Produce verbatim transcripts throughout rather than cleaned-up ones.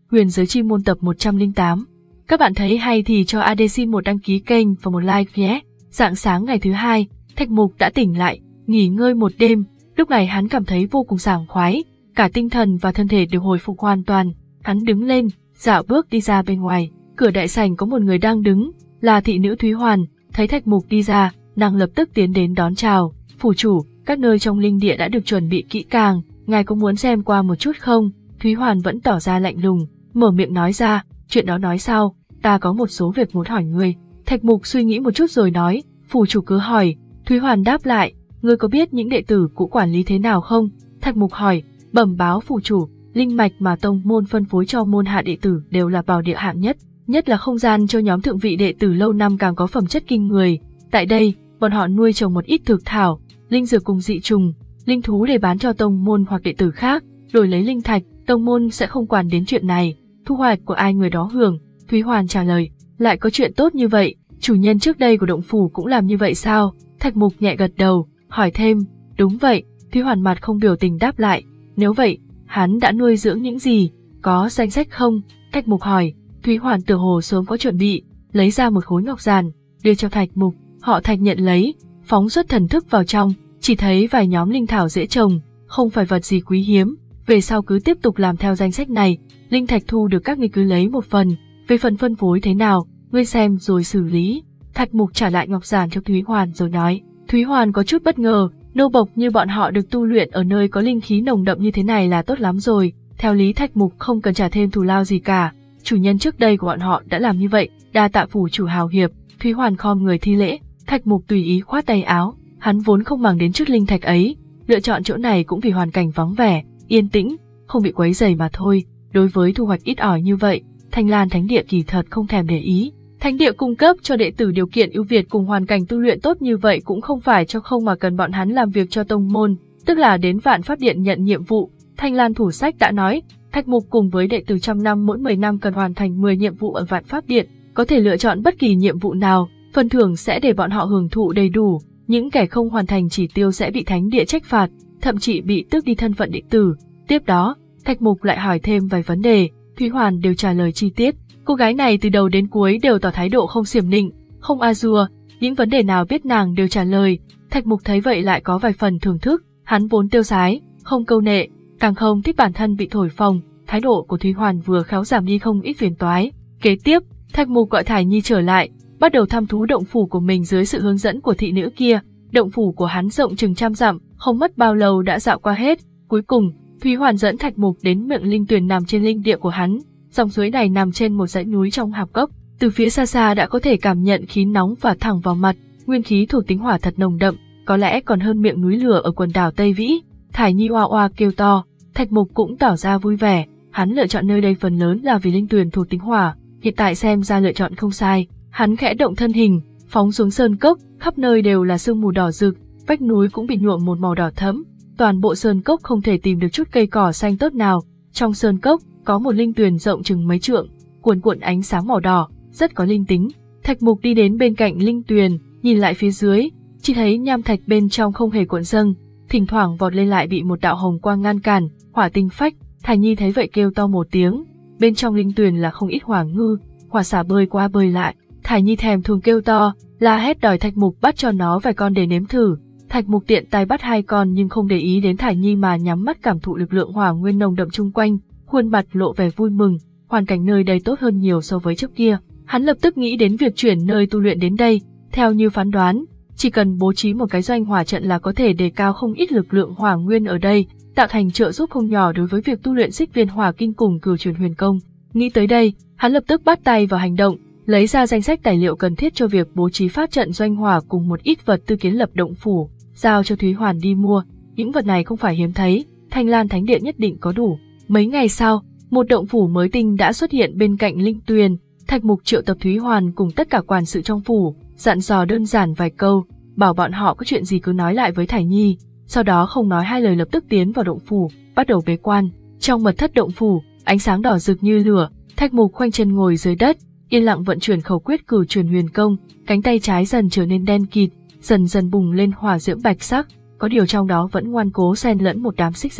Huyền Giới Chi Môn tập một trăm lẻ tám. Các bạn thấy hay thì cho a đê xin một đăng ký kênh và một like nhé. Rạng sáng ngày thứ hai, Thạch Mục đã tỉnh lại, nghỉ ngơi một đêm. Lúc này hắn cảm thấy vô cùng sảng khoái, cả tinh thần và thân thể đều hồi phục hoàn toàn. Hắn đứng lên, dạo bước đi ra bên ngoài. Cửa đại sảnh có một người đang đứng, là thị nữ Thúy Hoàn. Thấy Thạch Mục đi ra, nàng lập tức tiến đến đón chào. Phủ chủ, các nơi trong linh địa đã được chuẩn bị kỹ càng, ngài có muốn xem qua một chút không? Thúy Hoàn vẫn tỏ ra lạnh lùng, mở miệng nói ra, chuyện đó nói sao, ta có một số việc muốn hỏi ngươi. Thạch Mục suy nghĩ một chút rồi nói, phủ chủ cứ hỏi. Thúy Hoàn đáp lại, ngươi có biết những đệ tử cũ quản lý thế nào không? Thạch Mục hỏi, bẩm báo phủ chủ, linh mạch mà tông môn phân phối cho môn hạ đệ tử đều là bảo địa hạng nhất, nhất là không gian cho nhóm thượng vị đệ tử lâu năm càng có phẩm chất kinh người. Tại đây, bọn họ nuôi trồng một ít thực thảo, linh dược cùng dị trùng, linh thú để bán cho tông môn hoặc đệ tử khác, đổi lấy linh thạch. Tông môn sẽ không quản đến chuyện này, thu hoạch của ai người đó hưởng. Thúy Hoàn trả lời, lại có chuyện tốt như vậy, chủ nhân trước đây của động phủ cũng làm như vậy sao? Thạch Mục nhẹ gật đầu, hỏi thêm, đúng vậy. Thúy Hoàn mặt không biểu tình đáp lại, nếu vậy, hắn đã nuôi dưỡng những gì, có danh sách không? Thạch Mục hỏi. Thúy Hoàn tựa hồ sớm có chuẩn bị, lấy ra một khối ngọc giản, đưa cho Thạch Mục. Họ Thạch nhận lấy, phóng xuất thần thức vào trong, chỉ thấy vài nhóm linh thảo dễ trồng, không phải vật gì quý hiếm. Về sau cứ tiếp tục làm theo danh sách này, linh thạch thu được các ngươi cứ lấy một phần, về phần phân phối thế nào, ngươi xem rồi xử lý. Thạch Mục trả lại ngọc giản cho Thúy Hoàn rồi nói. Thúy Hoàn có chút bất ngờ, nô bộc như bọn họ được tu luyện ở nơi có linh khí nồng đậm như thế này là tốt lắm rồi, theo lý Thạch Mục không cần trả thêm thù lao gì cả, chủ nhân trước đây của bọn họ đã làm như vậy, đa tạ phủ chủ hào hiệp. Thúy Hoàn khom người thi lễ, Thạch Mục tùy ý khoát tay áo, hắn vốn không màng đến chút linh thạch ấy, lựa chọn chỗ này cũng vì hoàn cảnh vắng vẻ, yên tĩnh, không bị quấy rầy mà thôi. Đối với thu hoạch ít ỏi như vậy, Thanh Lan Thánh Địa kỳ thật không thèm để ý. Thánh Địa cung cấp cho đệ tử điều kiện ưu việt cùng hoàn cảnh tu luyện tốt như vậy cũng không phải cho không mà cần bọn hắn làm việc cho tông môn, tức là đến Vạn Pháp Điện nhận nhiệm vụ. Thanh Lan thủ sách đã nói, Thạch Mục cùng với đệ tử trăm năm mỗi mười năm cần hoàn thành mười nhiệm vụ ở Vạn Pháp Điện, có thể lựa chọn bất kỳ nhiệm vụ nào, phần thưởng sẽ để bọn họ hưởng thụ đầy đủ, những kẻ không hoàn thành chỉ tiêu sẽ bị Thánh Địa trách phạt, thậm chí bị tước đi thân phận đệ tử. Tiếp đó, Thạch Mục lại hỏi thêm vài vấn đề, Thúy Hoàn đều trả lời chi tiết. Cô gái này từ đầu đến cuối đều tỏ thái độ không xiểm nịnh, không a dua, những vấn đề nào biết nàng đều trả lời. Thạch Mục thấy vậy lại có vài phần thưởng thức, hắn vốn tiêu sái, không câu nệ, càng không thích bản thân bị thổi phồng, thái độ của Thúy Hoàn vừa khéo giảm đi không ít phiền toái. Kế tiếp, Thạch Mục gọi Thải Nhi trở lại, bắt đầu thăm thú động phủ của mình dưới sự hướng dẫn của thị nữ kia. Động phủ của hắn rộng chừng trăm dặm, không mất bao lâu đã dạo qua hết. Cuối cùng, Thúy Hoàn dẫn Thạch Mục đến miệng linh tuyền nằm trên linh địa của hắn. Dòng suối này nằm trên một dãy núi trong hạp cốc, từ phía xa xa đã có thể cảm nhận khí nóng và thẳng vào mặt, nguyên khí thuộc tính hỏa thật nồng đậm, có lẽ còn hơn miệng núi lửa ở quần đảo Tây Vĩ. Thải Nhi oa oa kêu to, Thạch Mục cũng tỏ ra vui vẻ, hắn lựa chọn nơi đây phần lớn là vì linh tuyền thuộc tính hỏa, hiện tại xem ra lựa chọn không sai. Hắn khẽ động thân hình, phóng xuống sơn cốc, khắp nơi đều là sương mù đỏ rực, vách núi cũng bị nhuộm một màu đỏ thẫm. Toàn bộ sơn cốc không thể tìm được chút cây cỏ xanh tốt nào. Trong sơn cốc có một linh tuyền rộng chừng mấy trượng, cuồn cuộn ánh sáng màu đỏ, rất có linh tính. Thạch Mục đi đến bên cạnh linh tuyền, nhìn lại phía dưới, chỉ thấy nham thạch bên trong không hề cuộn dâng, thỉnh thoảng vọt lên lại bị một đạo hồng quang ngăn cản, hỏa tinh phách. Thải Nhi thấy vậy kêu to một tiếng, bên trong linh tuyền là không ít hỏa ngư, hỏa xả bơi qua bơi lại. Thải Nhi thèm thuồng kêu to, la hét đòi Thạch Mục bắt cho nó vài con để nếm thử. Thạch Mục tiện tay bắt hai con nhưng không để ý đến Thải Nhi mà nhắm mắt cảm thụ lực lượng hỏa nguyên nồng đậm chung quanh, khuôn mặt lộ vẻ vui mừng, hoàn cảnh nơi đây tốt hơn nhiều so với trước kia. Hắn lập tức nghĩ đến việc chuyển nơi tu luyện đến đây, theo như phán đoán, chỉ cần bố trí một cái doanh hỏa trận là có thể đề cao không ít lực lượng hỏa nguyên ở đây, tạo thành trợ giúp không nhỏ đối với việc tu luyện Xích Viên Hỏa Kinh cùng Cửu Truyền Huyền Công. Nghĩ tới đây, hắn lập tức bắt tay vào hành động, lấy ra danh sách tài liệu cần thiết cho việc bố trí pháp trận doanh hỏa cùng một ít vật tư kiến lập động phủ, giao cho Thúy Hoàn đi mua. Những vật này không phải hiếm thấy, Thanh Lan Thánh Điện nhất định có đủ. Mấy ngày sau, một động phủ mới tinh đã xuất hiện bên cạnh linh tuyền. Thạch Mục triệu tập Thúy Hoàn cùng tất cả quản sự trong phủ, dặn dò đơn giản vài câu, bảo bọn họ có chuyện gì cứ nói lại với Thải Nhi. Sau đó không nói hai lời lập tức tiến vào động phủ, bắt đầu bế quan. Trong mật thất động phủ, ánh sáng đỏ rực như lửa, Thạch Mục khoanh chân ngồi dưới đất, yên lặng vận chuyển khẩu quyết Cửu Truyền Huyền Công, cánh tay trái dần trở nên đen kịt, dần dần bùng lên hỏa diễm bạch sắc, có điều trong đó vẫn ngoan cố xen lẫn một đám xích diễm.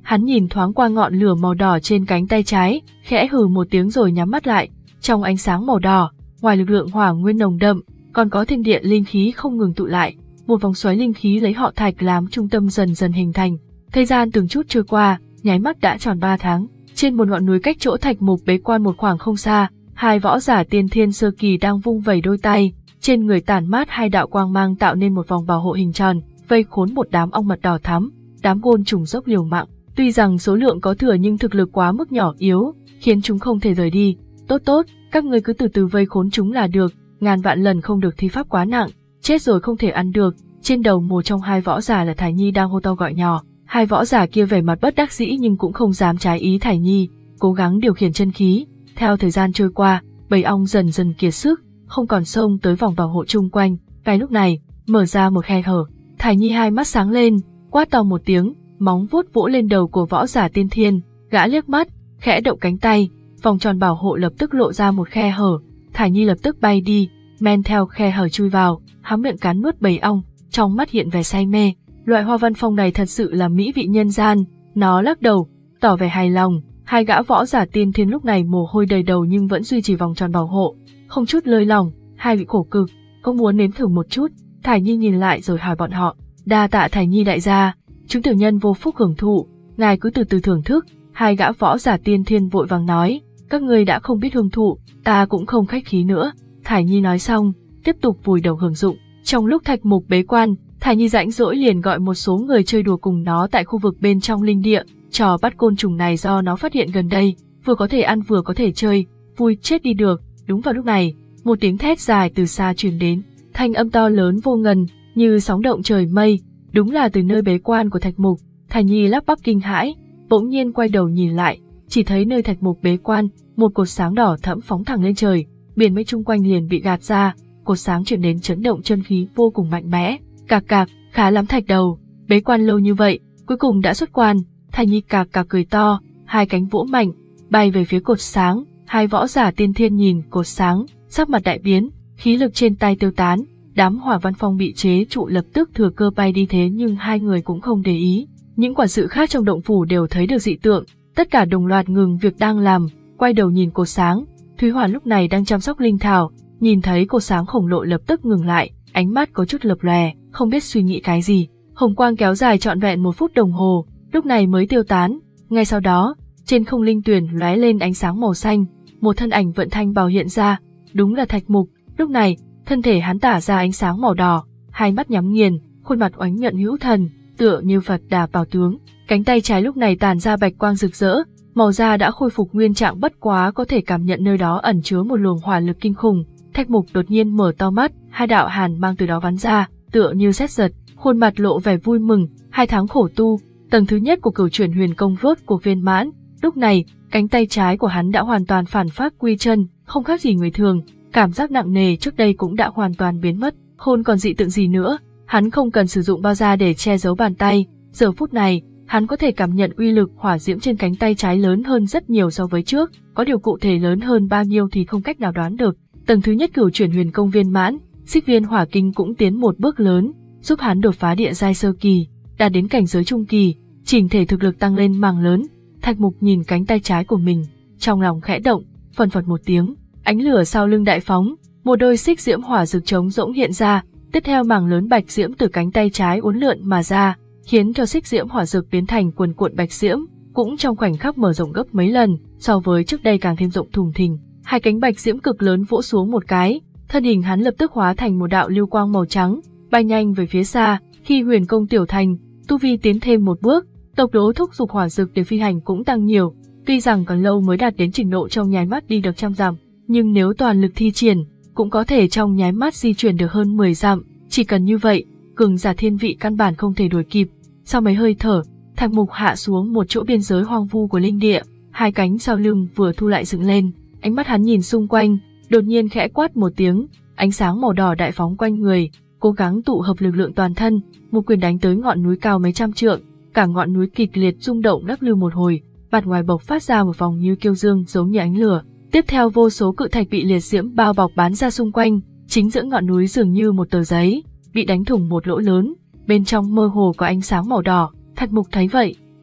Hắn nhìn thoáng qua ngọn lửa màu đỏ trên cánh tay trái, khẽ hừ một tiếng rồi nhắm mắt lại. Trong ánh sáng màu đỏ, ngoài lực lượng hỏa nguyên nồng đậm, còn có thiên địa linh khí không ngừng tụ lại. Một vòng xoáy linh khí lấy họ Thạch làm trung tâm dần dần hình thành. Thời gian từng chút trôi qua, nháy mắt đã tròn ba tháng. Trên một ngọn núi cách chỗ Thạch Mục bế quan một khoảng không xa, hai võ giả tiên thiên sơ kỳ đang vung vẩy đôi tay, trên người tản mát hai đạo quang mang tạo nên một vòng bảo hộ hình tròn, vây khốn một đám ong mật đỏ thắm. Đám côn trùng dốc liều mạng, tuy rằng số lượng có thừa nhưng thực lực quá mức nhỏ yếu, khiến chúng không thể rời đi. Tốt tốt, các ngươi cứ từ từ vây khốn chúng là được, ngàn vạn lần không được thi pháp quá nặng, chết rồi không thể ăn được. Trên đầu một trong hai võ giả là Thải Nhi đang hô to gọi nhỏ. Hai võ giả kia vẻ mặt bất đắc dĩ nhưng cũng không dám trái ý Thải Nhi, cố gắng điều khiển chân khí. Theo thời gian trôi qua, bầy ong dần dần kiệt sức, không còn xông tới vòng bảo hộ chung quanh. Ngay lúc này, mở ra một khe hở, Thải Nhi hai mắt sáng lên, quát to một tiếng, móng vuốt vỗ lên đầu của võ giả tiên thiên, gã liếc mắt, khẽ động cánh tay, vòng tròn bảo hộ lập tức lộ ra một khe hở. Thải Nhi lập tức bay đi, men theo khe hở chui vào, há miệng cắn nuốt bầy ong, trong mắt hiện vẻ say mê. Loại hoa văn phong này thật sự là mỹ vị nhân gian. Nó lắc đầu, tỏ vẻ hài lòng. Hai gã võ giả tiên thiên lúc này mồ hôi đầy đầu nhưng vẫn duy trì vòng tròn bảo hộ, không chút lơi lỏng. Hai vị khổ cực, có muốn nếm thử một chút? Thải Nhi nhìn lại rồi hỏi bọn họ. Đa tạ Thải Nhi đại gia, chúng tiểu nhân vô phúc hưởng thụ, ngài cứ từ từ thưởng thức. Hai gã võ giả tiên thiên vội vàng nói, các ngươi đã không biết hưởng thụ, ta cũng không khách khí nữa. Thải Nhi nói xong, tiếp tục vùi đầu hưởng dụng. Trong lúc Thạch Mục bế quan, Thải Nhi rãnh rỗi liền gọi một số người chơi đùa cùng nó tại khu vực bên trong linh địa. Trò bắt côn trùng này do nó phát hiện gần đây, vừa có thể ăn vừa có thể chơi, vui chết đi được. Đúng vào lúc này, một tiếng thét dài từ xa truyền đến, thanh âm to lớn vô ngần, như sóng động trời mây, đúng là từ nơi bế quan của Thạch Mục. Thải Nhi lắp bắp kinh hãi, bỗng nhiên quay đầu nhìn lại, chỉ thấy nơi Thạch Mục bế quan, một cột sáng đỏ thẫm phóng thẳng lên trời, biển mây chung quanh liền bị gạt ra, cột sáng chuyển đến chấn động chân khí vô cùng mạnh mẽ. Cạc cạc, khá lắm Thạch đầu, bế quan lâu như vậy, cuối cùng đã xuất quan. Thải Nhi cạc cạc cười to, hai cánh vỗ mạnh, bay về phía cột sáng. Hai võ giả tiên thiên nhìn cột sáng, sắc mặt đại biến, khí lực trên tay tiêu tán, đám hỏa văn phong bị chế trụ lập tức thừa cơ bay đi. Thế nhưng hai người cũng không để ý, những quản sự khác trong động phủ đều thấy được dị tượng, tất cả đồng loạt ngừng việc đang làm, quay đầu nhìn cột sáng. Thúy Hoàn lúc này đang chăm sóc linh thảo, nhìn thấy cột sáng khổng lồ lập tức ngừng lại, ánh mắt có chút lập lòe, không biết suy nghĩ cái gì. Hồng quang kéo dài trọn vẹn một phút đồng hồ, lúc này mới tiêu tán. Ngay sau đó, trên không linh tuyển lóe lên ánh sáng màu xanh, một thân ảnh vận thanh bào hiện ra, đúng là Thạch Mục. Lúc này, thân thể hắn tỏa ra ánh sáng màu đỏ, hai mắt nhắm nghiền, khuôn mặt oánh nhuận hữu thần, tựa như Phật Đà bảo tướng. Cánh tay trái lúc này tàn ra bạch quang rực rỡ, màu da đã khôi phục nguyên trạng, bất quá có thể cảm nhận nơi đó ẩn chứa một luồng hỏa lực kinh khủng. Thạch Mục đột nhiên mở to mắt, hai đạo hàn mang từ đó bắn ra, tựa như sét giật, khuôn mặt lộ vẻ vui mừng. Hai tháng khổ tu, tầng thứ nhất của Cửu Chuyển Huyền Công rốt cuộc viên mãn. Lúc này, cánh tay trái của hắn đã hoàn toàn phản phát quy chân, không khác gì người thường. Cảm giác nặng nề trước đây cũng đã hoàn toàn biến mất, không còn dị tượng gì nữa. Hắn không cần sử dụng bao da để che giấu bàn tay. Giờ phút này, hắn có thể cảm nhận uy lực hỏa diễm trên cánh tay trái lớn hơn rất nhiều so với trước, có điều cụ thể lớn hơn bao nhiêu thì không cách nào đoán được. Tầng thứ nhất Cửu Chuyển Huyền Công viên mãn, Xích Viên Hỏa Kinh cũng tiến một bước lớn, giúp hắn đột phá địa giai sơ kỳ, đạt đến cảnh giới trung kỳ, chỉnh thể thực lực tăng lên mảng lớn. Thạch Mục nhìn cánh tay trái của mình, trong lòng khẽ động, phần phật một tiếng, ánh lửa sau lưng đại phóng, một đôi xích diễm hỏa rực trống rỗng hiện ra, tiếp theo mảng lớn bạch diễm từ cánh tay trái uốn lượn mà ra, khiến cho xích diễm hỏa rực biến thành cuồn cuộn bạch diễm, cũng trong khoảnh khắc mở rộng gấp mấy lần, so với trước đây càng thêm rộng thùng thình. Hai cánh bạch diễm cực lớn vỗ xuống một cái, thân hình hắn lập tức hóa thành một đạo lưu quang màu trắng, bay nhanh về phía xa. Khi huyền công tiểu thành, tu vi tiến thêm một bước, tốc độ thúc giục hỏa dược để phi hành cũng tăng nhiều. Tuy rằng còn lâu mới đạt đến trình độ trong nháy mắt đi được trăm dặm, nhưng nếu toàn lực thi triển, cũng có thể trong nháy mắt di chuyển được hơn mười dặm. Chỉ cần như vậy, cường giả thiên vị căn bản không thể đuổi kịp. Sau mấy hơi thở, Thạch Mục hạ xuống một chỗ biên giới hoang vu của linh địa, hai cánh sau lưng vừa thu lại dựng lên, ánh mắt hắn nhìn xung quanh, đột nhiên khẽ quát một tiếng, ánh sáng màu đỏ đại phóng quanh người, cố gắng tụ hợp lực lượng toàn thân, một quyền đánh tới ngọn núi cao mấy trăm trượng, cả ngọn núi kịch liệt rung động lắc lư một hồi, mặt ngoài bộc phát ra một vòng như kiêu dương giống như ánh lửa. Tiếp theo vô số cự thạch bị liệt diễm bao bọc bắn ra xung quanh, chính giữa ngọn núi dường như một tờ giấy, bị đánh thủng một lỗ lớn, bên trong mơ hồ có ánh sáng màu đỏ. Thạch Mục thấy vậy,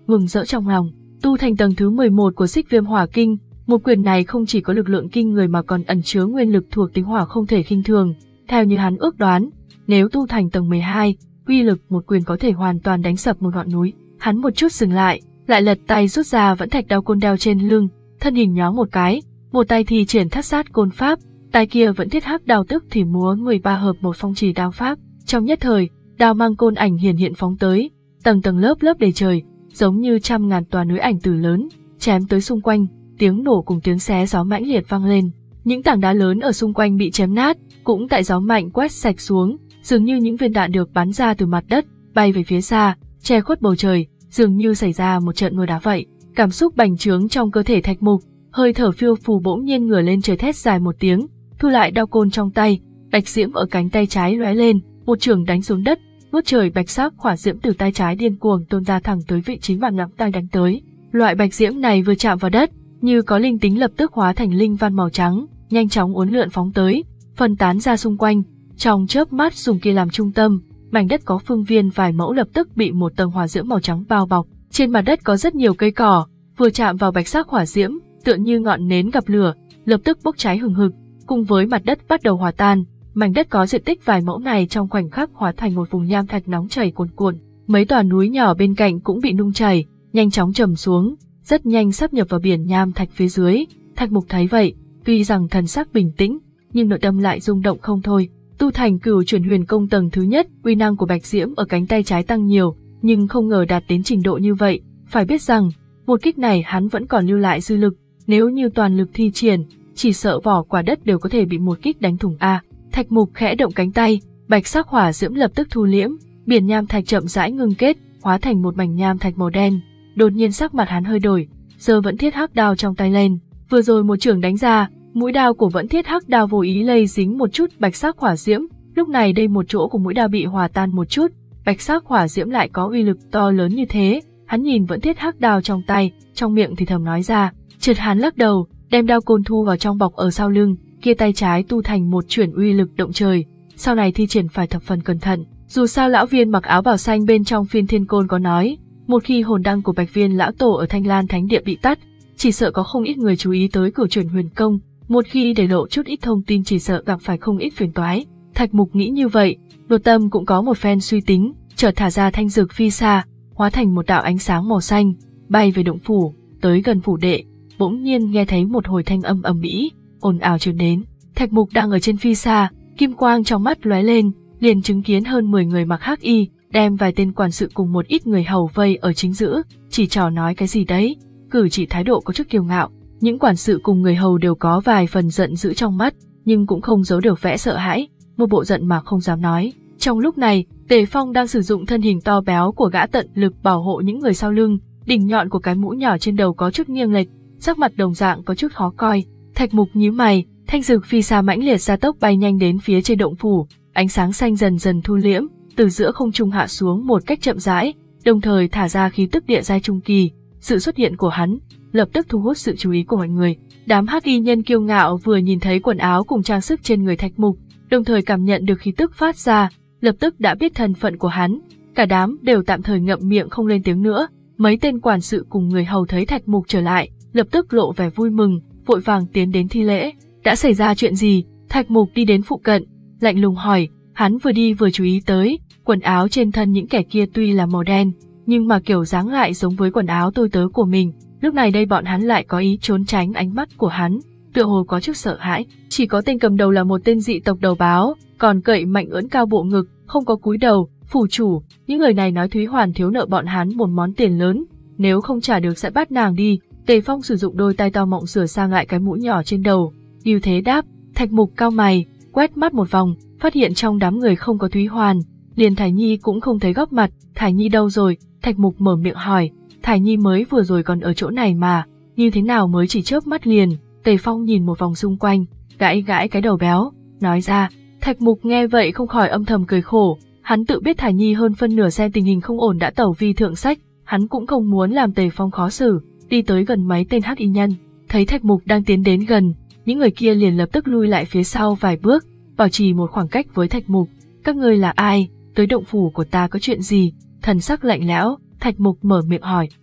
mừng rỡ trong lòng. Tu thành tầng thứ mười một của Xích Viêm Hỏa Kinh, một quyền này không chỉ có lực lượng kinh người mà còn ẩn chứa nguyên lực thuộc tính hỏa không thể khinh thường. Theo như hắn ước đoán, nếu tu thành tầng mười hai, uy lực một quyền có thể hoàn toàn đánh sập một ngọn núi. Hắn một chút dừng lại, lại lật tay rút ra vẫn thạch đao côn đeo trên lưng, thân hình nhoáng một cái, một tay thì triển thất sát côn pháp, tay kia vẫn thiết hắc đao tức thì múa mười ba hợp một phong trì đao pháp. Trong nhất thời, đao mang côn ảnh hiển hiện phóng tới, tầng tầng lớp lớp đầy trời, giống như trăm ngàn tòa núi ảnh từ lớn, chém tới xung quanh, tiếng nổ cùng tiếng xé gió mãnh liệt vang lên. Những tảng đá lớn ở xung quanh bị chém nát, cũng tại gió mạnh quét sạch xuống, dường như những viên đạn được bắn ra từ mặt đất, bay về phía xa, che khuất bầu trời, dường như xảy ra một trận mưa đá vậy. Cảm xúc bành trướng trong cơ thể Thạch Mục, hơi thở phiêu phù bỗng nhiên ngửa lên trời thét dài một tiếng, thu lại đao côn trong tay, bạch diễm ở cánh tay trái lóe lên, một chưởng đánh xuống đất, ngút trời bạch sắc hỏa diễm từ tay trái điên cuồng tuôn ra thẳng tới vị trí mà nắm tay đánh tới. Loại bạch diễm này vừa chạm vào đất, như có linh tính lập tức hóa thành linh văn màu trắng, nhanh chóng uốn lượn phóng tới, phân tán ra xung quanh. Trong chớp mắt dùng kia làm trung tâm, mảnh đất có phương viên vài mẫu lập tức bị một tầng hỏa diễm màu trắng bao bọc. Trên mặt đất có rất nhiều cây cỏ, vừa chạm vào bạch sắc hỏa diễm, tựa như ngọn nến gặp lửa, lập tức bốc cháy hừng hực, cùng với mặt đất bắt đầu hòa tan. Mảnh đất có diện tích vài mẫu này trong khoảnh khắc hóa thành một vùng nham thạch nóng chảy cuồn cuộn. Mấy tòa núi nhỏ bên cạnh cũng bị nung chảy, nhanh chóng trầm xuống, rất nhanh sắp nhập vào biển nham thạch phía dưới. Thạch Mục thấy vậy, tuy rằng thần sắc bình tĩnh, nhưng nội tâm lại rung động không thôi. Tu thành Cửu Chuyển Huyền Công tầng thứ nhất, uy năng của bạch diễm ở cánh tay trái tăng nhiều, nhưng không ngờ đạt đến trình độ như vậy. Phải biết rằng, một kích này hắn vẫn còn lưu lại dư lực, nếu như toàn lực thi triển, chỉ sợ vỏ quả đất đều có thể bị một kích đánh thủng a. Thạch Mục khẽ động cánh tay, bạch sắc hỏa diễm lập tức thu liễm, biển nham thạch chậm rãi ngưng kết, hóa thành một mảnh nham thạch màu đen. Đột nhiên sắc mặt hắn hơi đổi, giơ vẫn thiết hắc đao trong tay lên, vừa rồi một chưởng đánh ra, mũi đao của vẫn thiết hắc đao vô ý lây dính một chút bạch sắc hỏa diễm, lúc này đây một chỗ của mũi đao bị hòa tan một chút, bạch sắc hỏa diễm lại có uy lực to lớn như thế. Hắn nhìn vẫn thiết hắc đao trong tay, trong miệng thì thầm nói ra, chợt hắn lắc đầu, đem đao côn thu vào trong bọc ở sau lưng, kia tay trái tu thành một chuyển uy lực động trời, sau này thi triển phải thập phần cẩn thận. Dù sao lão viên mặc áo bào xanh bên trong Phiên Thiên Côn có nói, một khi hồn đăng của Bạch Viên lão tổ ở Thanh Lan Thánh Địa bị tắt, chỉ sợ có không ít người chú ý tới Cửu Chuyển Huyền Công, một khi để lộ chút ít thông tin chỉ sợ gặp phải không ít phiền toái. Thạch Mục nghĩ như vậy, nội tâm cũng có một phen suy tính, chợt thả ra thanh dược phi xa, hóa thành một đạo ánh sáng màu xanh, bay về động phủ, tới gần phủ đệ. Bỗng nhiên nghe thấy một hồi thanh âm ầm ĩ, ồn ào truyền đến. Thạch Mục đang ở trên phi xa, kim quang trong mắt lóe lên, liền chứng kiến hơn mười người mặc hắc y, đem vài tên quản sự cùng một ít người hầu vây ở chính giữa, chỉ trò nói cái gì đấy, cử chỉ thái độ có chút kiêu ngạo. Những quản sự cùng người hầu đều có vài phần giận dữ trong mắt, nhưng cũng không giấu được vẻ sợ hãi, một bộ giận mà không dám nói. Trong lúc này, Tề Phong đang sử dụng thân hình to béo của gã tận lực bảo hộ những người sau lưng, đỉnh nhọn của cái mũ nhỏ trên đầu có chút nghiêng lệch, sắc mặt đồng dạng có chút khó coi. Thạch Mục nhíu mày, thanh dược phi xa mãnh liệt gia tốc bay nhanh đến phía trên động phủ, ánh sáng xanh dần dần thu liễm, từ giữa không trung hạ xuống một cách chậm rãi, đồng thời thả ra khí tức địa giai trung kỳ. Sự xuất hiện của hắn lập tức thu hút sự chú ý của mọi người. Đám hắc y nhân kiêu ngạo vừa nhìn thấy quần áo cùng trang sức trên người Thạch Mục, đồng thời cảm nhận được khí tức phát ra, lập tức đã biết thân phận của hắn. Cả đám đều tạm thời ngậm miệng không lên tiếng nữa. Mấy tên quản sự cùng người hầu thấy Thạch Mục trở lại, lập tức lộ vẻ vui mừng, vội vàng tiến đến thi lễ. Đã xảy ra chuyện gì? Thạch Mục đi đến phụ cận, lạnh lùng hỏi. Hắn vừa đi vừa chú ý tới, quần áo trên thân những kẻ kia tuy là màu đen, nhưng mà kiểu dáng lại giống với quần áo tôi tớ của mình. Lúc này đây bọn hắn lại có ý trốn tránh ánh mắt của hắn, tựa hồ có chút sợ hãi. Chỉ có tên cầm đầu là một tên dị tộc đầu báo, còn cậy mạnh ưỡn cao bộ ngực, không có cúi đầu. Phủ chủ, những lời này nói Thúy Hoàn thiếu nợ bọn hắn một món tiền lớn, nếu không trả được sẽ bắt nàng đi. Tề Phong sử dụng đôi tay to mọng sửa sang lại cái mũ nhỏ trên đầu, như thế đáp. Thạch Mục cao mày, quét mắt một vòng, phát hiện trong đám người không có Thúy Hoàn, liền Thải Nhi cũng không thấy góp mặt. Thải Nhi đâu rồi? Thạch Mục mở miệng hỏi. Thải Nhi mới vừa rồi còn ở chỗ này mà, như thế nào mới chỉ chớp mắt liền? Tề Phong nhìn một vòng xung quanh, gãi gãi cái đầu béo, nói ra. Thạch Mục nghe vậy không khỏi âm thầm cười khổ, hắn tự biết Thải Nhi hơn phân nửa xem tình hình không ổn đã tẩu vi thượng sách, hắn cũng không muốn làm Tề Phong khó xử. Đi tới gần mấy tên hắc y nhân, thấy Thạch Mục đang tiến đến gần, những người kia liền lập tức lui lại phía sau vài bước, bảo trì một khoảng cách với Thạch Mục. Các ngươi là ai? Tới động phủ của ta có chuyện gì? Thần sắc lạnh lẽo, Thạch Mục mở miệng hỏi.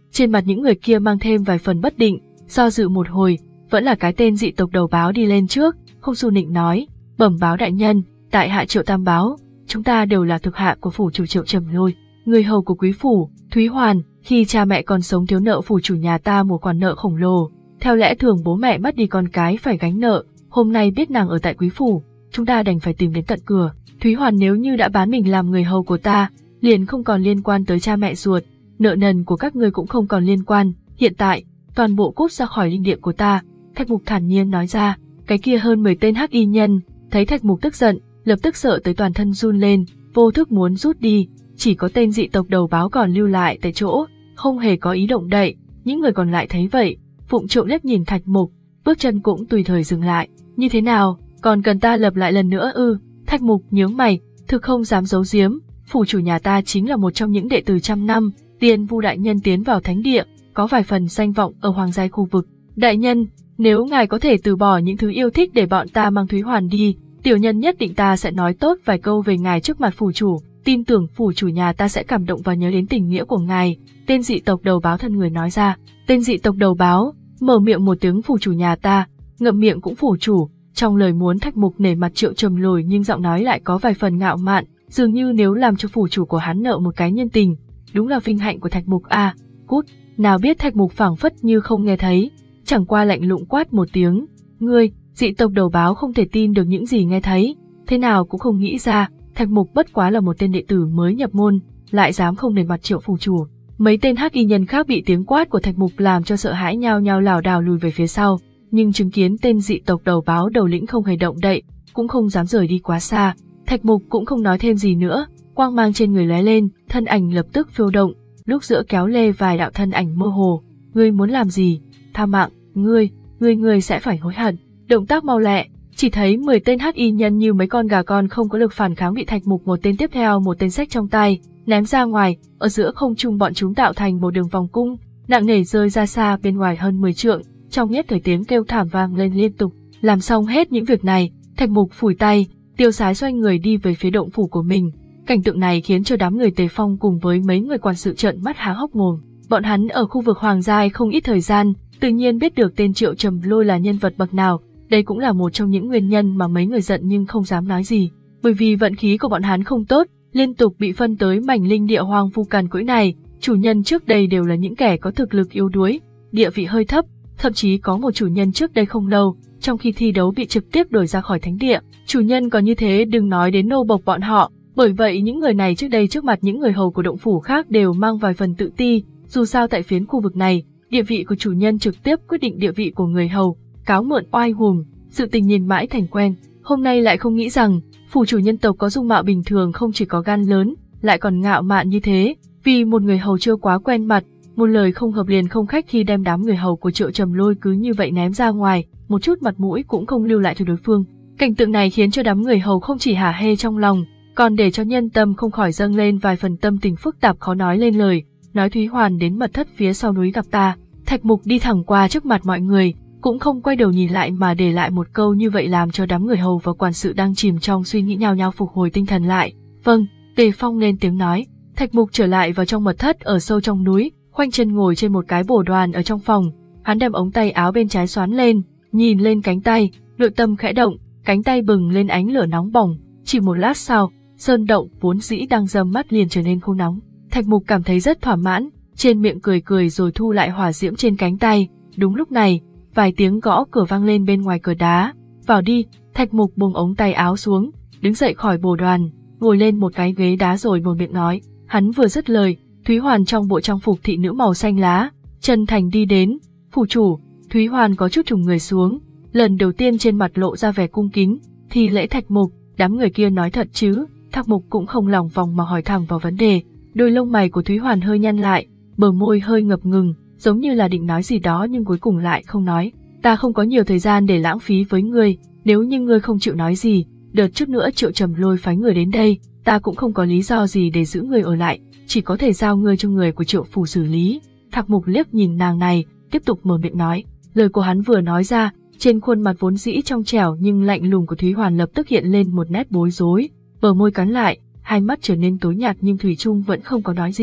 Trên mặt những người kia mang thêm vài phần bất định, do dự một hồi, vẫn là cái tên dị tộc đầu báo đi lên trước, không su nịnh nói, bẩm báo đại nhân, tại hạ Triệu Tam Báo, chúng ta đều là thực hạ của phủ chủ Triệu Trầm Lôi, người hầu của quý phủ, Thúy Hoàn, khi cha mẹ còn sống thiếu nợ phủ chủ nhà ta một khoản nợ khổng lồ, theo lẽ thường bố mẹ mất đi con cái phải gánh nợ, hôm nay biết nàng ở tại quý phủ, chúng ta đành phải tìm đến tận cửa. Thúy Hoàn nếu như đã bán mình làm người hầu của ta, liền không còn liên quan tới cha mẹ ruột, nợ nần của các ngươi cũng không còn liên quan, hiện tại, toàn bộ cút ra khỏi linh địa của ta. Thạch Mục thản nhiên nói ra. Cái kia hơn mười tên hắc y nhân, thấy Thạch Mục tức giận, lập tức sợ tới toàn thân run lên, vô thức muốn rút đi, chỉ có tên dị tộc đầu báo còn lưu lại tại chỗ, không hề có ý động đậy. Những người còn lại thấy vậy, vụng trộm liếc nhìn Thạch Mục, bước chân cũng tùy thời dừng lại. Như thế nào, còn cần ta lập lại lần nữa ư? Thạch Mục nhướng mày, thực không dám giấu giếm, phủ chủ nhà ta chính là một trong những đệ tử trăm năm, tiền Vu đại nhân tiến vào thánh địa, có vài phần danh vọng ở hoàng giai khu vực. Đại nhân, nếu ngài có thể từ bỏ những thứ yêu thích để bọn ta mang Thúy Hoàn đi, tiểu nhân nhất định ta sẽ nói tốt vài câu về ngài trước mặt phủ chủ, tin tưởng phủ chủ nhà ta sẽ cảm động và nhớ đến tình nghĩa của ngài. Tên dị tộc đầu báo thân người nói ra. Tên dị tộc đầu báo mở miệng một tiếng phủ chủ nhà ta, ngậm miệng cũng phủ chủ, trong lời muốn Thạch Mục nể mặt Triệu Trầm Lôi nhưng giọng nói lại có vài phần ngạo mạn, dường như nếu làm cho phủ chủ của hắn nợ một cái nhân tình, đúng là vinh hạnh của Thạch Mục a. À, cút. Nào biết Thạch Mục phảng phất như không nghe thấy, chẳng qua lạnh lùng quát một tiếng, ngươi. Dị tộc đầu báo không thể tin được những gì nghe thấy, thế nào cũng không nghĩ ra, Thạch Mục bất quá là một tên đệ tử mới nhập môn, lại dám không nể mặt Triệu phủ chủ. Mấy tên hắc y nhân khác bị tiếng quát của Thạch Mục làm cho sợ hãi nhao nhao lảo đảo lùi về phía sau, nhưng chứng kiến tên dị tộc đầu báo đầu lĩnh không hề động đậy, cũng không dám rời đi quá xa. Thạch Mục cũng không nói thêm gì nữa, quang mang trên người lóe lên, thân ảnh lập tức phiêu động, lúc giữa kéo lê vài đạo thân ảnh mơ hồ. Ngươi muốn làm gì? Tha mạng, ngươi, ngươi ngươi sẽ phải hối hận. Động tác mau lẹ, chỉ thấy mười tên hắc y nhân như mấy con gà con không có lực phản kháng bị Thạch Mục một tên tiếp theo một tên xách trong tay, ném ra ngoài, ở giữa không trung bọn chúng tạo thành một đường vòng cung, nặng nề rơi ra xa bên ngoài hơn mười trượng, trong nhất thời tiếng kêu thảm vang lên liên tục. Làm xong hết những việc này, Thạch Mục phủi tay, tiêu sái xoay người đi về phía động phủ của mình. Cảnh tượng này khiến cho đám người Tề Phong cùng với mấy người quản sự trợn mắt há hốc mồm. Bọn hắn ở khu vực Hoàng Giai không ít thời gian, tự nhiên biết được tên Triệu Trầm Lôi là nhân vật bậc nào. Đây cũng là một trong những nguyên nhân mà mấy người giận nhưng không dám nói gì, bởi vì vận khí của bọn hắn không tốt, liên tục bị phân tới mảnh linh địa hoang vu cằn cỗi này. Chủ nhân trước đây đều là những kẻ có thực lực yếu đuối, địa vị hơi thấp, thậm chí có một chủ nhân trước đây không lâu, trong khi thi đấu bị trực tiếp đuổi ra khỏi thánh địa. Chủ nhân còn như thế đừng nói đến nô bộc bọn họ, bởi vậy những người này trước đây trước mặt những người hầu của động phủ khác đều mang vài phần tự ti, dù sao tại phiến khu vực này, địa vị của chủ nhân trực tiếp quyết định địa vị của người hầu. Cáo mượn oai hùng, sự tình nhìn mãi thành quen, hôm nay lại không nghĩ rằng, phủ chủ nhân tộc có dung mạo bình thường không chỉ có gan lớn, lại còn ngạo mạn như thế, vì một người hầu chưa quá quen mặt, một lời không hợp liền không khách khi đem đám người hầu của Triệu Trầm Lôi cứ như vậy ném ra ngoài, một chút mặt mũi cũng không lưu lại cho đối phương. Cảnh tượng này khiến cho đám người hầu không chỉ hả hê trong lòng, còn để cho nhân tâm không khỏi dâng lên vài phần tâm tình phức tạp khó nói lên lời, nói Thúy Hoàn đến mật thất phía sau núi gặp ta. Thạch Mục đi thẳng qua trước mặt mọi người, cũng không quay đầu nhìn lại mà để lại một câu như vậy làm cho đám người hầu và quản sự đang chìm trong suy nghĩ nhao nhao phục hồi tinh thần lại. Vâng, Tề Phong lên tiếng nói. Thạch Mục trở lại vào trong mật thất ở sâu trong núi, khoanh chân ngồi trên một cái bồ đoàn ở trong phòng. Hắn đem ống tay áo bên trái xoán lên, nhìn lên cánh tay, nội tâm khẽ động, cánh tay bừng lên ánh lửa nóng bỏng. Chỉ một lát sau, sơn động vốn dĩ đang râm mắt liền trở nên khô nóng. Thạch Mục cảm thấy rất thỏa mãn, trên miệng cười cười rồi thu lại hỏa diễm trên cánh tay. Đúng lúc này, vài tiếng gõ cửa vang lên bên ngoài cửa đá. Vào đi. Thạch Mục buông ống tay áo xuống, đứng dậy khỏi bồ đoàn, ngồi lên một cái ghế đá rồi mở miệng nói. Hắn vừa dứt lời, Thúy Hoàn trong bộ trang phục thị nữ màu xanh lá, chân thành đi đến. Phủ chủ. Thúy Hoàn có chút trùng người xuống, lần đầu tiên trên mặt lộ ra vẻ cung kính, thì lễ Thạch Mục. Đám người kia nói thật chứ? Thạch Mục cũng không lòng vòng mà hỏi thẳng vào vấn đề. Đôi lông mày của Thúy Hoàn hơi nhăn lại, bờ môi hơi ngập ngừng, giống như là định nói gì đó nhưng cuối cùng lại không nói. Ta không có nhiều thời gian để lãng phí với ngươi, nếu như ngươi không chịu nói gì, đợt chút nữa Triệu Trầm Lôi phái người đến đây, ta cũng không có lý do gì để giữ ngươi ở lại, chỉ có thể giao ngươi cho người của Triệu phủ xử lý. Thạch Mục liếc nhìn nàng này, tiếp tục mở miệng nói. Lời của hắn vừa nói ra, trên khuôn mặt vốn dĩ trong trẻo nhưng lạnh lùng của Thúy Hoàn lập tức hiện lên một nét bối rối, bờ môi cắn lại, hai mắt trở nên tối nhạt nhưng thủy chung vẫn không có nói gì.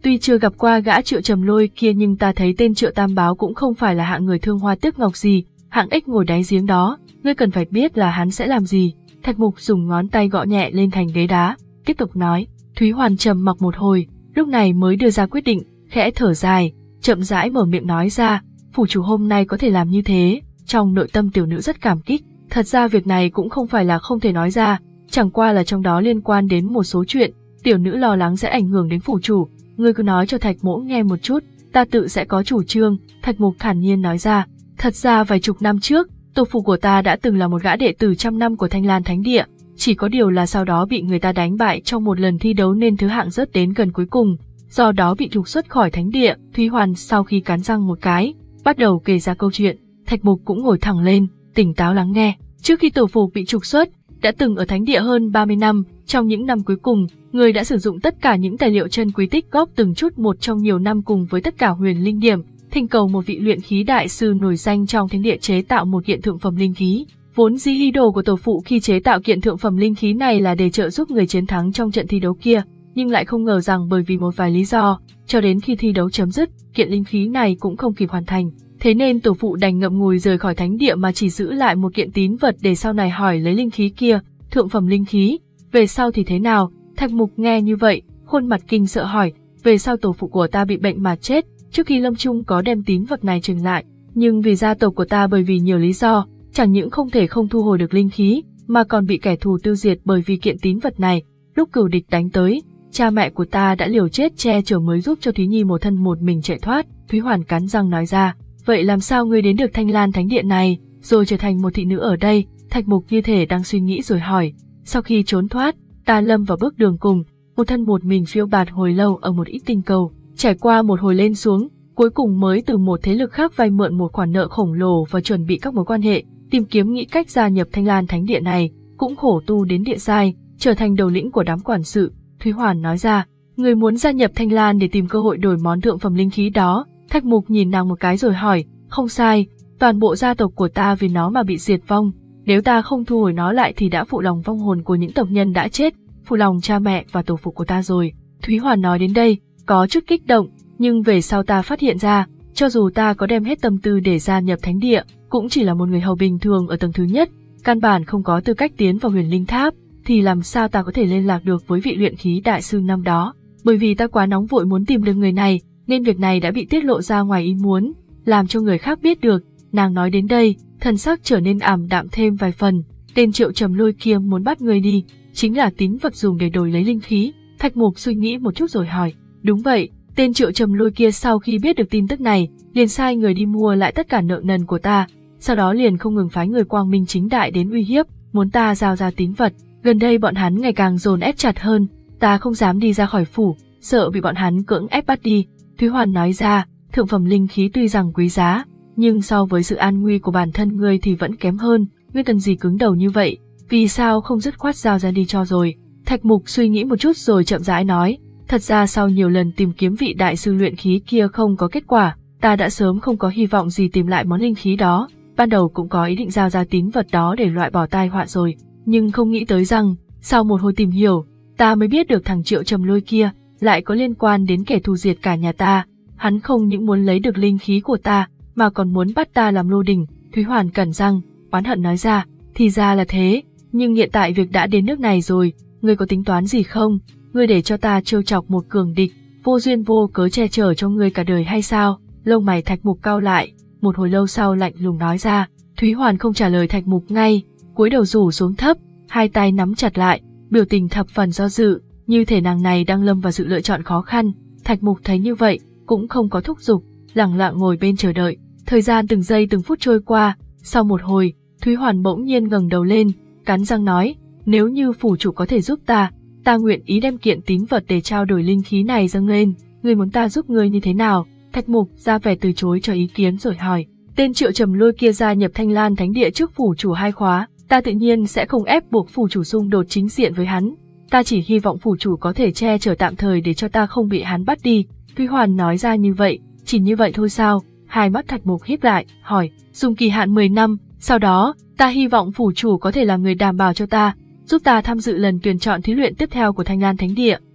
Tuy chưa gặp qua gã Triệu Trầm Lôi kia nhưng ta thấy tên Triệu Tam Báo cũng không phải là hạng người thương hoa tiếc ngọc gì, hạng ếch ngồi đáy giếng đó, ngươi cần phải biết là hắn sẽ làm gì. Thạch Mục dùng ngón tay gõ nhẹ lên thành ghế đá, tiếp tục nói. Thúy Hoàn trầm mặc một hồi, lúc này mới đưa ra quyết định, khẽ thở dài, chậm rãi mở miệng nói ra, phủ chủ hôm nay có thể làm như thế, trong nội tâm tiểu nữ rất cảm kích. Thật ra việc này cũng không phải là không thể nói ra, chẳng qua là trong đó liên quan đến một số chuyện, tiểu nữ lo lắng sẽ ảnh hưởng đến phủ chủ, ngươi cứ nói cho Thạch Mỗ nghe một chút, ta tự sẽ có chủ trương. Thạch Mục thản nhiên nói ra, thật ra vài chục năm trước, tổ phụ của ta đã từng là một gã đệ tử trăm năm của Thanh Lan Thánh Địa, chỉ có điều là sau đó bị người ta đánh bại trong một lần thi đấu nên thứ hạng rớt đến gần cuối cùng, do đó bị trục xuất khỏi Thánh Địa. Thúy Hoàn sau khi cắn răng một cái, bắt đầu kể ra câu chuyện. Thạch Mục cũng ngồi thẳng lên, tỉnh táo lắng nghe. Trước khi tổ phụ bị trục xuất, đã từng ở Thánh Địa hơn ba mươi năm, trong những năm cuối cùng, người đã sử dụng tất cả những tài liệu chân quý tích góp từng chút một trong nhiều năm cùng với tất cả huyền linh điểm, thỉnh cầu một vị luyện khí đại sư nổi danh trong Thánh Địa chế tạo một kiện thượng phẩm linh khí. Vốn dĩ ý đồ của tổ phụ khi chế tạo kiện thượng phẩm linh khí này là để trợ giúp người chiến thắng trong trận thi đấu kia, nhưng lại không ngờ rằng bởi vì một vài lý do, cho đến khi thi đấu chấm dứt, kiện linh khí này cũng không kịp hoàn thành. Thế nên tổ phụ đành ngậm ngùi rời khỏi Thánh Địa mà chỉ giữ lại một kiện tín vật để sau này hỏi lấy linh khí kia, thượng phẩm linh khí. Về sau thì thế nào? Thạch Mục nghe như vậy, khuôn mặt kinh sợ hỏi, về sau tổ phụ của ta bị bệnh mà chết, trước khi lâm chung có đem tín vật này trừng lại, nhưng vì gia tộc của ta bởi vì nhiều lý do, chẳng những không thể không thu hồi được linh khí, mà còn bị kẻ thù tiêu diệt bởi vì kiện tín vật này. Lúc cừu địch đánh tới, cha mẹ của ta đã liều chết che chở mới giúp cho Thúy Nhi một thân một mình chạy thoát. Thúy Hoàn cắn răng nói ra, vậy làm sao ngươi đến được Thanh Lan Thánh Điện này, rồi trở thành một thị nữ ở đây? Thạch Mục như thể đang suy nghĩ rồi hỏi, sau khi trốn thoát, ta lâm vào bước đường cùng, một thân một mình phiêu bạt hồi lâu ở một ít tinh cầu, trải qua một hồi lên xuống, cuối cùng mới từ một thế lực khác vay mượn một khoản nợ khổng lồ và chuẩn bị các mối quan hệ, tìm kiếm nghĩ cách gia nhập Thanh Lan Thánh Điện này, cũng khổ tu đến địa giai, trở thành đầu lĩnh của đám quản sự. Thúy Hoàn nói ra, người muốn gia nhập Thanh Lan để tìm cơ hội đổi món thượng phẩm linh khí đó. Thạch Mục nhìn nàng một cái rồi hỏi, không sai, toàn bộ gia tộc của ta vì nó mà bị diệt vong, nếu ta không thu hồi nó lại thì đã phụ lòng vong hồn của những tộc nhân đã chết, phụ lòng cha mẹ và tổ phụ của ta rồi. Thúy Hoàn nói đến đây, có chút kích động, nhưng về sau ta phát hiện ra, cho dù ta có đem hết tâm tư để gia nhập Thánh Địa, cũng chỉ là một người hầu bình thường ở tầng thứ nhất, căn bản không có tư cách tiến vào huyền linh tháp, thì làm sao ta có thể liên lạc được với vị luyện khí đại sư năm đó. Bởi vì ta quá nóng vội muốn tìm được người này, nên việc này đã bị tiết lộ ra ngoài ý muốn, làm cho người khác biết được. Nàng nói đến đây, thần sắc trở nên ảm đạm thêm vài phần. Tên Triệu Trầm Lôi kia muốn bắt người đi, chính là tín vật dùng để đổi lấy linh khí. Thạch Mục suy nghĩ một chút rồi hỏi, đúng vậy. Tên Triệu Trầm Lôi kia sau khi biết được tin tức này, liền sai người đi mua lại tất cả nợ nần của ta, sau đó liền không ngừng phái người quang minh chính đại đến uy hiếp, muốn ta giao ra tín vật. Gần đây bọn hắn ngày càng dồn ép chặt hơn, ta không dám đi ra khỏi phủ, sợ bị bọn hắn cưỡng ép bắt đi. Thúy Hoàn nói ra, thượng phẩm linh khí tuy rằng quý giá, nhưng so với sự an nguy của bản thân ngươi thì vẫn kém hơn, ngươi cần gì cứng đầu như vậy, vì sao không dứt khoát giao ra đi cho rồi. Thạch Mục suy nghĩ một chút rồi chậm rãi nói, thật ra sau nhiều lần tìm kiếm vị đại sư luyện khí kia không có kết quả, ta đã sớm không có hy vọng gì tìm lại món linh khí đó, ban đầu cũng có ý định giao ra tín vật đó để loại bỏ tai họa rồi, nhưng không nghĩ tới rằng, sau một hồi tìm hiểu, ta mới biết được thằng Triệu Trầm Lôi kia lại có liên quan đến kẻ thù diệt cả nhà ta, hắn không những muốn lấy được linh khí của ta, mà còn muốn bắt ta làm lô đỉnh. Thúy Hoàn cắn răng, oán hận nói ra, thì ra là thế, nhưng hiện tại việc đã đến nước này rồi, ngươi có tính toán gì không? Ngươi để cho ta trêu chọc một cường địch, vô duyên vô cớ che chở cho ngươi cả đời hay sao? Lông mày Thạch Mục cau lại, một hồi lâu sau lạnh lùng nói ra. Thúy Hoàn không trả lời Thạch Mục ngay, cúi đầu rủ xuống thấp, hai tay nắm chặt lại, biểu tình thập phần do dự, như thể nàng này đang lâm vào sự lựa chọn khó khăn. Thạch Mục thấy như vậy, cũng không có thúc giục, lặng lặng ngồi bên chờ đợi. Thời gian từng giây từng phút trôi qua, sau một hồi, Thúy Hoàn bỗng nhiên ngẩng đầu lên, cắn răng nói, nếu như phủ chủ có thể giúp ta, ta nguyện ý đem kiện tín vật để trao đổi linh khí này dâng lên, ngươi muốn ta giúp ngươi như thế nào? Thạch Mục ra vẻ từ chối cho ý kiến rồi hỏi, tên Triệu Trầm Lôi kia gia nhập Thanh Lan Thánh Địa trước phủ chủ hai khóa, ta tự nhiên sẽ không ép buộc phủ chủ xung đột chính diện với hắn, ta chỉ hy vọng phủ chủ có thể che chở tạm thời để cho ta không bị hắn bắt đi. Thúy Hoàn nói ra như vậy, chỉ như vậy thôi sao? Hai mắt Thạch Mục híp lại, hỏi, dùng kỳ hạn mười năm, sau đó, ta hy vọng phủ chủ có thể là người đảm bảo cho ta, giúp ta tham dự lần tuyển chọn thí luyện tiếp theo của Thanh Lan Thánh Địa.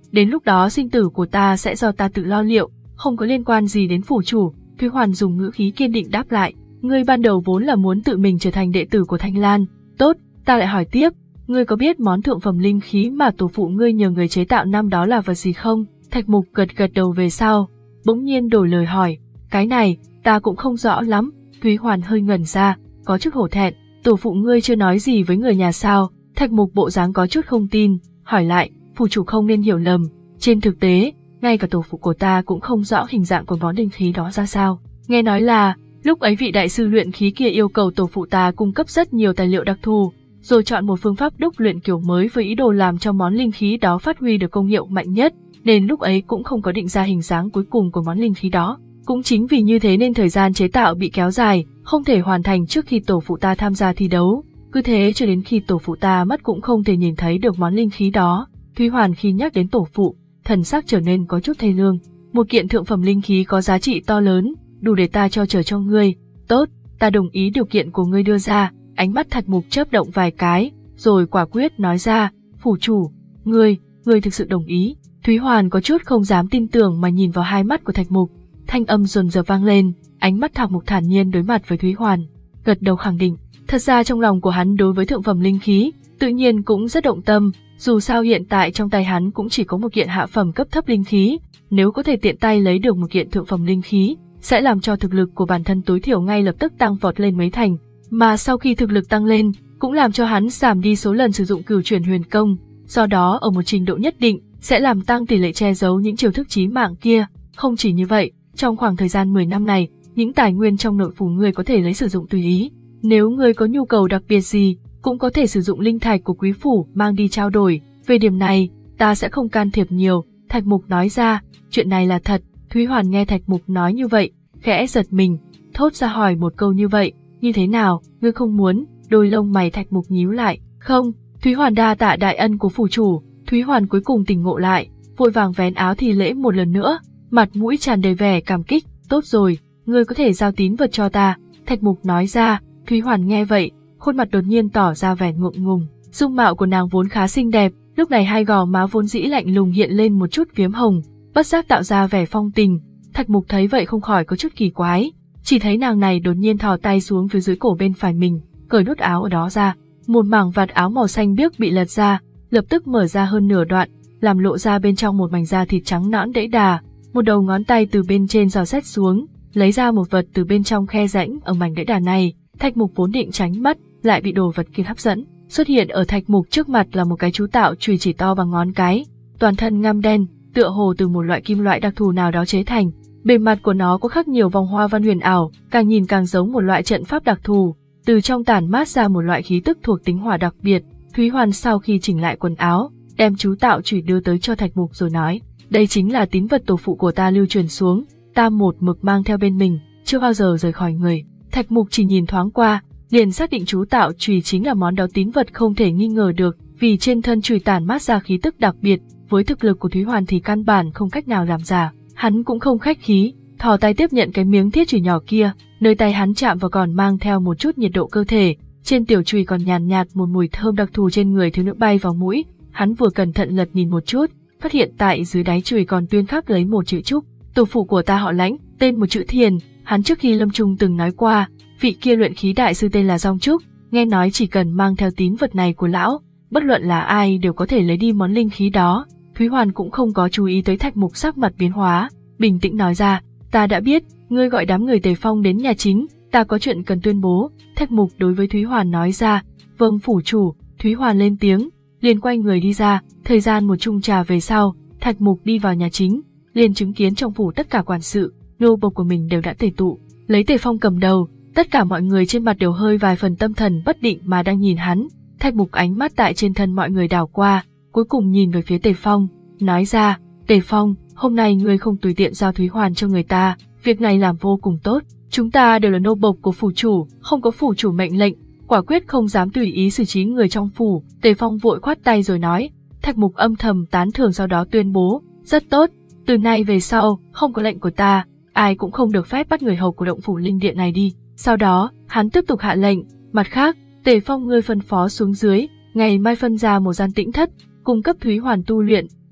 đến lúc đó sinh tử của ta sẽ do ta tự lo liệu, không có liên quan gì đến phủ chủ. Thúy Hoàn dùng ngữ khí kiên định đáp lại, ngươi ban đầu vốn là muốn tự mình trở thành đệ tử của Thanh Lan. Tốt, ta lại hỏi tiếp, ngươi có biết món thượng phẩm linh khí mà tổ phụ ngươi nhờ người chế tạo năm đó là vật gì không? Thạch Mục gật gật đầu về sau, bỗng nhiên đổi lời hỏi, cái này, ta cũng không rõ lắm. Thúy Hoàn hơi ngẩn ra, có chút hổ thẹn, tổ phụ ngươi chưa nói gì với người nhà sao? Thạch Mục bộ dáng có chút không tin, hỏi lại, phủ chủ không nên hiểu lầm, trên thực tế, ngay cả tổ phụ của ta cũng không rõ hình dạng của món linh khí đó ra sao. Nghe nói là, lúc ấy vị đại sư luyện khí kia yêu cầu tổ phụ ta cung cấp rất nhiều tài liệu đặc thù, rồi chọn một phương pháp đúc luyện kiểu mới với ý đồ làm cho món linh khí đó phát huy được công hiệu mạnh nhất, nên lúc ấy cũng không có định ra hình dáng cuối cùng của món linh khí đó. Cũng chính vì như thế nên thời gian chế tạo bị kéo dài, không thể hoàn thành trước khi tổ phụ ta tham gia thi đấu. Cứ thế cho đến khi tổ phụ ta mất cũng không thể nhìn thấy được món linh khí đó. Thúy Hoàn khi nhắc đến tổ phụ, thần sắc trở nên có chút thê lương. Một kiện thượng phẩm linh khí có giá trị to lớn, đủ để ta cho chở cho ngươi. Tốt, ta đồng ý điều kiện của ngươi đưa ra. Ánh mắt Thạch Mục chớp động vài cái, rồi quả quyết nói ra, phủ chủ, ngươi, ngươi thực sự đồng ý. Thúy Hoàn có chút không dám tin tưởng mà nhìn vào hai mắt của Thạch Mục. Thanh âm dồn dập vang lên, ánh mắt Thạch Mục thản nhiên đối mặt với Thúy Hoàn, gật đầu khẳng định. Thật ra trong lòng của hắn đối với thượng phẩm linh khí, tự nhiên cũng rất động tâm, dù sao hiện tại trong tay hắn cũng chỉ có một kiện hạ phẩm cấp thấp linh khí, nếu có thể tiện tay lấy được một kiện thượng phẩm linh khí, sẽ làm cho thực lực của bản thân tối thiểu ngay lập tức tăng vọt lên mấy thành, mà sau khi thực lực tăng lên, cũng làm cho hắn giảm đi số lần sử dụng cửu chuyển huyền công, do đó ở một trình độ nhất định, sẽ làm tăng tỷ lệ che giấu những chiêu thức chí mạng kia. Không chỉ như vậy, trong khoảng thời gian mười năm này, những tài nguyên trong nội phủ ngươi có thể lấy sử dụng tùy ý. Nếu ngươi có nhu cầu đặc biệt gì, cũng có thể sử dụng linh thạch của quý phủ mang đi trao đổi. Về điểm này, ta sẽ không can thiệp nhiều. Thạch Mục nói ra, chuyện này là thật. Thúy Hoàn nghe Thạch Mục nói như vậy, khẽ giật mình, thốt ra hỏi một câu như vậy, như thế nào, ngươi không muốn? Đôi lông mày Thạch Mục nhíu lại, không. Thúy Hoàn đa tạ đại ân của phủ chủ. Thúy Hoàn cuối cùng tỉnh ngộ lại, vội vàng vén áo thì lễ một lần nữa, mặt mũi tràn đầy vẻ cảm kích. Tốt rồi, ngươi có thể giao tín vật cho ta. Thạch Mục nói ra. Thúy Hoàn nghe vậy, khuôn mặt đột nhiên tỏ ra vẻ ngượng ngùng. Dung mạo của nàng vốn khá xinh đẹp, lúc này hai gò má vốn dĩ lạnh lùng hiện lên một chút phiếm hồng, bất giác tạo ra vẻ phong tình. Thạch Mục thấy vậy không khỏi có chút kỳ quái, chỉ thấy nàng này đột nhiên thò tay xuống phía dưới cổ bên phải mình, cởi nút áo ở đó ra, một mảng vạt áo màu xanh biếc bị lật ra, lập tức mở ra hơn nửa đoạn, làm lộ ra bên trong một mảnh da thịt trắng nõn đẫy đà. Một đầu ngón tay từ bên trên dò xét xuống, lấy ra một vật từ bên trong khe rãnh ở mảnh đẫy đà này. Thạch Mục vốn định tránh mắt, lại bị đồ vật kia hấp dẫn. Xuất hiện ở Thạch Mục trước mặt là một cái chú tạo chùy chỉ to bằng ngón cái, toàn thân ngăm đen, tựa hồ từ một loại kim loại đặc thù nào đó chế thành. Bề mặt của nó có khắc nhiều vòng hoa văn huyền ảo, càng nhìn càng giống một loại trận pháp đặc thù. Từ trong tản mát ra một loại khí tức thuộc tính hỏa đặc biệt. Thúy Hoàn sau khi chỉnh lại quần áo, đem chú tạo chùy đưa tới cho Thạch Mục rồi nói, đây chính là tín vật tổ phụ của ta lưu truyền xuống, ta một mực mang theo bên mình, chưa bao giờ rời khỏi người. Thạch Mục chỉ nhìn thoáng qua, liền xác định chú tạo chùy chính là món đó tín vật không thể nghi ngờ được, vì trên thân chùy tản mát ra khí tức đặc biệt, với thực lực của Thúy Hoàn thì căn bản không cách nào làm giả. Hắn cũng không khách khí, thò tay tiếp nhận cái miếng thiết chùy nhỏ kia, nơi tay hắn chạm vào còn mang theo một chút nhiệt độ cơ thể, trên tiểu chùy còn nhàn nhạt, nhạt một mùi thơm đặc thù trên người thiếu nữ bay vào mũi. Hắn vừa cẩn thận lật nhìn một chút, phát hiện tại dưới đáy chùy còn tuyên khắc lấy một chữ Trúc. Tổ phụ của ta họ Lãnh, tên một chữ Thiền. Hắn trước khi lâm chung từng nói qua, vị kia luyện khí đại sư tên là Dong Trúc, nghe nói chỉ cần mang theo tín vật này của lão, bất luận là ai đều có thể lấy đi món linh khí đó. Thúy Hoàn cũng không có chú ý tới Thạch Mục sắc mặt biến hóa, bình tĩnh nói ra, ta đã biết, ngươi gọi đám người Tề Phong đến nhà chính, ta có chuyện cần tuyên bố. Thạch Mục đối với Thúy Hoàn nói ra, vâng phủ chủ. Thúy Hoàn lên tiếng, liền quay người đi ra. Thời gian một chung trà về sau, Thạch Mục đi vào nhà chính, liền chứng kiến trong phủ tất cả quản sự, nô bộc của mình đều đã tề tụ, lấy Tề Phong cầm đầu. Tất cả mọi người trên mặt đều hơi vài phần tâm thần bất định mà đang nhìn hắn. Thạch Mục ánh mắt tại trên thân mọi người đảo qua, cuối cùng nhìn về phía Tề Phong, nói ra, Tề Phong, hôm nay ngươi không tùy tiện giao Thúy Hoàn cho người ta, việc này làm vô cùng tốt. Chúng ta đều là nô bộc của phủ chủ, không có phủ chủ mệnh lệnh, quả quyết không dám tùy ý xử trí người trong phủ. Tề Phong vội khoát tay rồi nói. Thạch Mục âm thầm tán thưởng, sau đó tuyên bố, rất tốt, từ nay về sau, không có lệnh của ta, ai cũng không được phép bắt người hầu của động phủ linh điện này đi. Sau đó, hắn tiếp tục hạ lệnh, mặt khác, Tề Phong ngươi phân phó xuống dưới, ngày mai phân ra một gian tĩnh thất, cung cấp Thúy Hoàn tu luyện,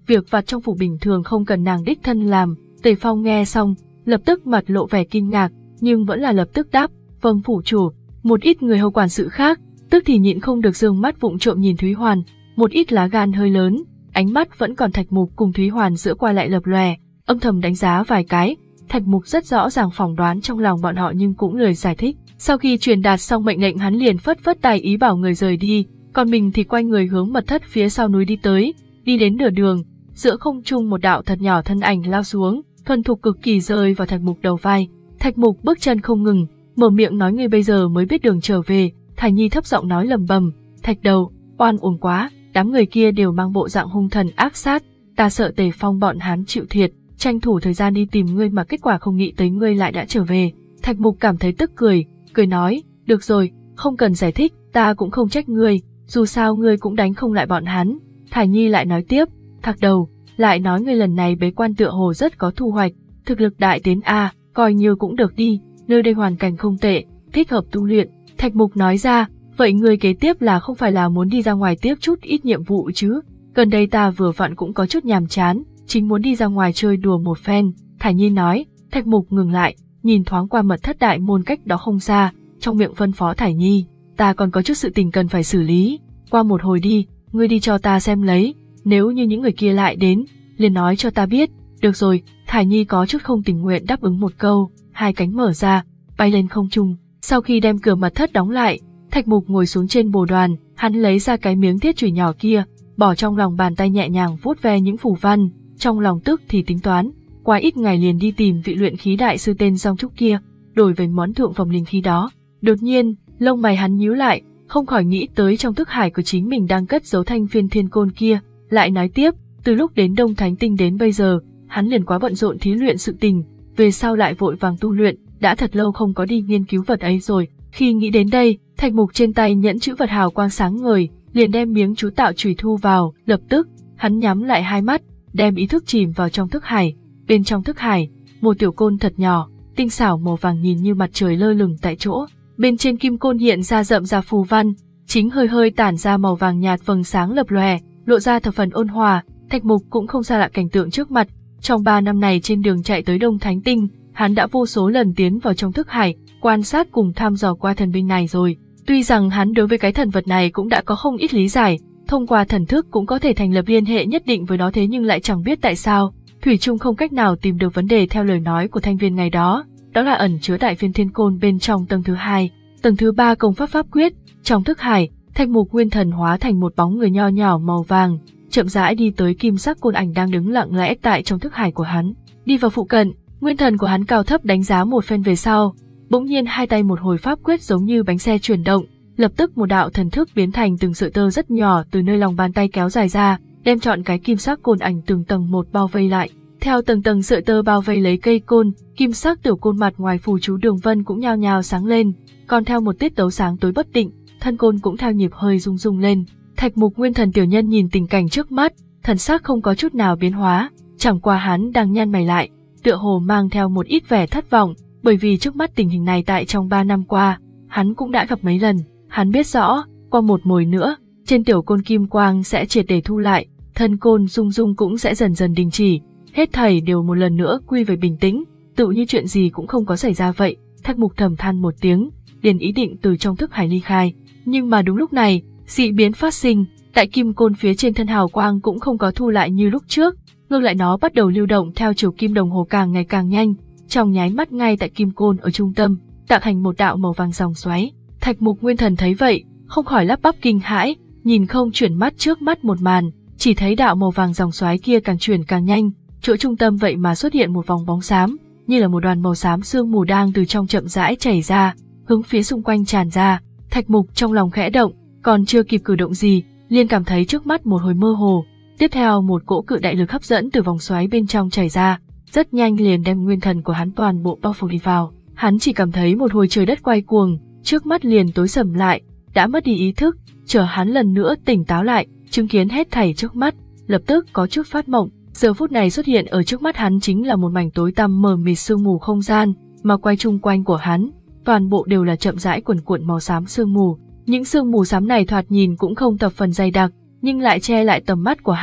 việc vặt trong phủ bình thường không cần nàng đích thân làm. Tề Phong nghe xong, lập tức mặt lộ vẻ kinh ngạc, nhưng vẫn là lập tức đáp, vâng phủ chủ. Một ít người hầu quản sự khác, tức thì nhịn không được dương mắt vụng trộm nhìn Thúy Hoàn, một ít lá gan hơi lớn, ánh mắt vẫn còn Thạch Mục cùng Thúy Hoàn giữa qua lại lập lòe, âm thầm đánh giá vài cái. Thạch Mục rất rõ ràng phỏng đoán trong lòng bọn họ nhưng cũng lười giải thích. Sau khi truyền đạt xong mệnh lệnh hắn liền phất phất tay ý bảo người rời đi, còn mình thì quay người hướng mật thất phía sau núi đi tới. Đi đến nửa đường, giữa không trung một đạo thật nhỏ thân ảnh lao xuống, thuần thục cực kỳ rơi vào Thạch Mục đầu vai. Thạch Mục bước chân không ngừng, mở miệng nói ngươi bây giờ mới biết đường trở về. Thải Nhi thấp giọng nói lầm bầm, Thạch đầu, oan uổng quá, đám người kia đều mang bộ dạng hung thần ác sát, ta sợ Tề Phong bọn hắn chịu thiệt, tranh thủ thời gian đi tìm ngươi mà kết quả không nghĩ tới ngươi lại đã trở về. Thạch Mục cảm thấy tức cười, cười nói, được rồi, không cần giải thích, ta cũng không trách ngươi, dù sao ngươi cũng đánh không lại bọn hắn. Thải Nhi lại nói tiếp, Thạch đầu, lại nói ngươi lần này bế quan tựa hồ rất có thu hoạch, thực lực đại tiến a, coi như cũng được đi, nơi đây hoàn cảnh không tệ, thích hợp tu luyện. Thạch Mục nói ra, vậy ngươi kế tiếp là không phải là muốn đi ra ngoài tiếp chút ít nhiệm vụ chứ? Gần đây ta vừa vặn cũng có chút nhàm chán, chính muốn đi ra ngoài chơi đùa một phen. Thải Nhi nói. Thạch Mục ngừng lại, nhìn thoáng qua mật thất đại môn cách đó không xa, trong miệng phân phó Thải Nhi, ta còn có chút sự tình cần phải xử lý, qua một hồi đi, ngươi đi cho ta xem lấy, nếu như những người kia lại đến, liền nói cho ta biết. Được rồi. Thải Nhi có chút không tình nguyện đáp ứng một câu, hai cánh mở ra, bay lên không trung. Sau khi đem cửa mật thất đóng lại, Thạch Mục ngồi xuống trên bồ đoàn, hắn lấy ra cái miếng thiết chùy nhỏ kia, bỏ trong lòng bàn tay nhẹ nhàng vuốt ve những phù văn, trong lòng tức thì tính toán, qua ít ngày liền đi tìm vị luyện khí đại sư tên Song Trúc kia, đổi về món thượng phẩm linh khí đó. Đột nhiên, lông mày hắn nhíu lại, không khỏi nghĩ tới trong thức hải của chính mình đang cất giấu thanh phiên thiên côn kia, lại nói tiếp, từ lúc đến Đông Thánh Tinh đến bây giờ, hắn liền quá bận rộn thí luyện sự tình, về sau lại vội vàng tu luyện, đã thật lâu không có đi nghiên cứu vật ấy rồi. Khi nghĩ đến đây, Thạch Mục trên tay nhẫn chữ vật hào quang sáng ngời, liền đem miếng chú tạo chùy thu vào, lập tức, hắn nhắm lại hai mắt, đem ý thức chìm vào trong thức hải. Bên trong thức hải, một tiểu côn thật nhỏ, tinh xảo màu vàng nhìn như mặt trời lơ lửng tại chỗ. Bên trên kim côn hiện ra rậm rạp phù văn, chính hơi hơi tản ra màu vàng nhạt vầng sáng lập lòe, lộ ra thập phần ôn hòa. Thạch Mục cũng không xa lạ cảnh tượng trước mặt. Trong ba năm này trên đường chạy tới Đông Thánh Tinh, hắn đã vô số lần tiến vào trong thức hải, quan sát cùng thăm dò qua thần binh này rồi. Tuy rằng hắn đối với cái thần vật này cũng đã có không ít lý giải, thông qua thần thức cũng có thể thành lập liên hệ nhất định với nó, thế nhưng lại chẳng biết tại sao, thủy chung không cách nào tìm được vấn đề. Theo lời nói của Thanh Viên ngày đó, đó là ẩn chứa đại phiên thiên côn bên trong tầng thứ hai, tầng thứ ba công pháp pháp quyết. Trong thức hải, Thạch Mục nguyên thần hóa thành một bóng người nho nhỏ màu vàng, chậm rãi đi tới kim sắc côn ảnh đang đứng lặng lẽ tại trong thức hải của hắn. Đi vào phụ cận, nguyên thần của hắn cao thấp đánh giá một phen về sau, bỗng nhiên hai tay một hồi pháp quyết giống như bánh xe chuyển động, lập tức một đạo thần thức biến thành từng sợi tơ rất nhỏ từ nơi lòng bàn tay kéo dài ra, đem trọn cái kim sắc côn ảnh từng tầng một bao vây lại. Theo tầng tầng sợi tơ bao vây lấy cây côn, kim sắc tiểu côn mặt ngoài phù chú đường vân cũng nhao nhao sáng lên, còn theo một tiết tấu sáng tối bất định, thân côn cũng theo nhịp hơi rung rung lên. Thạch Mục nguyên thần tiểu nhân nhìn tình cảnh trước mắt, thần sắc không có chút nào biến hóa, chẳng qua hắn đang nhăn mày lại, tựa hồ mang theo một ít vẻ thất vọng, bởi vì trước mắt tình hình này tại trong ba năm qua, hắn cũng đã gặp mấy lần. Hắn biết rõ, qua một mồi nữa, trên tiểu côn kim quang sẽ triệt để thu lại, thân côn rung rung cũng sẽ dần dần đình chỉ, hết thảy đều một lần nữa quy về bình tĩnh, tự như chuyện gì cũng không có xảy ra vậy. Thạch Mục thầm than một tiếng, liền ý định từ trong thức hải ly khai, nhưng mà đúng lúc này, dị biến phát sinh, tại kim côn phía trên thân hào quang cũng không có thu lại như lúc trước, ngược lại nó bắt đầu lưu động theo chiều kim đồng hồ càng ngày càng nhanh, trong nháy mắt ngay tại kim côn ở trung tâm, tạo thành một đạo màu vàng dòng xoáy. Thạch Mục nguyên thần thấy vậy, không khỏi lắp bắp kinh hãi, nhìn không chuyển mắt trước mắt một màn, chỉ thấy đạo màu vàng dòng xoáy kia càng chuyển càng nhanh, chỗ trung tâm vậy mà xuất hiện một vòng bóng xám, như là một đoàn màu xám sương mù đang từ trong chậm rãi chảy ra, hướng phía xung quanh tràn ra. Thạch Mục trong lòng khẽ động, còn chưa kịp cử động gì, liền cảm thấy trước mắt một hồi mơ hồ. Tiếp theo một cỗ cự đại lực hấp dẫn từ vòng xoáy bên trong chảy ra, rất nhanh liền đem nguyên thần của hắn toàn bộ bao phủ đi vào. Hắn chỉ cảm thấy một hồi trời đất quay cuồng, trước mắt liền tối sầm lại, đã mất đi ý thức. Chờ hắn lần nữa tỉnh táo lại, chứng kiến hết thảy trước mắt, lập tức có chút phát mộng. Giờ phút này xuất hiện ở trước mắt hắn chính là một mảnh tối tăm mờ mịt sương mù không gian, mà quay chung quanh của hắn, toàn bộ đều là chậm rãi cuồn cuộn màu xám sương mù. Những sương mù xám này thoạt nhìn cũng không thập phần dày đặc, nhưng lại che lại tầm mắt của hắn,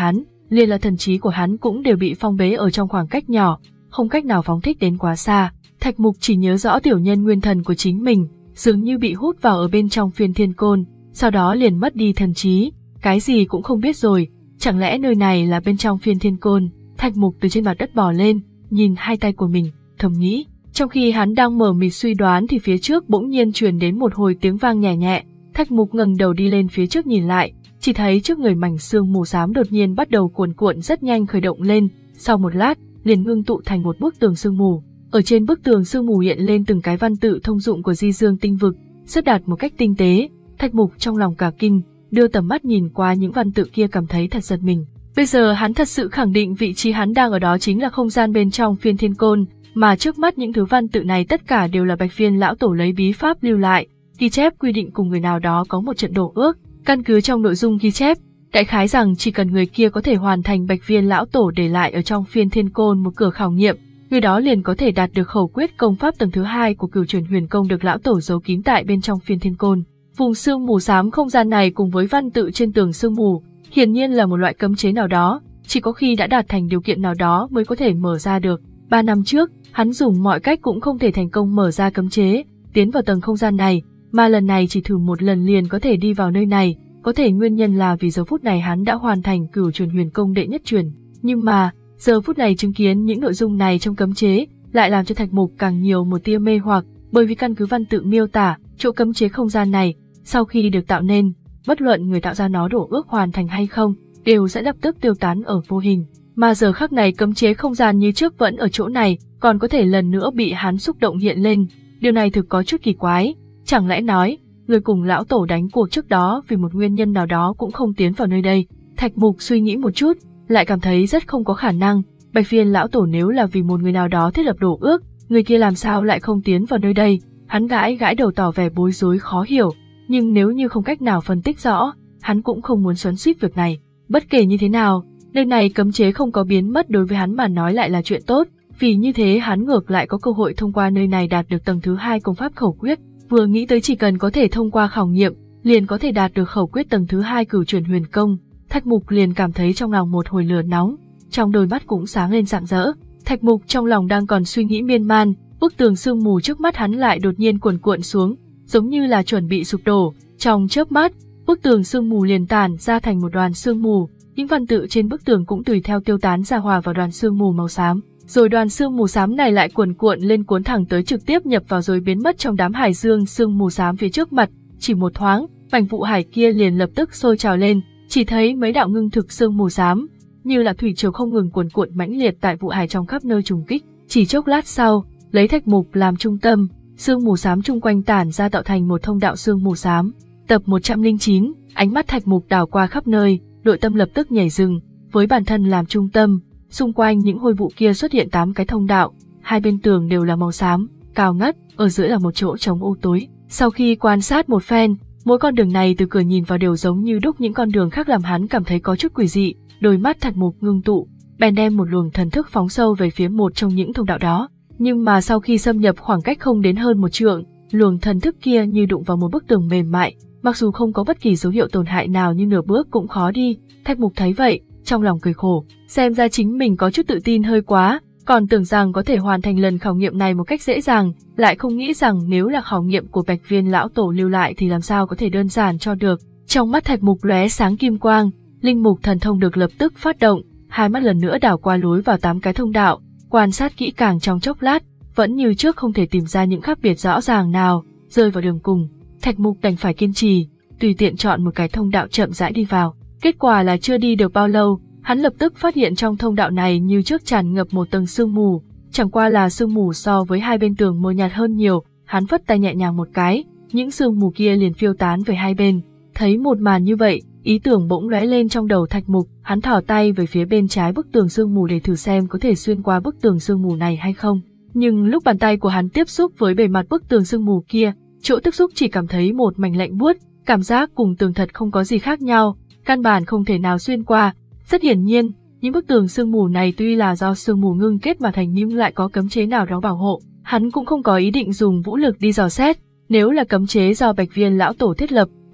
liền là thần trí của hắn cũng đều bị phong bế ở trong khoảng cách nhỏ, không cách nào phóng thích đến quá xa. Thạch Mục chỉ nhớ rõ tiểu nhân nguyên thần của chính mình, dường như bị hút vào ở bên trong phiên thiên côn, sau đó liền mất đi thần trí, cái gì cũng không biết rồi, chẳng lẽ nơi này là bên trong phiên thiên côn? Thạch Mục từ trên mặt đất bò lên, nhìn hai tay của mình, thầm nghĩ. Trong khi hắn đang mở mịt suy đoán thì phía trước bỗng nhiên truyền đến một hồi tiếng vang nhẹ nhẹ. Thạch Mục ngẩng đầu đi lên phía trước nhìn lại, chỉ thấy trước người mảnh sương mù xám đột nhiên bắt đầu cuồn cuộn rất nhanh khởi động lên, sau một lát, liền ngưng tụ thành một bức tường sương mù. Ở trên bức tường sương mù hiện lên từng cái văn tự thông dụng của Di Dương tinh vực, xếp đặt một cách tinh tế. Thạch Mục trong lòng cả kinh, đưa tầm mắt nhìn qua những văn tự kia cảm thấy thật giật mình. Bây giờ hắn thật sự khẳng định vị trí hắn đang ở đó chính là không gian bên trong phiên thiên côn, mà trước mắt những thứ văn tự này tất cả đều là Bạch Viên lão tổ lấy bí pháp lưu lại, ghi chép quy định cùng người nào đó có một trận đổ ước. Căn cứ trong nội dung ghi chép, đại khái rằng chỉ cần người kia có thể hoàn thành Bạch Viên lão tổ để lại ở trong phiên thiên côn một cửa khảo nghiệm, người đó liền có thể đạt được khẩu quyết công pháp tầng thứ hai của Cửu Truyền Huyền Công được lão tổ giấu kín tại bên trong phiên thiên côn. Vùng sương mù xám không gian này cùng với văn tự trên tường sương mù, hiển nhiên là một loại cấm chế nào đó, chỉ có khi đã đạt thành điều kiện nào đó mới có thể mở ra được. Ba năm trước, hắn dùng mọi cách cũng không thể thành công mở ra cấm chế, tiến vào tầng không gian này, mà lần này chỉ thử một lần liền có thể đi vào nơi này, có thể nguyên nhân là vì giờ phút này hắn đã hoàn thành Cửu Truyền Huyền Công đệ nhất truyền, nhưng mà, giờ phút này chứng kiến những nội dung này trong cấm chế, lại làm cho Thạch Mục càng nhiều một tia mê hoặc, bởi vì căn cứ văn tự miêu tả, chỗ cấm chế không gian này, sau khi được tạo nên, bất luận người tạo ra nó đổ ước hoàn thành hay không, đều sẽ lập tức tiêu tán ở vô hình. Mà giờ khắc này cấm chế không gian như trước vẫn ở chỗ này, còn có thể lần nữa bị hắn xúc động hiện lên. Điều này thực có chút kỳ quái, chẳng lẽ nói, người cùng lão tổ đánh cuộc trước đó vì một nguyên nhân nào đó cũng không tiến vào nơi đây. Thạch Mục suy nghĩ một chút, lại cảm thấy rất không có khả năng. Bạch Viên lão tổ nếu là vì một người nào đó thiết lập đổ ước, người kia làm sao lại không tiến vào nơi đây? Hắn gãi gãi đầu tỏ vẻ bối rối khó hiểu, nhưng nếu như không cách nào phân tích rõ, hắn cũng không muốn xoắn xuýt việc này. Bất kể như thế nào, nơi này cấm chế không có biến mất đối với hắn mà nói lại là chuyện tốt, vì như thế hắn ngược lại có cơ hội thông qua nơi này đạt được tầng thứ hai công pháp khẩu quyết. Vừa nghĩ tới chỉ cần có thể thông qua khảo nghiệm, liền có thể đạt được khẩu quyết tầng thứ hai Cửu Truyền Huyền Công, Thạch Mục liền cảm thấy trong lòng một hồi lửa nóng, trong đôi mắt cũng sáng lên rạng rỡ. Thạch Mục trong lòng đang còn suy nghĩ miên man, bức tường sương mù trước mắt hắn lại đột nhiên cuồn cuộn xuống, giống như là chuẩn bị sụp đổ. Trong chớp mắt, bức tường sương mù liền tản ra thành một đoàn sương mù, những văn tự trên bức tường cũng tùy theo tiêu tán ra hòa vào đoàn sương mù màu xám. Rồi đoàn sương mù xám này lại cuồn cuộn lên cuốn thẳng tới trực tiếp nhập vào rồi biến mất trong đám hải dương sương mù xám phía trước mặt. Chỉ một thoáng, mảnh vụ hải kia liền lập tức sôi trào lên, chỉ thấy mấy đạo ngưng thực sương mù xám như là thủy triều không ngừng cuồn cuộn mãnh liệt tại vụ hải trong khắp nơi trùng kích. Chỉ chốc lát sau, lấy Thạch Mục làm trung tâm, sương mù xám chung quanh tản ra tạo thành một thông đạo sương mù xám. Tập một trăm lẻ chín, ánh mắt Thạch Mục đảo qua khắp nơi, nội tâm lập tức nhảy dừng, với bản thân làm trung tâm, xung quanh những hôi vụ kia xuất hiện tám cái thông đạo, hai bên tường đều là màu xám, cao ngất, ở giữa là một chỗ trống u tối. Sau khi quan sát một phen, mỗi con đường này từ cửa nhìn vào đều giống như đúc những con đường khác làm hắn cảm thấy có chút quỷ dị. Đôi mắt Thạch Mục ngưng tụ, bèn đem một luồng thần thức phóng sâu về phía một trong những thông đạo đó. Nhưng mà sau khi xâm nhập khoảng cách không đến hơn một trượng, luồng thần thức kia như đụng vào một bức tường mềm mại, mặc dù không có bất kỳ dấu hiệu tổn hại nào nhưng nửa bước cũng khó đi. Thạch Mục thấy vậy, trong lòng cười khổ, xem ra chính mình có chút tự tin hơi quá, còn tưởng rằng có thể hoàn thành lần khảo nghiệm này một cách dễ dàng, lại không nghĩ rằng nếu là khảo nghiệm của Bạch Viên lão tổ lưu lại thì làm sao có thể đơn giản cho được. Trong mắt Thạch Mục lóe sáng kim quang, linh mục thần thông được lập tức phát động, hai mắt lần nữa đảo qua lối vào tám cái thông đạo, quan sát kỹ càng trong chốc lát, vẫn như trước không thể tìm ra những khác biệt rõ ràng nào. Rơi vào đường cùng, Thạch Mục đành phải kiên trì, tùy tiện chọn một cái thông đạo chậm rãi đi vào. Kết quả là chưa đi được bao lâu, hắn lập tức phát hiện trong thông đạo này như trước tràn ngập một tầng sương mù, chẳng qua là sương mù so với hai bên tường mờ nhạt hơn nhiều. Hắn phất tay nhẹ nhàng một cái, những sương mù kia liền phiêu tán về hai bên. Thấy một màn như vậy, ý tưởng bỗng lóe lên trong đầu Thạch Mục, hắn thò tay về phía bên trái bức tường sương mù để thử xem có thể xuyên qua bức tường sương mù này hay không. Nhưng lúc bàn tay của hắn tiếp xúc với bề mặt bức tường sương mù kia, chỗ tiếp xúc chỉ cảm thấy một mảnh lạnh buốt, cảm giác cùng tường thật không có gì khác nhau, căn bản không thể nào xuyên qua. Rất hiển nhiên, những bức tường sương mù này tuy là do sương mù ngưng kết mà thành nhưng lại có cấm chế nào đó bảo hộ. Hắn cũng không có ý định dùng vũ lực đi dò xét, nếu là cấm chế do Bạch Viên lão tổ thiết lập,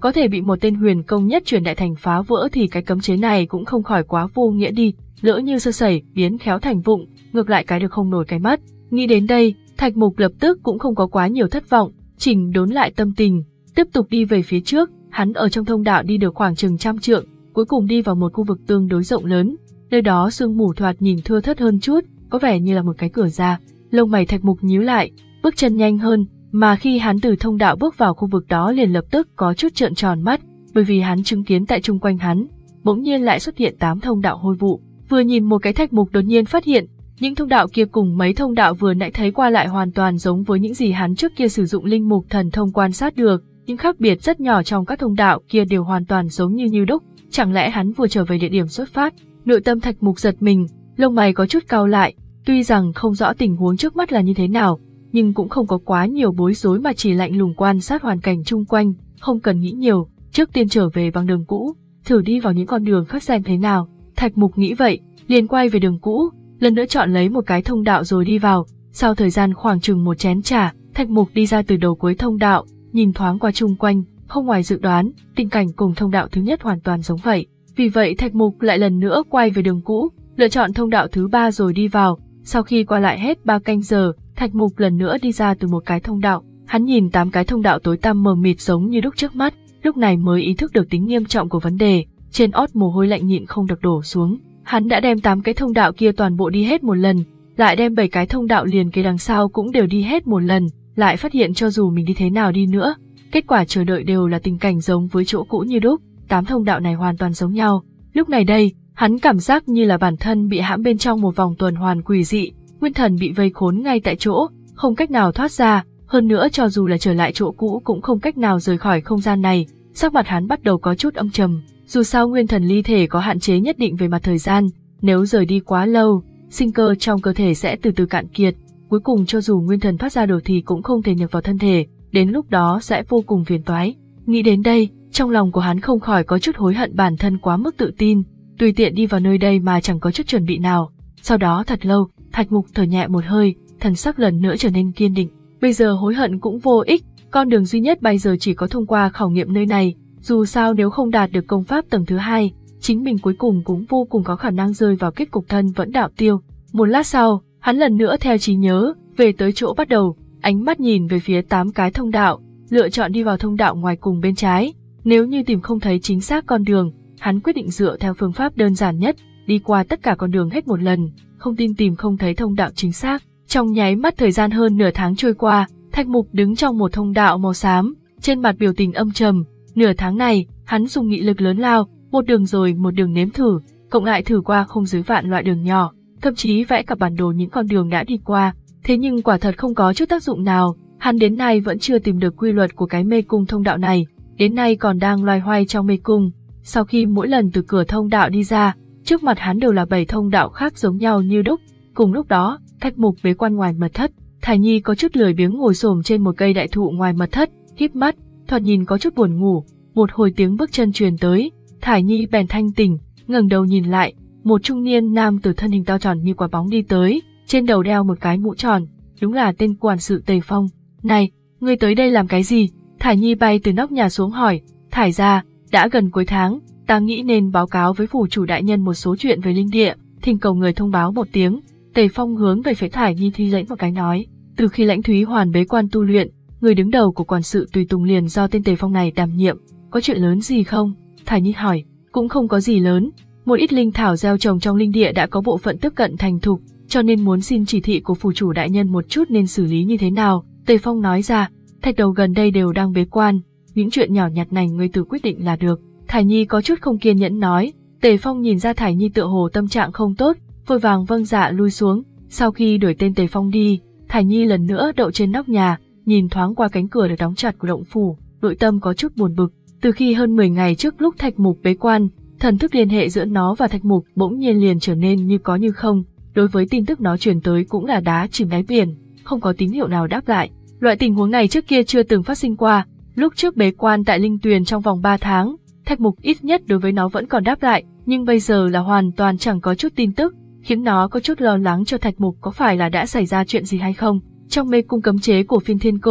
có thể bị một tên huyền công nhất truyền đại thành phá vỡ thì cái cấm chế này cũng không khỏi quá vô nghĩa đi, lỡ như sơ sẩy biến khéo thành vụng, ngược lại cái được không nổi cái mất. Nghĩ đến đây, Thạch Mục lập tức cũng không có quá nhiều thất vọng, chỉnh đốn lại tâm tình, tiếp tục đi về phía trước. Hắn ở trong thông đạo đi được khoảng chừng trăm trượng, cuối cùng đi vào một khu vực tương đối rộng lớn, nơi đó sương mù thoạt nhìn thưa thớt hơn chút, có vẻ như là một cái cửa ra. Lông mày Thạch Mục nhíu lại, bước chân nhanh hơn, mà khi hắn từ thông đạo bước vào khu vực đó liền lập tức có chút trợn tròn mắt, bởi vì hắn chứng kiến tại chung quanh hắn, bỗng nhiên lại xuất hiện tám thông đạo hôi vụ. Vừa nhìn một cái, Thạch Mục đột nhiên phát hiện, những thông đạo kia cùng mấy thông đạo vừa nãy thấy qua lại hoàn toàn giống với những gì hắn trước kia sử dụng linh mục thần thông quan sát được, những khác biệt rất nhỏ trong các thông đạo kia đều hoàn toàn giống như như đúc. Chẳng lẽ hắn vừa trở về địa điểm xuất phát? Nội tâm Thạch Mục giật mình, lông mày có chút cau lại, tuy rằng không rõ tình huống trước mắt là như thế nào, nhưng cũng không có quá nhiều bối rối mà chỉ lạnh lùng quan sát hoàn cảnh chung quanh, không cần nghĩ nhiều, trước tiên trở về bằng đường cũ, thử đi vào những con đường khác xem thế nào. Thạch Mục nghĩ vậy, liền quay về đường cũ, lần nữa chọn lấy một cái thông đạo rồi đi vào. Sau thời gian khoảng chừng một chén trà, Thạch Mục đi ra từ đầu cuối thông đạo, nhìn thoáng qua chung quanh, không ngoài dự đoán, tình cảnh cùng thông đạo thứ nhất hoàn toàn giống vậy. Vì vậy Thạch Mục lại lần nữa quay về đường cũ, lựa chọn thông đạo thứ ba rồi đi vào. Sau khi qua lại hết ba canh giờ, Thạch Mục lần nữa đi ra từ một cái thông đạo. Hắn nhìn tám cái thông đạo tối tăm mờ mịt giống như đúc trước mắt, lúc này mới ý thức được tính nghiêm trọng của vấn đề, trên ót mồ hôi lạnh nhịn không được đổ xuống. Hắn đã đem tám cái thông đạo kia toàn bộ đi hết một lần, lại đem bảy cái thông đạo liền kế đằng sau cũng đều đi hết một lần, lại phát hiện cho dù mình đi thế nào đi nữa, kết quả chờ đợi đều là tình cảnh giống với chỗ cũ như đúc, tám thông đạo này hoàn toàn giống nhau. Lúc này đây, hắn cảm giác như là bản thân bị hãm bên trong một vòng tuần hoàn quỷ dị, nguyên thần bị vây khốn ngay tại chỗ, không cách nào thoát ra, hơn nữa cho dù là trở lại chỗ cũ cũng không cách nào rời khỏi không gian này. Sắc mặt hắn bắt đầu có chút âm trầm, dù sao nguyên thần ly thể có hạn chế nhất định về mặt thời gian, nếu rời đi quá lâu, sinh cơ trong cơ thể sẽ từ từ cạn kiệt, cuối cùng cho dù nguyên thần thoát ra được thì cũng không thể nhập vào thân thể, đến lúc đó sẽ vô cùng phiền toái. Nghĩ đến đây, trong lòng của hắn không khỏi có chút hối hận bản thân quá mức tự tin, tùy tiện đi vào nơi đây mà chẳng có chút chuẩn bị nào. Sau đó thật lâu, Thạch Mục thở nhẹ một hơi, thần sắc lần nữa trở nên kiên định. Bây giờ hối hận cũng vô ích, con đường duy nhất bây giờ chỉ có thông qua khảo nghiệm nơi này, dù sao nếu không đạt được công pháp tầng thứ hai, chính mình cuối cùng cũng vô cùng có khả năng rơi vào kết cục thân vẫn đạo tiêu. Một lát sau, hắn lần nữa theo trí nhớ, về tới chỗ bắt đầu, ánh mắt nhìn về phía tám cái thông đạo, lựa chọn đi vào thông đạo ngoài cùng bên trái. Nếu như tìm không thấy chính xác con đường, hắn quyết định dựa theo phương pháp đơn giản nhất, đi qua tất cả con đường hết một lần, không tin tìm không thấy thông đạo chính xác. Trong nháy mắt thời gian hơn nửa tháng trôi qua, Thạch Mục đứng trong một thông đạo màu xám, trên mặt biểu tình âm trầm. Nửa tháng này, hắn dùng nghị lực lớn lao, một đường rồi một đường nếm thử, cộng lại thử qua không dưới vạn loại đường nhỏ, thậm chí vẽ cả bản đồ những con đường đã đi qua. Thế nhưng quả thật không có chút tác dụng nào, hắn đến nay vẫn chưa tìm được quy luật của cái mê cung thông đạo này, đến nay còn đang loay hoay trong mê cung. Sau khi mỗi lần từ cửa thông đạo đi ra, trước mặt hắn đều là bảy thông đạo khác giống nhau như đúc. Cùng lúc đó, Thạch Mục bế quan ngoài mật thất, Thải Nhi có chút lười biếng ngồi xổm trên một cây đại thụ ngoài mật thất, híp mắt, thoạt nhìn có chút buồn ngủ. Một hồi tiếng bước chân truyền tới, Thải Nhi bèn thanh tỉnh, ngẩng đầu nhìn lại, một trung niên nam tử thân hình to tròn như quả bóng đi tới, trên đầu đeo một cái mũ tròn, đúng là tên quản sự Tề Phong. Này, ngươi tới đây làm cái gì? Thải Nhi bay từ nóc nhà xuống hỏi. Thải gia, đã gần cuối tháng, ta nghĩ nên báo cáo với phủ chủ đại nhân một số chuyện về linh địa, thỉnh cầu người thông báo một tiếng. Tề Phong hướng về phía Thải Nhi thi lễ một cái nói, từ khi Lãnh Thúy Hoàn bế quan tu luyện, người đứng đầu của quản sự tùy tùng liền do tên Tề Phong này đảm nhiệm, có chuyện lớn gì không? Thải Nhi hỏi, cũng không có gì lớn, một ít linh thảo gieo trồng trong linh địa đã có bộ phận tiếp cận thành thục, cho nên muốn xin chỉ thị của phủ chủ đại nhân một chút nên xử lý như thế nào. Tề Phong nói ra, Thạch đầu gần đây đều đang bế quan, những chuyện nhỏ nhặt này ngươi tự quyết định là được. Thải Nhi có chút không kiên nhẫn nói. Tề Phong nhìn ra Thải Nhi tựa hồ tâm trạng không tốt, vội vàng vâng dạ lui xuống. Sau khi đuổi tên Tề Phong đi, Thải Nhi lần nữa đậu trên nóc nhà, nhìn thoáng qua cánh cửa được đóng chặt của động phủ, nội tâm có chút buồn bực. Từ khi hơn mười ngày trước lúc Thạch Mục bế quan, thần thức liên hệ giữa nó và Thạch Mục bỗng nhiên liền trở nên như có như không. Đối với tin tức nó truyền tới cũng là đá chìm đáy biển, không có tín hiệu nào đáp lại. Loại tình huống này trước kia chưa từng phát sinh qua. Lúc trước bế quan tại Linh Tuyền trong vòng ba tháng, Thạch Mục ít nhất đối với nó vẫn còn đáp lại, nhưng bây giờ là hoàn toàn chẳng có chút tin tức, khiến nó có chút lo lắng cho Thạch Mục có phải là đã xảy ra chuyện gì hay không. Trong mê cung cấm chế của Phiên Thiên Côn,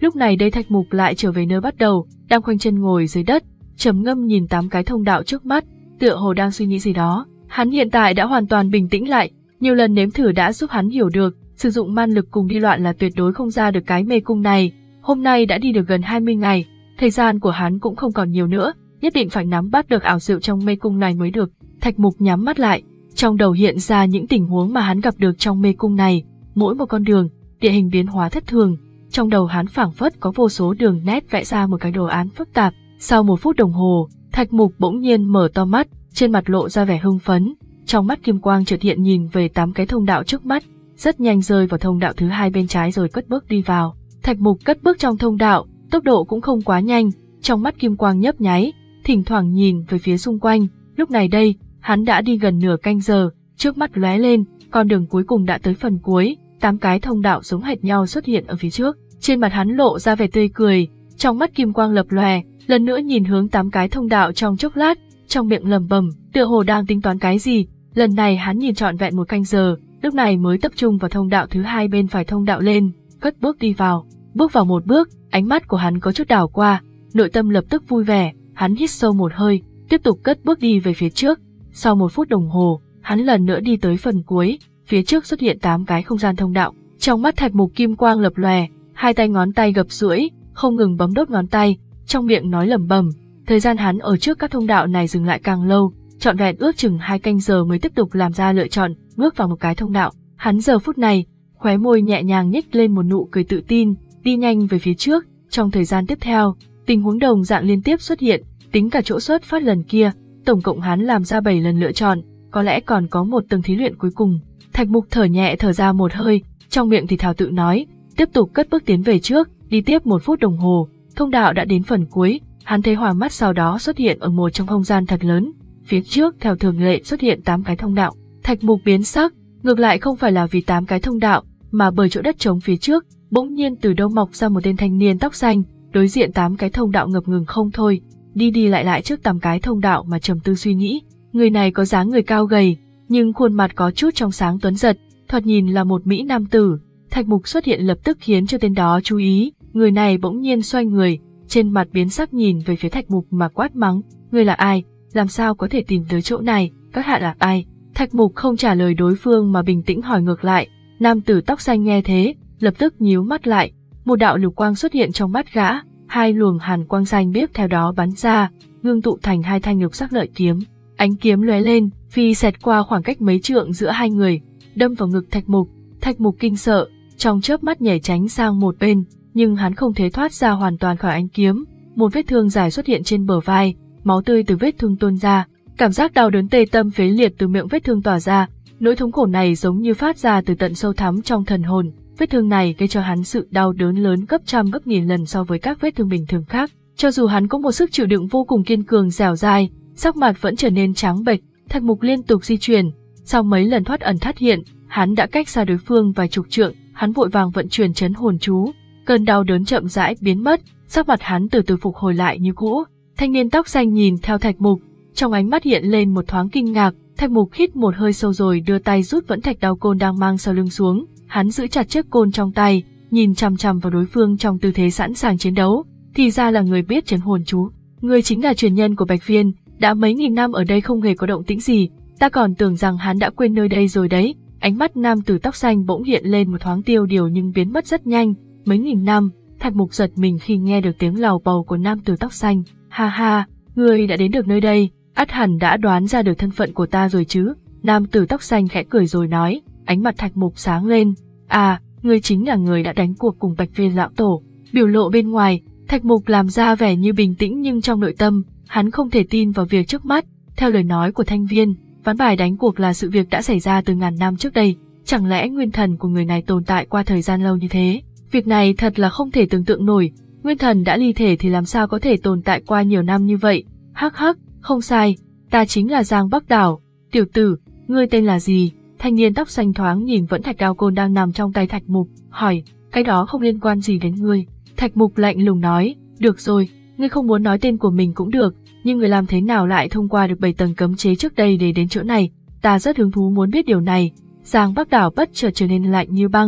Lúc này đây Thạch Mục lại trở về nơi bắt đầu, đang khoanh chân ngồi dưới đất, trầm ngâm nhìn tám cái thông đạo trước mắt, tựa hồ đang suy nghĩ gì đó. Hắn hiện tại đã hoàn toàn bình tĩnh lại, nhiều lần nếm thử đã giúp hắn hiểu được, sử dụng man lực cùng đi loạn là tuyệt đối không ra được cái mê cung này. Hôm nay đã đi được gần hai mươi ngày, thời gian của hắn cũng không còn nhiều nữa, nhất định phải nắm bắt được ảo diệu trong mê cung này mới được. Thạch Mục nhắm mắt lại, trong đầu hiện ra những tình huống mà hắn gặp được trong mê cung này, mỗi một con đường, địa hình biến hóa thất thường. Trong đầu hắn phảng phất có vô số đường nét vẽ ra một cái đồ án phức tạp. Sau một phút đồng hồ, Thạch Mục bỗng nhiên mở to mắt, trên mặt lộ ra vẻ hưng phấn, trong mắt kim quang chợt hiện nhìn về tám cái thông đạo trước mắt, rất nhanh rơi vào thông đạo thứ hai bên trái rồi cất bước đi vào. Thạch Mục cất bước trong thông đạo, tốc độ cũng không quá nhanh, trong mắt kim quang nhấp nháy, thỉnh thoảng nhìn về phía xung quanh. Lúc này đây, hắn đã đi gần nửa canh giờ, trước mắt lóe lên, con đường cuối cùng đã tới phần cuối, tám cái thông đạo giống hệt nhau xuất hiện ở phía trước. Trên mặt hắn lộ ra vẻ tươi cười, trong mắt kim quang lập lòe, lần nữa nhìn hướng tám cái thông đạo trong chốc lát, trong miệng lẩm bẩm, tựa hồ đang tính toán cái gì. Lần này hắn nhìn trọn vẹn một canh giờ, lúc này mới tập trung vào thông đạo thứ hai bên phải thông đạo lên, cất bước đi vào. Bước vào một bước, ánh mắt của hắn có chút đảo qua, nội tâm lập tức vui vẻ, hắn hít sâu một hơi, tiếp tục cất bước đi về phía trước. Sau một phút đồng hồ, hắn lần nữa đi tới phần cuối, phía trước xuất hiện tám cái không gian thông đạo. Trong mắt Thạch Mục kim quang lập lòe, hai tay ngón tay gập duỗi, không ngừng bấm đốt ngón tay, trong miệng nói lẩm bẩm. Thời gian hắn ở trước các thông đạo này dừng lại càng lâu, trọn vẹn ước chừng hai canh giờ mới tiếp tục làm ra lựa chọn, bước vào một cái thông đạo. Hắn giờ phút này, khóe môi nhẹ nhàng nhếch lên một nụ cười tự tin, đi nhanh về phía trước. Trong thời gian tiếp theo, tình huống đồng dạng liên tiếp xuất hiện, tính cả chỗ xuất phát lần kia, tổng cộng hắn làm ra bảy lần lựa chọn, có lẽ còn có một tầng thí luyện cuối cùng. Thạch Mục thở nhẹ thở ra một hơi, trong miệng thì thào tự nói, tiếp tục cất bước tiến về trước, đi tiếp một phút đồng hồ, thông đạo đã đến phần cuối, hắn thấy hòa mắt sau đó xuất hiện ở một trong không gian thật lớn, phía trước theo thường lệ xuất hiện tám cái thông đạo. Thạch Mục biến sắc, ngược lại không phải là vì tám cái thông đạo, mà bởi chỗ đất trống phía trước, bỗng nhiên từ đâu mọc ra một tên thanh niên tóc xanh, đối diện tám cái thông đạo ngập ngừng không thôi, đi đi lại lại trước tám cái thông đạo mà trầm tư suy nghĩ. Người này có dáng người cao gầy, nhưng khuôn mặt có chút trong sáng tuấn giật, thoạt nhìn là một mỹ nam tử. Thạch Mục xuất hiện lập tức khiến cho tên đó chú ý, người này bỗng nhiên xoay người, trên mặt biến sắc nhìn về phía Thạch Mục mà quát mắng, ngươi là ai, làm sao có thể tìm tới chỗ này, các hạ là ai? Thạch Mục không trả lời đối phương mà bình tĩnh hỏi ngược lại. Nam tử tóc xanh nghe thế, lập tức nhíu mắt lại, một đạo lục quang xuất hiện trong mắt gã, hai luồng hàn quang xanh biếc theo đó bắn ra, ngưng tụ thành hai thanh lục sắc lợi kiếm. Ánh kiếm lóe lên, phi xẹt qua khoảng cách mấy trượng giữa hai người, đâm vào ngực Thạch Mục. Thạch Mục kinh sợ, trong chớp mắt nhảy tránh sang một bên, nhưng hắn không thể thoát ra hoàn toàn khỏi ánh kiếm. Một vết thương dài xuất hiện trên bờ vai, máu tươi từ vết thương tuôn ra, cảm giác đau đớn tê tâm phế liệt từ miệng vết thương tỏa ra. Nỗi thống khổ này giống như phát ra từ tận sâu thẳm trong thần hồn. Vết thương này gây cho hắn sự đau đớn lớn gấp trăm gấp nghìn lần so với các vết thương bình thường khác. Cho dù hắn có một sức chịu đựng vô cùng kiên cường dẻo dai, sắc mặt vẫn trở nên trắng bệch. Thạch Mục liên tục di chuyển, sau mấy lần thoát ẩn thoát hiện, hắn đã cách xa đối phương vài chục trượng. Hắn vội vàng vận chuyển trấn hồn chú, cơn đau đớn chậm rãi biến mất, sắc mặt hắn từ từ phục hồi lại như cũ. Thanh niên tóc xanh nhìn theo Thạch Mục, trong ánh mắt hiện lên một thoáng kinh ngạc. Thạch Mục hít một hơi sâu rồi đưa tay rút vẫn thạch đao côn đang mang sau lưng xuống, hắn giữ chặt chiếc côn trong tay, nhìn chằm chằm vào đối phương trong tư thế sẵn sàng chiến đấu. Thì ra là người biết trấn hồn chú, người chính là truyền nhân của Bạch Viên, đã mấy nghìn năm ở đây không hề có động tĩnh gì, ta còn tưởng rằng hắn đã quên nơi đây rồi đấy. Ánh mắt nam tử tóc xanh bỗng hiện lên một thoáng tiêu điều nhưng biến mất rất nhanh. Mấy nghìn năm, Thạch Mục giật mình khi nghe được tiếng lầu bầu của nam tử tóc xanh. Ha ha, ngươi đã đến được nơi đây, ắt hẳn đã đoán ra được thân phận của ta rồi chứ? Nam tử tóc xanh khẽ cười rồi nói, ánh mặt Thạch Mục sáng lên. À, ngươi chính là người đã đánh cuộc cùng Bạch Viên lão tổ. Biểu lộ bên ngoài, Thạch Mục làm ra vẻ như bình tĩnh nhưng trong nội tâm, hắn không thể tin vào việc trước mắt. Theo lời nói của Thanh Viên, ván bài đánh cuộc là sự việc đã xảy ra từ ngàn năm trước đây, chẳng lẽ nguyên thần của người này tồn tại qua thời gian lâu như thế? Việc này thật là không thể tưởng tượng nổi, nguyên thần đã ly thể thì làm sao có thể tồn tại qua nhiều năm như vậy? Hắc hắc, không sai, ta chính là Giang Bắc Đảo. Tiểu tử, ngươi tên là gì? Thanh niên tóc xanh thoáng nhìn vẫn thạch đao côn đang nằm trong tay Thạch Mục, hỏi, cái đó không liên quan gì đến ngươi. Thạch Mục lạnh lùng nói, được rồi, ngươi không muốn nói tên của mình cũng được, nhưng người làm thế nào lại thông qua được bảy tầng cấm chế trước đây để đến chỗ này? Ta rất hứng thú muốn biết điều này. Giang Bắc Đảo bất chợt trở nên lạnh như băng,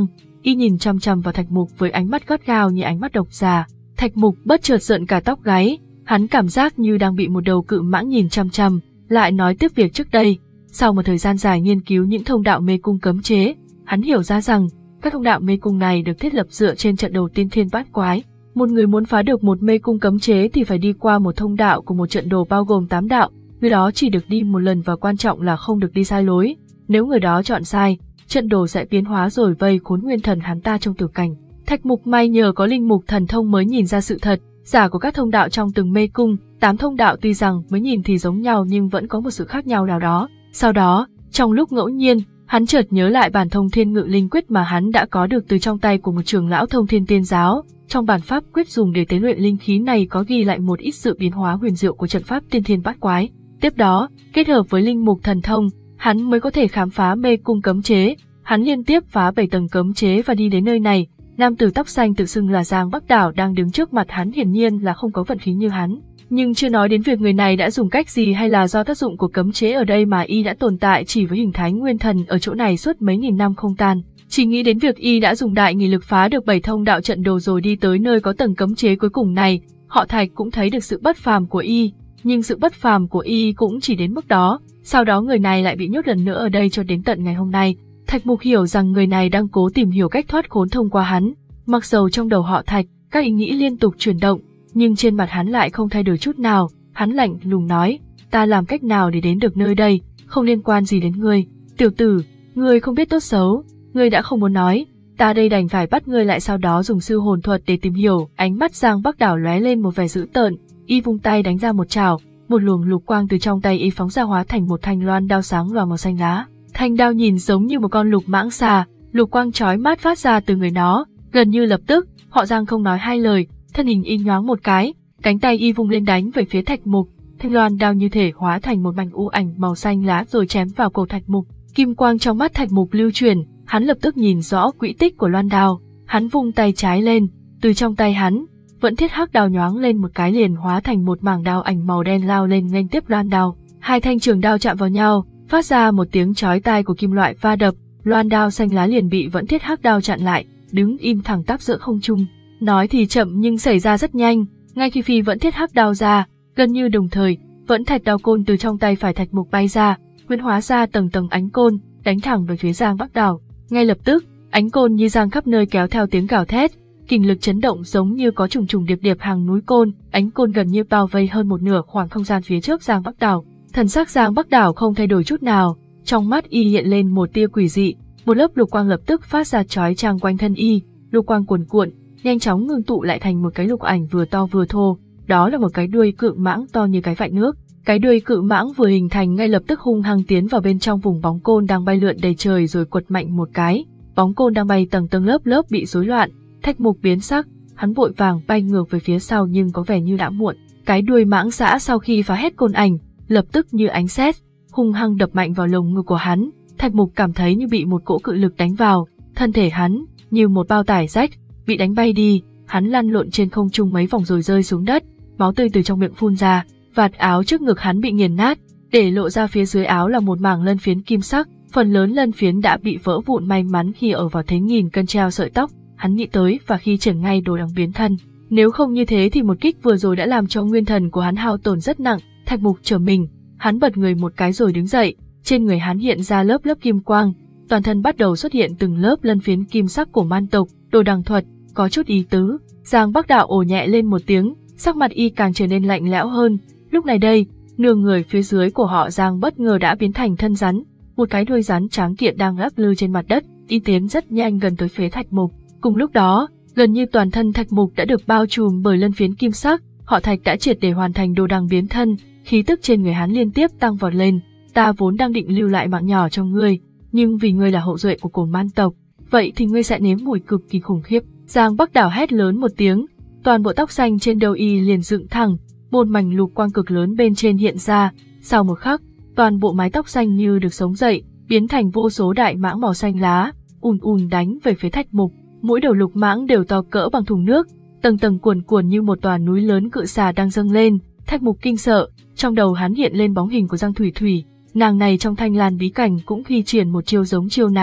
Y nhìn chăm chăm vào Thạch Mục với ánh mắt gắt gao như ánh mắt độc xà. Thạch Mục bất chợt giận cả tóc gáy, hắn cảm giác như đang bị một đầu cự mãng nhìn chăm chăm, lại nói tiếp việc trước đây. Sau một thời gian dài nghiên cứu những thông đạo mê cung cấm chế, hắn hiểu ra rằng các thông đạo mê cung này được thiết lập dựa trên trận đồ tiên thiên bát quái. Một người muốn phá được một mê cung cấm chế thì phải đi qua một thông đạo của một trận đồ bao gồm tám đạo, người đó chỉ được đi một lần và quan trọng là không được đi sai lối. Nếu người đó chọn sai, trận đồ sẽ biến hóa rồi vây khốn nguyên thần hắn ta trong tử cảnh. Thạch Mục may nhờ có linh mục thần thông mới nhìn ra sự thật giả của các thông đạo trong từng mê cung. Tám thông đạo tuy rằng mới nhìn thì giống nhau nhưng vẫn có một sự khác nhau nào đó. Sau đó, trong lúc ngẫu nhiên, hắn chợt nhớ lại bản thông thiên ngự linh quyết mà hắn đã có được từ trong tay của một trưởng lão thông thiên tiên giáo. Trong bản pháp quyết dùng để tế luyện linh khí này có ghi lại một ít sự biến hóa huyền diệu của trận pháp tiên thiên bát quái. Tiếp đó, kết hợp với linh mục thần thông, hắn mới có thể khám phá mê cung cấm chế. Hắn liên tiếp phá bảy tầng cấm chế và đi đến nơi này. Nam tử tóc xanh tự xưng là Giang Bắc Đảo đang đứng trước mặt hắn, hiển nhiên là không có vận khí như hắn. Nhưng chưa nói đến việc người này đã dùng cách gì hay là do tác dụng của cấm chế ở đây mà y đã tồn tại chỉ với hình thái nguyên thần ở chỗ này suốt mấy nghìn năm không tan. Chỉ nghĩ đến việc y đã dùng đại nghị lực phá được bảy thông đạo trận đồ rồi đi tới nơi có tầng cấm chế cuối cùng này, họ Thạch cũng thấy được sự bất phàm của y. Nhưng sự bất phàm của y cũng chỉ đến mức đó, sau đó người này lại bị nhốt lần nữa ở đây cho đến tận ngày hôm nay. Thạch Mục hiểu rằng người này đang cố tìm hiểu cách thoát khốn thông qua hắn. Mặc dầu trong đầu họ Thạch, các ý nghĩ liên tục chuyển động, nhưng trên mặt hắn lại không thay đổi chút nào. Hắn lạnh lùng nói, ta làm cách nào để đến được nơi đây, không liên quan gì đến ngươi. Tiểu tử, ngươi không biết tốt xấu, ngươi đã không muốn nói, ta đây đành phải bắt ngươi lại, sau đó dùng sư hồn thuật để tìm hiểu. Ánh mắt Giang Bắc Đảo lóe lên một vẻ dữ tợn, y vung tay đánh ra một chảo, một luồng lục quang từ trong tay y phóng ra hóa thành một thanh loan đao sáng loà màu xanh lá. Thanh đao nhìn giống như một con lục mãng xà, lục quang chói mắt phát ra từ người nó. Gần như lập tức, họ Giang không nói hai lời, thân hình y nhoáng một cái, cánh tay y vung lên đánh về phía Thạch Mục. Thanh loan đao như thể hóa thành một mảnh u ảnh màu xanh lá rồi chém vào cổ Thạch Mục. Kim quang trong mắt Thạch Mục lưu chuyển, hắn lập tức nhìn rõ quỹ tích của loan đao. Hắn vung tay trái lên, từ trong tay hắn, vẫn thiết hắc đao nhoáng lên một cái liền hóa thành một mảng đao ảnh màu đen lao lên nghênh tiếp loan đao. Hai thanh trường đao chạm vào nhau, phát ra một tiếng chói tai của kim loại va đập, loan đao xanh lá liền bị vẫn thiết hắc đao chặn lại, đứng im thẳng tắp giữa không trung. Nói thì chậm nhưng xảy ra rất nhanh, ngay khi phi vẫn thiết hắc đao ra, gần như đồng thời, vẫn thạch đao côn từ trong tay phải Thạch Mục bay ra, huyễn hóa ra tầng tầng ánh côn, đánh thẳng về phía Giang Bắc Đảo. Ngay lập tức, ánh côn như giang khắp nơi kéo theo tiếng gào thét, kình lực chấn động giống như có trùng trùng điệp điệp hàng núi côn, ánh côn gần như bao vây hơn một nửa khoảng không gian phía trước Giang Bắc Đảo. Thần sắc Giang Bắc Đảo không thay đổi chút nào, trong mắt y hiện lên một tia quỷ dị, một lớp lục quang lập tức phát ra chói chang quanh thân y, lục quang cuồn cuộn, nhanh chóng ngưng tụ lại thành một cái lục ảnh vừa to vừa thô, đó là một cái đuôi cự mãng to như cái vại nước. Cái đuôi cự mãng vừa hình thành ngay lập tức hung hăng tiến vào bên trong vùng bóng côn đang bay lượn đầy trời rồi quật mạnh một cái, bóng côn đang bay tầng tầng lớp lớp bị rối loạn. Thạch Mục biến sắc, hắn vội vàng bay ngược về phía sau nhưng có vẻ như đã muộn. Cái đuôi mãng dã sau khi phá hết côn ảnh, lập tức như ánh sét, hung hăng đập mạnh vào lồng ngực của hắn. Thạch Mục cảm thấy như bị một cỗ cự lực đánh vào, thân thể hắn như một bao tải rách, bị đánh bay đi, hắn lăn lộn trên không trung mấy vòng rồi rơi xuống đất, máu tươi từ trong miệng phun ra, vạt áo trước ngực hắn bị nghiền nát, để lộ ra phía dưới áo là một mảng lân phiến kim sắc, phần lớn lân phiến đã bị vỡ vụn, may mắn khi ở vào thế nghìn cân treo sợi tóc, hắn nghĩ tới và khi triển ngay đồ đằng biến thân, nếu không như thế thì một kích vừa rồi đã làm cho nguyên thần của hắn hao tổn rất nặng. Thạch Mục trở mình, hắn bật người một cái rồi đứng dậy, trên người hắn hiện ra lớp lớp kim quang, toàn thân bắt đầu xuất hiện từng lớp lân phiến kim sắc của man tộc, đồ đằng thuật, có chút ý tứ. Giang Bắc Đảo ồ nhẹ lên một tiếng, sắc mặt y càng trở nên lạnh lẽo hơn. Lúc này đây, nửa người phía dưới của họ Giang bất ngờ đã biến thành thân rắn, một cái đuôi rắn tráng kiện đang lắc lư trên mặt đất, y tiến rất nhanh gần tới phía Thạch Mục. Cùng lúc đó, gần như toàn thân Thạch Mục đã được bao trùm bởi lân phiến kim sắc, họ Thạch đã triệt để hoàn thành đồ đằng biến thân, khí tức trên người hắn liên tiếp tăng vọt lên. Ta vốn đang định lưu lại mạng nhỏ cho ngươi, nhưng vì ngươi là hậu duệ của cổ man tộc, vậy thì ngươi sẽ nếm mùi cực kỳ khủng khiếp. Giang Bắc Đảo hét lớn một tiếng, toàn bộ tóc xanh trên đầu y liền dựng thẳng, một mảnh lục quang cực lớn bên trên hiện ra, sau một khắc, toàn bộ mái tóc xanh như được sống dậy, biến thành vô số đại mãng màu xanh lá, ùn ùn đánh về phía Thạch Mục. Mỗi đầu lục mãng đều to cỡ bằng thùng nước, tầng tầng cuồn cuộn như một tòa núi lớn cự xà đang dâng lên. Thạch Mục kinh sợ, trong đầu hắn hiện lên bóng hình của Giang Thủy Thủy, nàng này trong Thanh Lan bí cảnh cũng thi triển một chiêu giống chiêu này,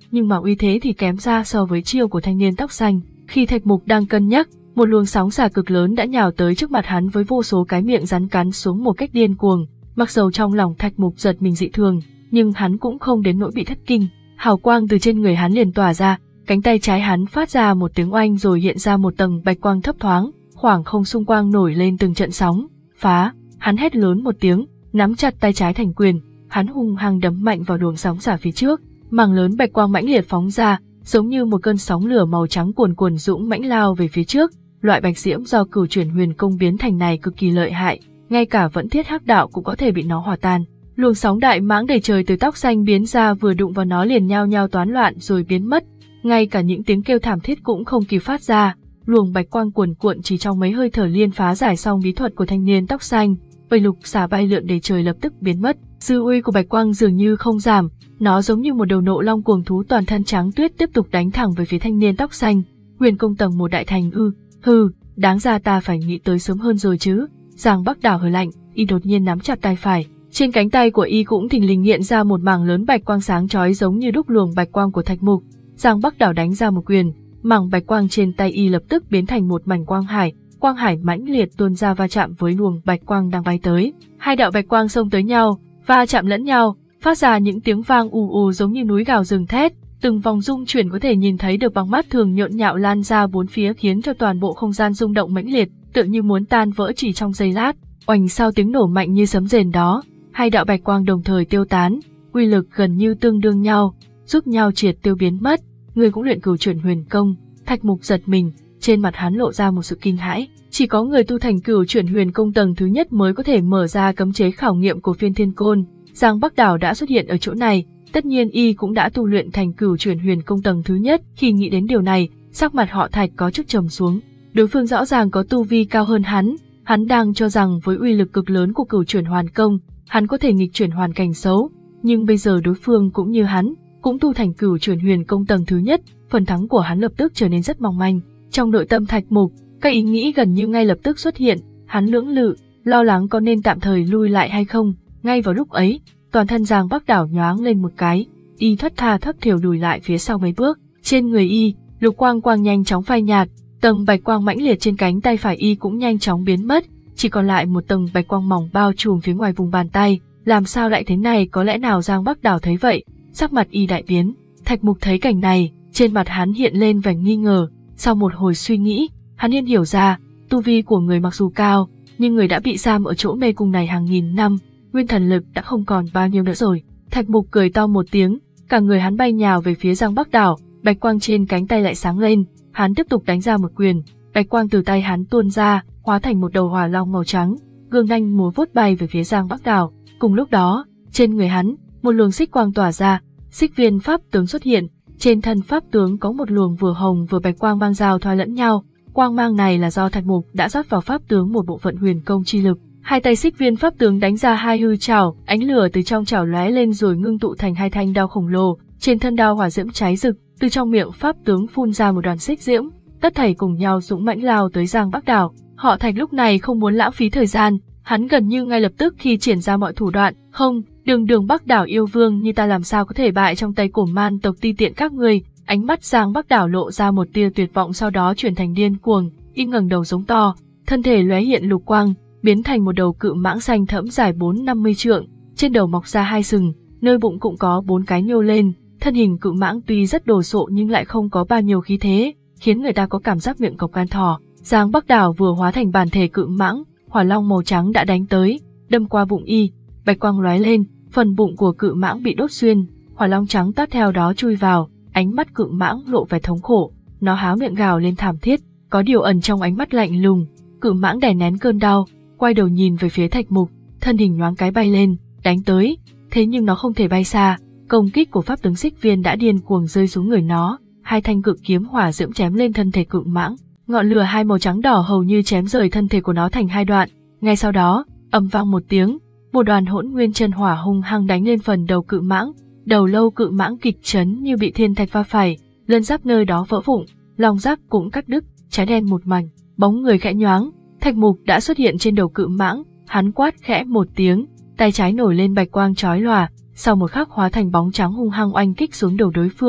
nhưng mà uy thế thì kém xa so với chiêu của thanh niên tóc xanh. Khi Thạch Mục đang cân nhắc, một luồng sóng xả cực lớn đã nhào tới trước mặt hắn với vô số cái miệng rắn cắn xuống một cách điên cuồng. Mặc dầu trong lòng Thạch Mục giật mình dị thường, nhưng hắn cũng không đến nỗi bị thất kinh. Hào quang từ trên người hắn liền tỏa ra, cánh tay trái hắn phát ra một tiếng oanh rồi hiện ra một tầng bạch quang thấp thoáng, khoảng không xung quanh nổi lên từng trận sóng. Phá! Hắn hét lớn một tiếng, nắm chặt tay trái thành quyền, hắn hung hăng đấm mạnh vào luồng sóng xả phía trước. Mảng lớn bạch quang mãnh liệt phóng ra, giống như một cơn sóng lửa màu trắng cuồn cuộn dũng mãnh lao về phía trước. Loại bạch diễm do Cửu Chuyển Huyền Công biến thành này cực kỳ lợi hại, ngay cả Vẫn Thiết Hắc Đạo cũng có thể bị nó hòa tan. Luồng sóng đại mãng đầy trời từ tóc xanh biến ra, vừa đụng vào nó liền nhao nhao toán loạn rồi biến mất, ngay cả những tiếng kêu thảm thiết cũng không kịp phát ra. Luồng bạch quang cuồn cuộn chỉ trong mấy hơi thở liên phá giải xong bí thuật của thanh niên tóc xanh, bầy lục xà bay lượn đầy trời lập tức biến mất. Dư uy của bạch quang dường như không giảm, nó giống như một đầu nộ long cuồng thú toàn thân trắng tuyết tiếp tục đánh thẳng về phía thanh niên tóc xanh. Huyền công tầng một đại thành ư? Hừ, đáng ra ta phải nghĩ tới sớm hơn rồi chứ. Giang Bắc Đảo hừ lạnh, y đột nhiên nắm chặt tay phải, trên cánh tay của y cũng thình lình hiện ra một mảng lớn bạch quang sáng chói giống như đúc luồng bạch quang của Thạch Mục. Giang Bắc Đảo đánh ra một quyền, mảng bạch quang trên tay y lập tức biến thành một mảnh quang hải, quang hải mãnh liệt tuôn ra va chạm với luồng bạch quang đang bay tới. Hai đạo bạch quang xông tới nhau, va chạm lẫn nhau, phát ra những tiếng vang ù ù giống như núi gào rừng thét. Từng vòng rung chuyển có thể nhìn thấy được bằng mắt thường nhộn nhạo lan ra bốn phía, khiến cho toàn bộ không gian rung động mãnh liệt, tựa như muốn tan vỡ chỉ trong giây lát. Oành, sau tiếng nổ mạnh như sấm rền đó, hai đạo bạch quang đồng thời tiêu tán, uy lực gần như tương đương nhau, giúp nhau triệt tiêu biến mất. Người cũng luyện Cửu Chuyển Huyền Công? Thạch Mục giật mình, trên mặt hắn lộ ra một sự kinh hãi. Chỉ có người tu thành Cửu Chuyển Huyền Công tầng thứ nhất mới có thể mở ra cấm chế khảo nghiệm của Phiên Thiên Côn. Giang Bắc Đảo đã xuất hiện ở chỗ này, tất nhiên y cũng đã tu luyện thành Cửu Chuyển Huyền Công tầng thứ nhất. Khi nghĩ đến điều này, sắc mặt họ Thạch có chút trầm xuống. Đối phương rõ ràng có tu vi cao hơn hắn, hắn đang cho rằng với uy lực cực lớn của Cửu Chuyển Hoàn Công, hắn có thể nghịch chuyển hoàn cảnh xấu, nhưng bây giờ đối phương cũng như hắn, cũng tu thành Cửu Chuyển Huyền Công tầng thứ nhất, phần thắng của hắn lập tức trở nên rất mong manh. Trong nội tâm Thạch Mục, các ý nghĩ gần như ngay lập tức xuất hiện, hắn lưỡng lự, lo lắng có nên tạm thời lui lại hay không. Ngay vào lúc ấy, toàn thân Giang Bắc Đảo nhoáng lên một cái, y thất tha thất thểu lùi lại phía sau mấy bước. Trên người y, lục quang quang nhanh chóng phai nhạt, tầng bạch quang mãnh liệt trên cánh tay phải y cũng nhanh chóng biến mất, chỉ còn lại một tầng bạch quang mỏng bao trùm phía ngoài vùng bàn tay. Làm sao lại thế này? Có lẽ nào? Giang Bắc Đảo thấy vậy, sắc mặt y đại biến. Thạch Mục thấy cảnh này, trên mặt hắn hiện lên vẻ nghi ngờ. Sau một hồi suy nghĩ, hắn yên hiểu ra, tu vi của người mặc dù cao, nhưng người đã bị giam ở chỗ mê cung này hàng nghìn năm, nguyên thần lực đã không còn bao nhiêu nữa rồi. Thạch Mục cười to một tiếng, cả người hắn bay nhào về phía Giang Bắc Đảo, bạch quang trên cánh tay lại sáng lên, hắn tiếp tục đánh ra một quyền, bạch quang từ tay hắn tuôn ra, hóa thành một đầu hỏa long màu trắng, gương nanh múa vuốt bay về phía Giang Bắc Đảo. Cùng lúc đó, trên người hắn, một luồng xích quang tỏa ra, xích viên pháp tướng xuất hiện, trên thân pháp tướng có một luồng vừa hồng vừa bạch quang mang giao thoa lẫn nhau. Quang mang này là do Thạch Mục đã rót vào pháp tướng một bộ phận huyền công chi lực. Hai tay xích viên pháp tướng đánh ra hai hư chảo, ánh lửa từ trong chảo lóe lên rồi ngưng tụ thành hai thanh đao khổng lồ. Trên thân đao hỏa diễm cháy rực, từ trong miệng pháp tướng phun ra một đoàn xích diễm, tất thảy cùng nhau dũng mãnh lao tới Giang Bắc Đảo. Họ Thạch lúc này không muốn lãng phí thời gian, hắn gần như ngay lập tức khi triển ra mọi thủ đoạn. Không, đường đường Bắc Đảo yêu vương như ta làm sao có thể bại trong tay cổ man tộc ti tiện các ngươi. Ánh mắt Giang Bắc Đảo lộ ra một tia tuyệt vọng, sau đó chuyển thành điên cuồng, y ngẩng đầu giống to, thân thể lóe hiện lục quang, biến thành một đầu cự mãng xanh thẫm dài bốn năm mươi trượng, trên đầu mọc ra hai sừng, nơi bụng cũng có bốn cái nhô lên. Thân hình cự mãng tuy rất đồ sộ nhưng lại không có bao nhiêu khí thế, khiến người ta có cảm giác miệng cọp gan thỏ. Giang Bắc Đảo vừa hóa thành bản thể cự mãng, hỏa long màu trắng đã đánh tới, đâm qua bụng y, bạch quang lóe lên, phần bụng của cự mãng bị đốt xuyên, hỏa long trắng tát theo đó chui vào. Ánh mắt cự mãng lộ vẻ thống khổ, nó há miệng gào lên thảm thiết, có điều ẩn trong ánh mắt lạnh lùng. Cự mãng đè nén cơn đau, quay đầu nhìn về phía Thạch Mục, thân hình nhoáng cái bay lên, đánh tới, thế nhưng nó không thể bay xa, công kích của pháp tướng xích viên đã điên cuồng rơi xuống người nó, hai thanh cự kiếm hỏa diễm chém lên thân thể cự mãng, ngọn lửa hai màu trắng đỏ hầu như chém rời thân thể của nó thành hai đoạn. Ngay sau đó, ầm vang một tiếng, một đoàn hỗn nguyên chân hỏa hung hăng đánh lên phần đầu cự mãng. Đầu lâu cự mãng kịch chấn như bị thiên thạch va phải, lân giáp nơi đó vỡ vụn, lòng giáp cũng cắt đứt, trái đen một mảnh. Bóng người khẽ nhoáng, Thạch Mục đã xuất hiện trên đầu cự mãng, hắn quát khẽ một tiếng, tay trái nổi lên bạch quang chói lòa, sau một khắc hóa thành bóng trắng hung hăng oanh kích xuống đầu đối phương.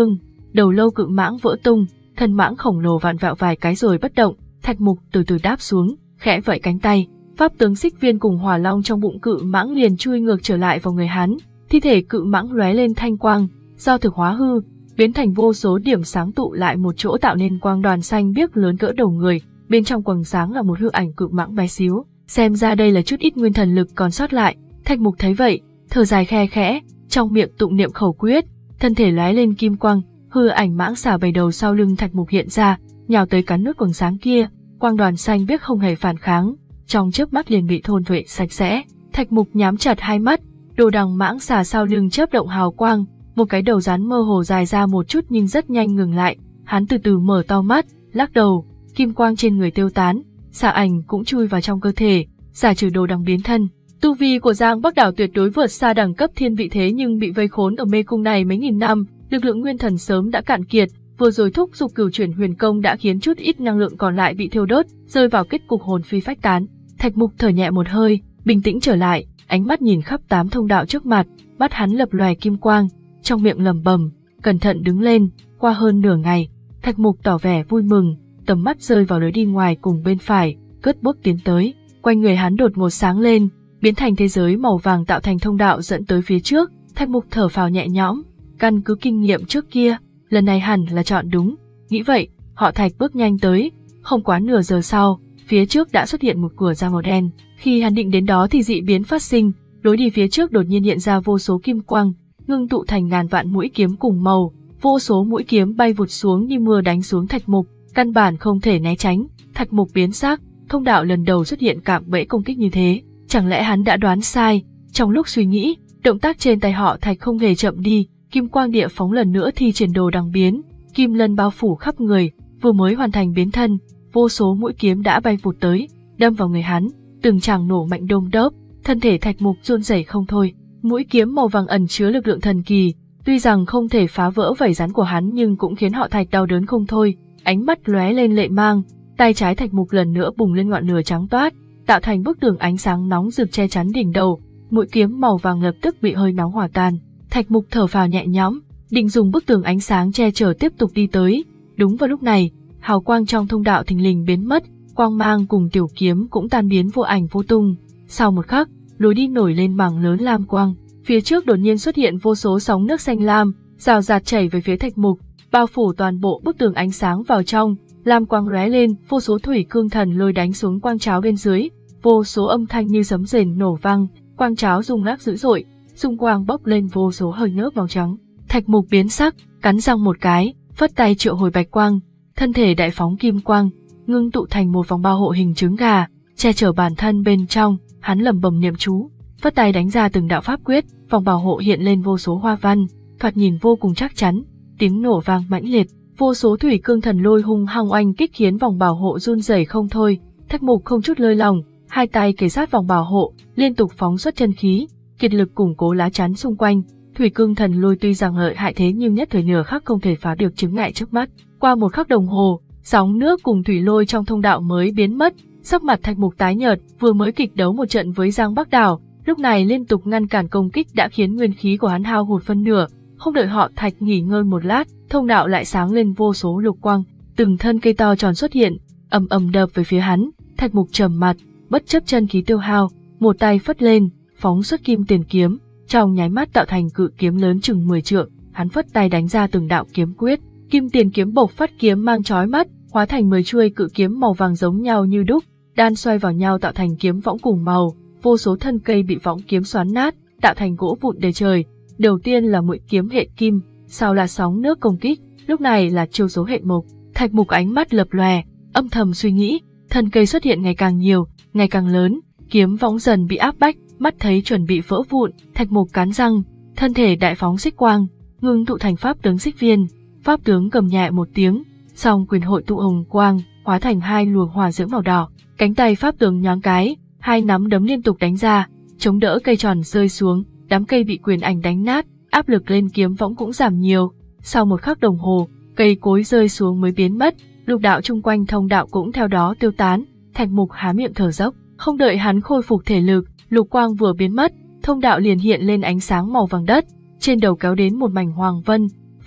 đầu lâu cự mãng vỡ tung, thân mãng khổng lồ vặn vẹo vài cái rồi bất động. Thạch Mục từ từ đáp xuống, khẽ vẫy cánh tay, pháp tướng xích viên cùng hỏa long trong bụng cự mãng liền chui ngược trở lại vào người hắn. Thi thể cự mãng lóe lên thanh quang, do thực hóa hư, biến thành vô số điểm sáng tụ lại một chỗ tạo nên quang đoàn xanh biếc lớn cỡ đầu người. Bên trong quầng sáng là một hư ảnh cự mãng bé xíu, xem ra đây là chút ít nguyên thần lực còn sót lại. Thạch Mục thấy vậy, thở dài khe khẽ, trong miệng tụng niệm khẩu quyết, thân thể lóe lên kim quang, hư ảnh mãng xà bảy đầu sau lưng Thạch Mục hiện ra, nhào tới cắn nuốt quầng sáng kia. Quang đoàn xanh biếc không hề phản kháng, trong chớp mắt liền bị thôn phệ sạch sẽ. Thạch Mục nhắm chặt hai mắt, đồ đằng mãng xà sau lưng chớp động hào quang, một cái đầu rắn mơ hồ dài ra một chút nhưng rất nhanh ngừng lại. Hắn từ từ mở to mắt, lắc đầu, kim quang trên người tiêu tán, xà ảnh cũng chui vào trong cơ thể, giải trừ đồ đằng biến thân. Tu vi của Giang Bắc Đảo tuyệt đối vượt xa đẳng cấp thiên vị thế, nhưng bị vây khốn ở mê cung này mấy nghìn năm, lực lượng nguyên thần sớm đã cạn kiệt. Vừa rồi thúc dục cửu chuyển huyền công đã khiến chút ít năng lượng còn lại bị thiêu đốt, rơi vào kết cục hồn phi phách tán. Thạch Mục thở nhẹ một hơi, bình tĩnh trở lại, ánh mắt nhìn khắp tám thông đạo trước mặt, mắt hắn lập lòe kim quang, trong miệng lẩm bẩm, cẩn thận đứng lên. Qua hơn nửa ngày, Thạch Mục tỏ vẻ vui mừng, tầm mắt rơi vào lối đi ngoài cùng bên phải, cất bước tiến tới. Quanh người hắn đột ngột sáng lên, biến thành thế giới màu vàng tạo thành thông đạo dẫn tới phía trước. Thạch Mục thở phào nhẹ nhõm, căn cứ kinh nghiệm trước kia, lần này hẳn là chọn đúng. Nghĩ vậy, họ Thạch bước nhanh tới, không quá nửa giờ sau, phía trước đã xuất hiện một cửa ra màu đen. Khi hắn định đến đó thì dị biến phát sinh, lối đi phía trước đột nhiên hiện ra vô số kim quang, ngưng tụ thành ngàn vạn mũi kiếm cùng màu, vô số mũi kiếm bay vụt xuống như mưa đánh xuống Thạch Mục, căn bản không thể né tránh. Thạch Mục biến sắc, thông đạo lần đầu xuất hiện cạm bẫy công kích như thế, chẳng lẽ hắn đã đoán sai? Trong lúc suy nghĩ, động tác trên tay họ Thạch không hề chậm đi, kim quang địa phóng lần nữa thi triển đồ đằng biến, kim lân bao phủ khắp người, vừa mới hoàn thành biến thân, vô số mũi kiếm đã bay vụt tới, đâm vào người hắn, từng tràng nổ mạnh đôm đốp, thân thể Thạch Mục run rẩy không thôi. Mũi kiếm màu vàng ẩn chứa lực lượng thần kỳ, tuy rằng không thể phá vỡ vảy rắn của hắn nhưng cũng khiến họ Thạch đau đớn không thôi. Ánh mắt lóe lên lệ mang, tay trái Thạch Mục lần nữa bùng lên ngọn lửa trắng toát, tạo thành bức tường ánh sáng nóng rực che chắn đỉnh đầu. Mũi kiếm màu vàng lập tức bị hơi nóng hòa tan. Thạch Mục thở phào nhẹ nhõm, định dùng bức tường ánh sáng che chở tiếp tục đi tới. Đúng vào lúc này, hào quang trong thông đạo thình lình biến mất, quang mang cùng tiểu kiếm cũng tan biến vô ảnh vô tung. Sau một khắc, lối đi nổi lên mảng lớn lam quang, phía trước đột nhiên xuất hiện vô số sóng nước xanh lam, rào rạt chảy về phía Thạch Mục, bao phủ toàn bộ bức tường ánh sáng vào trong. Lam quang lóe lên, vô số thủy cương thần lôi đánh xuống quang cháo bên dưới, vô số âm thanh như sấm rền nổ vang, quang cháo rung lắc dữ dội, xung quang bốc lên vô số hơi nước màu trắng. Thạch Mục biến sắc, cắn răng một cái, phất tay triệu hồi bạch quang, thân thể đại phóng kim quang, ngưng tụ thành một vòng bao hộ hình trứng gà, che chở bản thân bên trong. Hắn lẩm bẩm niệm chú, phất tay đánh ra từng đạo pháp quyết, vòng bảo hộ hiện lên vô số hoa văn, thoạt nhìn vô cùng chắc chắn. Tiếng nổ vang mãnh liệt, vô số thủy cương thần lôi hung hăng oanh kích khiến vòng bảo hộ run rẩy không thôi. Thạch Mục không chút lơi lỏng, hai tay kề sát vòng bảo hộ, liên tục phóng xuất chân khí, kiệt lực củng cố lá chắn xung quanh. Thủy cương thần lôi tuy rằng lợi hại thế nhưng nhất thời nửa khắc không thể phá được chướng ngại trước mắt. Qua một khắc đồng hồ, sóng nước cùng thủy lôi trong thông đạo mới biến mất. Sắc mặt Thạch Mục tái nhợt, vừa mới kịch đấu một trận với Giang Bắc Đảo, lúc này liên tục ngăn cản công kích đã khiến nguyên khí của hắn hao hụt phân nửa. Không đợi họ Thạch nghỉ ngơi một lát, thông đạo lại sáng lên vô số lục quang, từng thân cây to tròn xuất hiện, ầm ầm đập về phía hắn. Thạch Mục trầm mặt, bất chấp chân khí tiêu hao, một tay phất lên, phóng xuất kim tiền kiếm, trong nháy mắt tạo thành cự kiếm lớn chừng mười trượng. Hắn phất tay đánh ra từng đạo kiếm quyết, kim tiền kiếm bộc phát kiếm mang chói mắt, hóa thành mười chuôi cự kiếm màu vàng giống nhau như đúc, đan xoay vào nhau tạo thành kiếm võng cùng màu, vô số thân cây bị võng kiếm xoắn nát, tạo thành gỗ vụn đầy trời. Đầu tiên là mũi kiếm hệ kim, sau là sóng nước công kích, lúc này là chiêu số hệ mộc. Thạch Mục ánh mắt lập lòe, âm thầm suy nghĩ, thân cây xuất hiện ngày càng nhiều, ngày càng lớn, kiếm võng dần bị áp bách, mắt thấy chuẩn bị vỡ vụn. Thạch Mục cắn răng, thân thể đại phóng xích quang, ngưng tụ thành pháp tướng xích viên. Pháp tướng gầm nhẹ một tiếng, song quyền hội tụ hồng quang, hóa thành hai luồng hỏa diễm màu đỏ. Cánh tay pháp tướng nhoáng cái, hai nắm đấm liên tục đánh ra, chống đỡ cây tròn rơi xuống, đám cây bị quyền ảnh đánh nát, áp lực lên kiếm võng cũng giảm nhiều. Sau một khắc đồng hồ, cây cối rơi xuống mới biến mất, lục đạo chung quanh thông đạo cũng theo đó tiêu tán. Thạch Mục há miệng thở dốc, không đợi hắn khôi phục thể lực, lục quang vừa biến mất, thông đạo liền hiện lên ánh sáng màu vàng đất, trên đầu kéo đến một mảnh hoàng vân,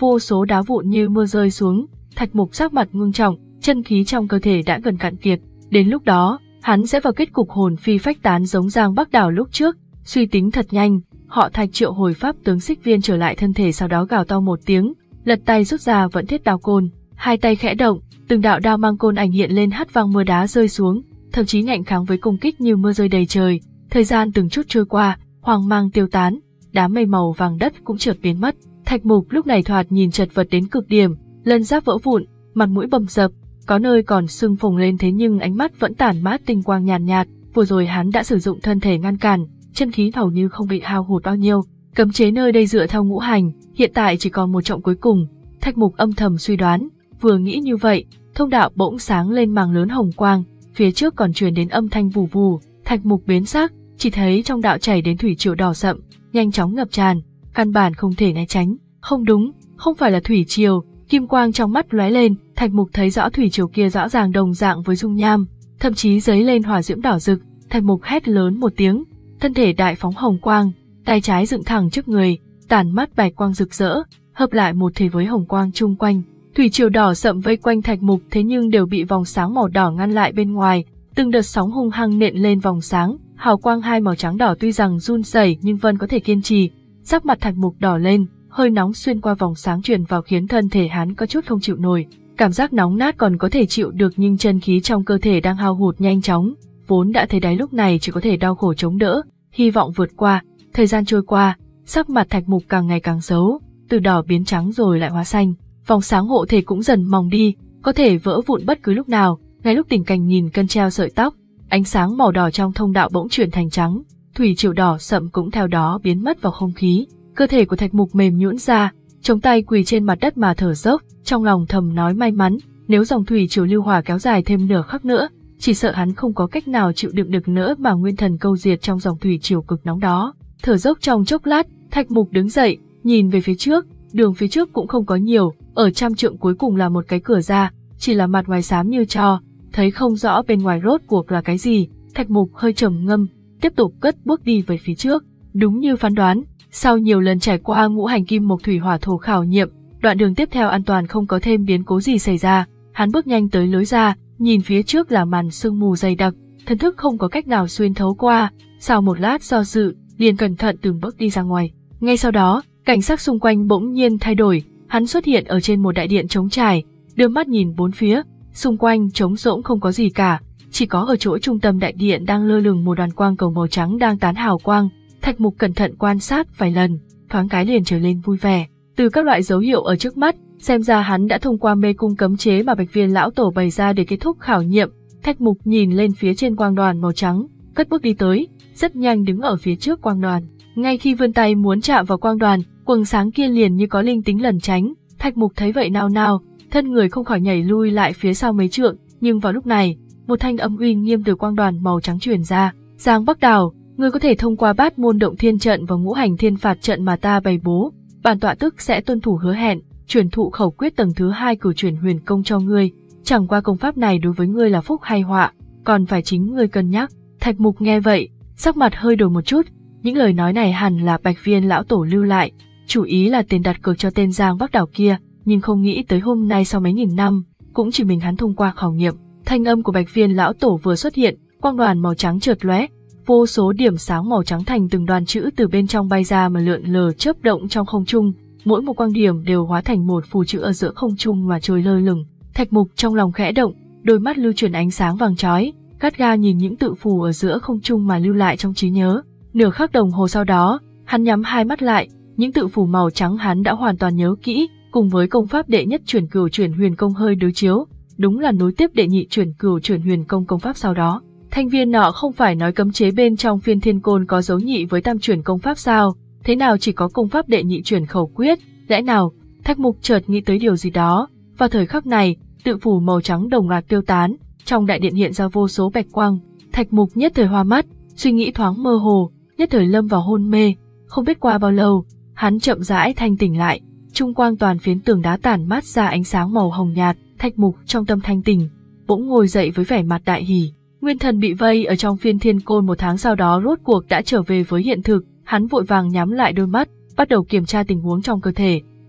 vô số đá vụn như mưa rơi xuống. Thạch Mục sắc mặt ngưng trọng, chân khí trong cơ thể đã gần cạn kiệt. Đến lúc đó, hắn sẽ vào kết cục hồn phi phách tán giống Giang Bắc Đảo lúc trước. Suy tính thật nhanh, họ Thạch triệu hồi pháp tướng xích viên trở lại thân thể, sau đó gào to một tiếng, lật tay rút ra vận thiết đao côn, hai tay khẽ động, từng đạo đao mang côn ảnh hiện lên hất văng mưa đá rơi xuống, thậm chí ngạnh kháng với công kích như mưa rơi đầy trời. Thời gian từng chút trôi qua, hoàng mang tiêu tán, đám mây màu vàng đất cũng chợt biến mất. Thạch Mục lúc này thoạt nhìn chật vật đến cực điểm, lân giáp vỡ vụn, mặt mũi bầm dập, có nơi còn sưng phồng lên, thế nhưng ánh mắt vẫn tản mát tinh quang nhàn nhạt, nhạt. Vừa rồi hắn đã sử dụng thân thể ngăn cản, chân khí hầu như không bị hao hụt bao nhiêu. Cấm chế nơi đây dựa theo ngũ hành, hiện tại chỉ còn một trọng cuối cùng. Thạch Mục âm thầm suy đoán, vừa nghĩ như vậy, thông đạo bỗng sáng lên màng lớn hồng quang, phía trước còn truyền đến âm thanh vù vù. Thạch Mục biến sắc, chỉ thấy trong đạo chảy đến thủy triều đỏ sậm, nhanh chóng ngập tràn, căn bản không thể né tránh. Không đúng, không phải là thủy triều. Kim quang trong mắt lóe lên, Thạch Mục thấy rõ thủy triều kia rõ ràng đồng dạng với dung nham, thậm chí giấy lên hỏa diễm đỏ rực. Thạch Mục hét lớn một tiếng, thân thể đại phóng hồng quang, tay trái dựng thẳng trước người, tản mắt bạch quang rực rỡ, hợp lại một thể với hồng quang chung quanh. Thủy triều đỏ sậm vây quanh Thạch Mục, thế nhưng đều bị vòng sáng màu đỏ ngăn lại bên ngoài. Từng đợt sóng hung hăng nện lên vòng sáng, hào quang hai màu trắng đỏ tuy rằng run rẩy nhưng vẫn có thể kiên trì. Sắc mặt Thạch Mục đỏ lên, hơi nóng xuyên qua vòng sáng truyền vào khiến thân thể hắn có chút không chịu nổi. Cảm giác nóng nát còn có thể chịu được nhưng chân khí trong cơ thể đang hao hụt nhanh chóng, vốn đã thấy đáy lúc này chỉ có thể đau khổ chống đỡ, hy vọng vượt qua. Thời gian trôi qua, sắc mặt Thạch Mục càng ngày càng xấu, từ đỏ biến trắng rồi lại hóa xanh, vòng sáng hộ thể cũng dần mỏng đi, có thể vỡ vụn bất cứ lúc nào. Ngay lúc Tình Cảnh nhìn cân treo sợi tóc, ánh sáng màu đỏ trong thông đạo bỗng chuyển thành trắng, thủy triều đỏ sậm cũng theo đó biến mất vào không khí. Cơ thể của Thạch Mục mềm nhũn ra, chống tay quỳ trên mặt đất mà thở dốc, trong lòng thầm nói may mắn, nếu dòng thủy triều lưu hỏa kéo dài thêm nửa khắc nữa, chỉ sợ hắn không có cách nào chịu đựng được nữa mà nguyên thần câu diệt trong dòng thủy triều cực nóng đó. Thở dốc trong chốc lát, Thạch Mục đứng dậy, nhìn về phía trước, đường phía trước cũng không có nhiều, ở trăm trượng cuối cùng là một cái cửa ra, chỉ là mặt ngoài xám như tro, thấy không rõ bên ngoài rốt cuộc là cái gì. Thạch Mục hơi trầm ngâm, tiếp tục cất bước đi về phía trước. Đúng như phán đoán, sau nhiều lần trải qua ngũ hành kim mộc thủy hỏa thổ khảo nghiệm, đoạn đường tiếp theo an toàn, không có thêm biến cố gì xảy ra. Hắn bước nhanh tới lối ra, nhìn phía trước là màn sương mù dày đặc, thần thức không có cách nào xuyên thấu qua. Sau một lát do dự, liền cẩn thận từng bước đi ra ngoài. Ngay sau đó, cảnh sắc xung quanh bỗng nhiên thay đổi, hắn xuất hiện ở trên một đại điện trống trải, đưa mắt nhìn bốn phía, xung quanh trống rỗng không có gì cả, chỉ có ở chỗ trung tâm đại điện đang lơ lửng một đoàn quang cầu màu trắng đang tán hào quang. Thạch Mục cẩn thận quan sát vài lần, thoáng cái liền trở lên vui vẻ. Từ các loại dấu hiệu ở trước mắt, xem ra hắn đã thông qua mê cung cấm chế mà Bạch Viên lão tổ bày ra để kết thúc khảo nghiệm. Thạch Mục nhìn lên phía trên quang đoàn màu trắng, cất bước đi tới, rất nhanh đứng ở phía trước quang đoàn. Ngay khi vươn tay muốn chạm vào quang đoàn, quầng sáng kia liền như có linh tính lẩn tránh. Thạch Mục thấy vậy nao nao, thân người không khỏi nhảy lui lại phía sau mấy trượng. Nhưng vào lúc này, một thanh âm uy nghiêm từ quang đoàn màu trắng truyền ra: Giang Bắc Đảo, ngươi có thể thông qua bát môn động thiên trận và ngũ hành thiên phạt trận mà ta bày bố, bản tọa tức sẽ tuân thủ hứa hẹn, truyền thụ khẩu quyết tầng thứ hai cửu chuyển huyền công cho ngươi. Chẳng qua công pháp này đối với ngươi là phúc hay họa, còn phải chính ngươi cân nhắc. Thạch Mục nghe vậy, sắc mặt hơi đổi một chút, những lời nói này hẳn là Bạch Viên lão tổ lưu lại, chủ ý là tiền đặt cược cho tên Giang Bắc Đảo kia, nhưng không nghĩ tới hôm nay sau mấy nghìn năm, cũng chỉ mình hắn thông qua khảo nghiệm. Thanh âm của Bạch Viên lão tổ vừa xuất hiện, quang đoàn màu trắng chợt lóe, vô số điểm sáng màu trắng thành từng đoàn chữ từ bên trong bay ra mà lượn lờ chớp động trong không trung, mỗi một quang điểm đều hóa thành một phù chữ ở giữa không trung mà trôi lơ lửng. Thạch Mục trong lòng khẽ động, đôi mắt lưu chuyển ánh sáng vàng chói, gắt ga nhìn những tự phù ở giữa không trung mà lưu lại trong trí nhớ. Nửa khắc đồng hồ sau đó, hắn nhắm hai mắt lại, những tự phù màu trắng hắn đã hoàn toàn nhớ kỹ, cùng với công pháp đệ nhất chuyển cửu chuyển huyền công hơi đối chiếu, đúng là nối tiếp đệ nhị chuyển cửu chuyển huyền công công pháp sau đó. Thanh viên nọ không phải nói cấm chế bên trong phiên thiên côn có dấu nhị với tam chuyển công pháp sao, thế nào chỉ có công pháp đệ nhị chuyển khẩu quyết, lẽ nào? Thạch Mục chợt nghĩ tới điều gì đó. Vào thời khắc này, tự phù màu trắng đồng loạt tiêu tán, trong đại điện hiện ra vô số bạch quang. Thạch Mục nhất thời hoa mắt, suy nghĩ thoáng mơ hồ, nhất thời lâm vào hôn mê. Không biết qua bao lâu, hắn chậm rãi thanh tỉnh lại, trung quang toàn phiến tường đá tản mát ra ánh sáng màu hồng nhạt. Thạch Mục trong tâm thanh tỉnh, bỗng ngồi dậy với vẻ mặt đại hỉ. Nguyên thần bị vây ở trong phiên thiên côn một tháng sau đó rốt cuộc đã trở về với hiện thực, hắn vội vàng nhắm lại đôi mắt, bắt đầu kiểm tra tình huống trong cơ thể.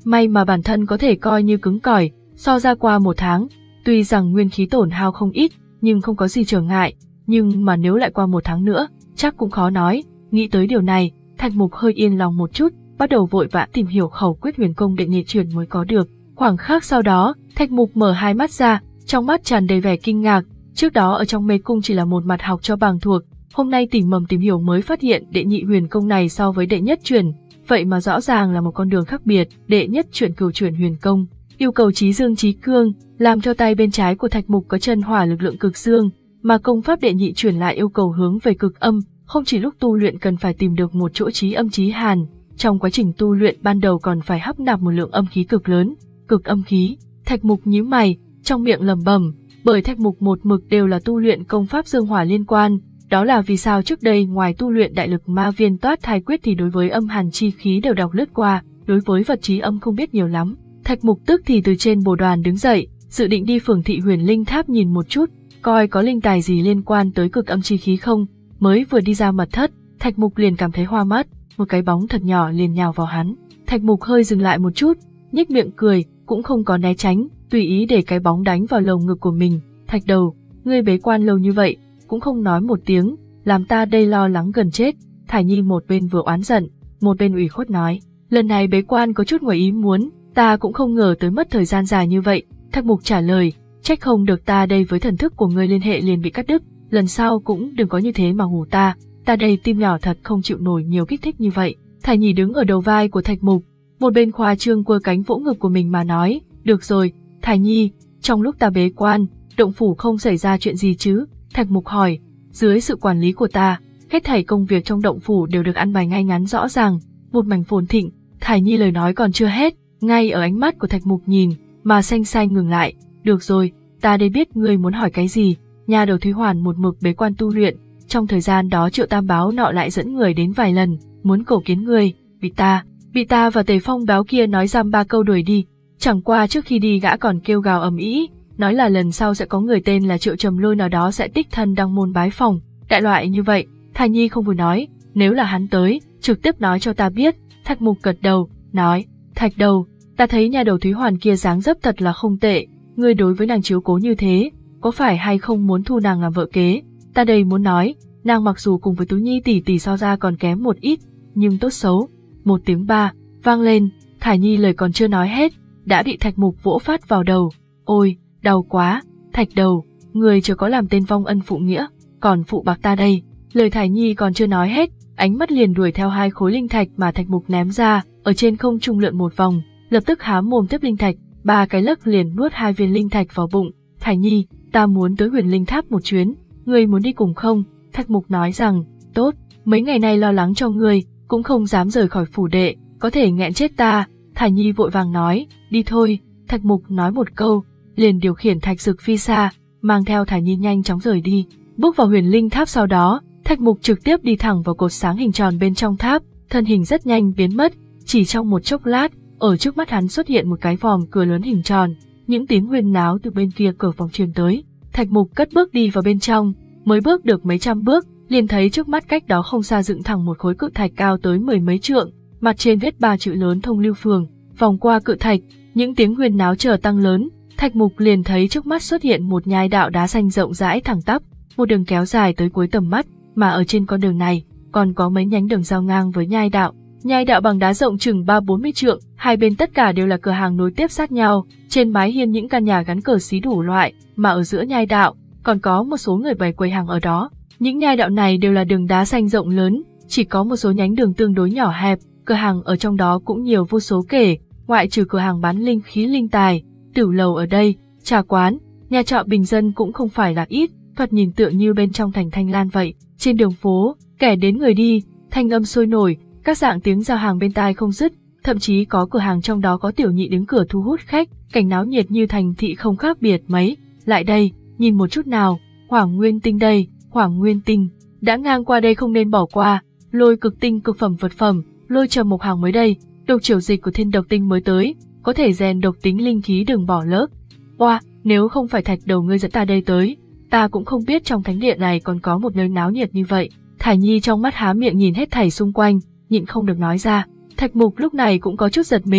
May mà bản thân có thể coi như cứng cỏi, so ra qua một tháng, tuy rằng nguyên khí tổn hao không ít, nhưng không có gì trở ngại, nhưng mà nếu lại qua một tháng nữa, chắc cũng khó nói. Nghĩ tới điều này, Thạch Mục hơi yên lòng một chút, bắt đầu vội vã tìm hiểu khẩu quyết huyền công đệ nhị truyền mới có được. Khoảng khắc sau đó, Thạch Mục mở hai mắt ra, trong mắt tràn đầy vẻ kinh ngạc. Trước đó ở trong mê cung chỉ là một mặt học cho bằng thuộc, hôm nay tỉ mầm tìm hiểu mới phát hiện đệ nhị huyền công này so với đệ nhất truyền, vậy mà rõ ràng là một con đường khác biệt. Đệ nhất truyền cửu truyền huyền công, yêu cầu trí dương trí cương, làm cho tay bên trái của Thạch Mục có chân hỏa lực lượng cực dương, mà công pháp đệ nhị truyền lại yêu cầu hướng về cực âm, không chỉ lúc tu luyện cần phải tìm được một chỗ trí âm trí hàn, trong quá trình tu luyện ban đầu còn phải hấp nạp một lượng âm khí cực lớn, cực âm khí. Thạch Mục nhíu mày, trong miệng lẩm bẩm, bởi Thạch Mục một mực đều là tu luyện công pháp dương hỏa liên quan, đó là vì sao trước đây ngoài tu luyện đại lực ma viên toát thai quyết thì đối với âm hàn chi khí đều đọc lướt qua, đối với vật trí âm không biết nhiều lắm. Thạch Mục tức thì từ trên bồ đoàn đứng dậy, dự định đi phường thị Huyền Linh Tháp nhìn một chút, coi có linh tài gì liên quan tới cực âm chi khí không. Mới vừa đi ra mật thất, Thạch Mục liền cảm thấy hoa mắt, một cái bóng thật nhỏ liền nhào vào hắn. Thạch Mục hơi dừng lại một chút, nhếch miệng cười, cũng không có né tránh, tùy ý để cái bóng đánh vào lồng ngực của mình. Thạch Đầu, ngươi bế quan lâu như vậy, cũng không nói một tiếng, làm ta đây lo lắng gần chết. Thải Nhi một bên vừa oán giận, một bên ủy khuất nói, lần này bế quan có chút ngoài ý muốn, ta cũng không ngờ tới mất thời gian dài như vậy. Thạch Mục trả lời, trách không được ta đây với thần thức của ngươi liên hệ liền bị cắt đứt, lần sau cũng đừng có như thế mà hù ta, ta đây tim nhỏ thật không chịu nổi nhiều kích thích như vậy. Thải Nhi đứng ở đầu vai của Thạch Mục, một bên khoa trương quơ cánh vỗ ngực của mình mà nói, được rồi, Thải Nhi, trong lúc ta bế quan, động phủ không xảy ra chuyện gì chứ? Thạch Mục hỏi, dưới sự quản lý của ta, hết thảy công việc trong động phủ đều được ăn bài ngay ngắn rõ ràng, một mảnh phồn thịnh. Thải Nhi lời nói còn chưa hết, ngay ở ánh mắt của Thạch Mục nhìn, mà xanh xanh ngừng lại, được rồi, ta đây biết ngươi muốn hỏi cái gì. Nhà đầu Thúy Hoàn một mực bế quan tu luyện, trong thời gian đó Triệu Tam Báo nọ lại dẫn người đến vài lần, muốn cầu kiến ngươi, bị ta, bị ta và Tề Phong Báo kia nói giam ba câu đuổi đi. Chẳng qua trước khi đi gã còn kêu gào ầm ĩ, nói là lần sau sẽ có người tên là Triệu Trầm Lôi nào đó sẽ đích thân đăng môn bái phòng, đại loại như vậy. Thải Nhi không vừa nói, nếu là hắn tới, trực tiếp nói cho ta biết. Thạch Mục gật đầu, nói, Thạch Đầu, ta thấy nhà đầu Thúy Hoàn kia dáng dấp thật là không tệ, ngươi đối với nàng chiếu cố như thế, có phải hay không muốn thu nàng làm vợ kế? Ta đây muốn nói, nàng mặc dù cùng với Tú Nhi tỷ tỷ so ra còn kém một ít, nhưng tốt xấu. Một tiếng ba vang lên, Thải Nhi lời còn chưa nói hết, đã bị Thạch Mục vỗ phát vào đầu. Ôi, đau quá, Thạch Đầu, người chưa có làm tên vong ân phụ nghĩa, còn phụ bạc ta đây. Lời Thải Nhi còn chưa nói hết, ánh mắt liền đuổi theo hai khối linh thạch mà Thạch Mục ném ra, ở trên không trung lượn một vòng, lập tức há mồm tiếp linh thạch, ba cái lấc liền nuốt hai viên linh thạch vào bụng. Thải Nhi, ta muốn tới Huyền Linh Tháp một chuyến, ngươi muốn đi cùng không? Thạch Mục nói rằng, tốt, mấy ngày nay lo lắng cho ngươi, cũng không dám rời khỏi phủ đệ, có thể nghẹn chết ta. Thải Nhi vội vàng nói, đi thôi. Thạch Mục nói một câu, liền điều khiển thạch dực phi xa, mang theo Thải Nhi nhanh chóng rời đi. Bước vào Huyền Linh Tháp sau đó, Thạch Mục trực tiếp đi thẳng vào cột sáng hình tròn bên trong tháp, thân hình rất nhanh biến mất, chỉ trong một chốc lát, ở trước mắt hắn xuất hiện một cái vòm cửa lớn hình tròn, những tiếng huyên náo từ bên kia cửa phòng truyền tới. Thạch Mục cất bước đi vào bên trong, mới bước được mấy trăm bước, liền thấy trước mắt cách đó không xa dựng thẳng một khối cự thạch cao tới mười mấy trượng, mặt trên viết ba chữ lớn Thông Lưu Phường. Vòng qua cự thạch, những tiếng huyên náo chờ tăng lớn, Thạch Mục liền thấy trước mắt xuất hiện một nhai đạo đá xanh rộng rãi thẳng tắp, một đường kéo dài tới cuối tầm mắt, mà ở trên con đường này còn có mấy nhánh đường giao ngang với nhai đạo. Nhai đạo bằng đá rộng chừng ba bốn mươi trượng, hai bên tất cả đều là cửa hàng nối tiếp sát nhau, trên mái hiên những căn nhà gắn cờ xí đủ loại, mà ở giữa nhai đạo còn có một số người bày quầy hàng ở đó. Những nhai đạo này đều là đường đá xanh rộng lớn, chỉ có một số nhánh đường tương đối nhỏ hẹp, cửa hàng ở trong đó cũng nhiều vô số kể, ngoại trừ cửa hàng bán linh khí linh tài, tiểu lầu ở đây, trà quán, nhà trọ bình dân cũng không phải là ít, thoạt nhìn tựa như bên trong thành Thanh Lan vậy. Trên đường phố, kẻ đến người đi, thanh âm sôi nổi, các dạng tiếng giao hàng bên tai không dứt, thậm chí có cửa hàng trong đó có tiểu nhị đứng cửa thu hút khách, cảnh náo nhiệt như thành thị không khác biệt mấy. Lại đây, nhìn một chút nào, Hoàng Nguyên Tinh đây, Hoàng Nguyên Tinh, đã ngang qua đây không nên bỏ qua, lôi cực tinh cực phẩm vật phẩm, lôi trầm mộc hàng mới đây, độc triều dịch của thiên độc tinh mới tới, có thể rèn độc tính linh khí đừng bỏ lỡ. Oa, nếu không phải Thạch Đầu ngươi dẫn ta đây tới, ta cũng không biết trong thánh điện này còn có một nơi náo nhiệt như vậy. Thải Nhi trong mắt há miệng nhìn hết thảy xung quanh, nhịn không được nói ra. Thạch Mục lúc này cũng có chút giật mình,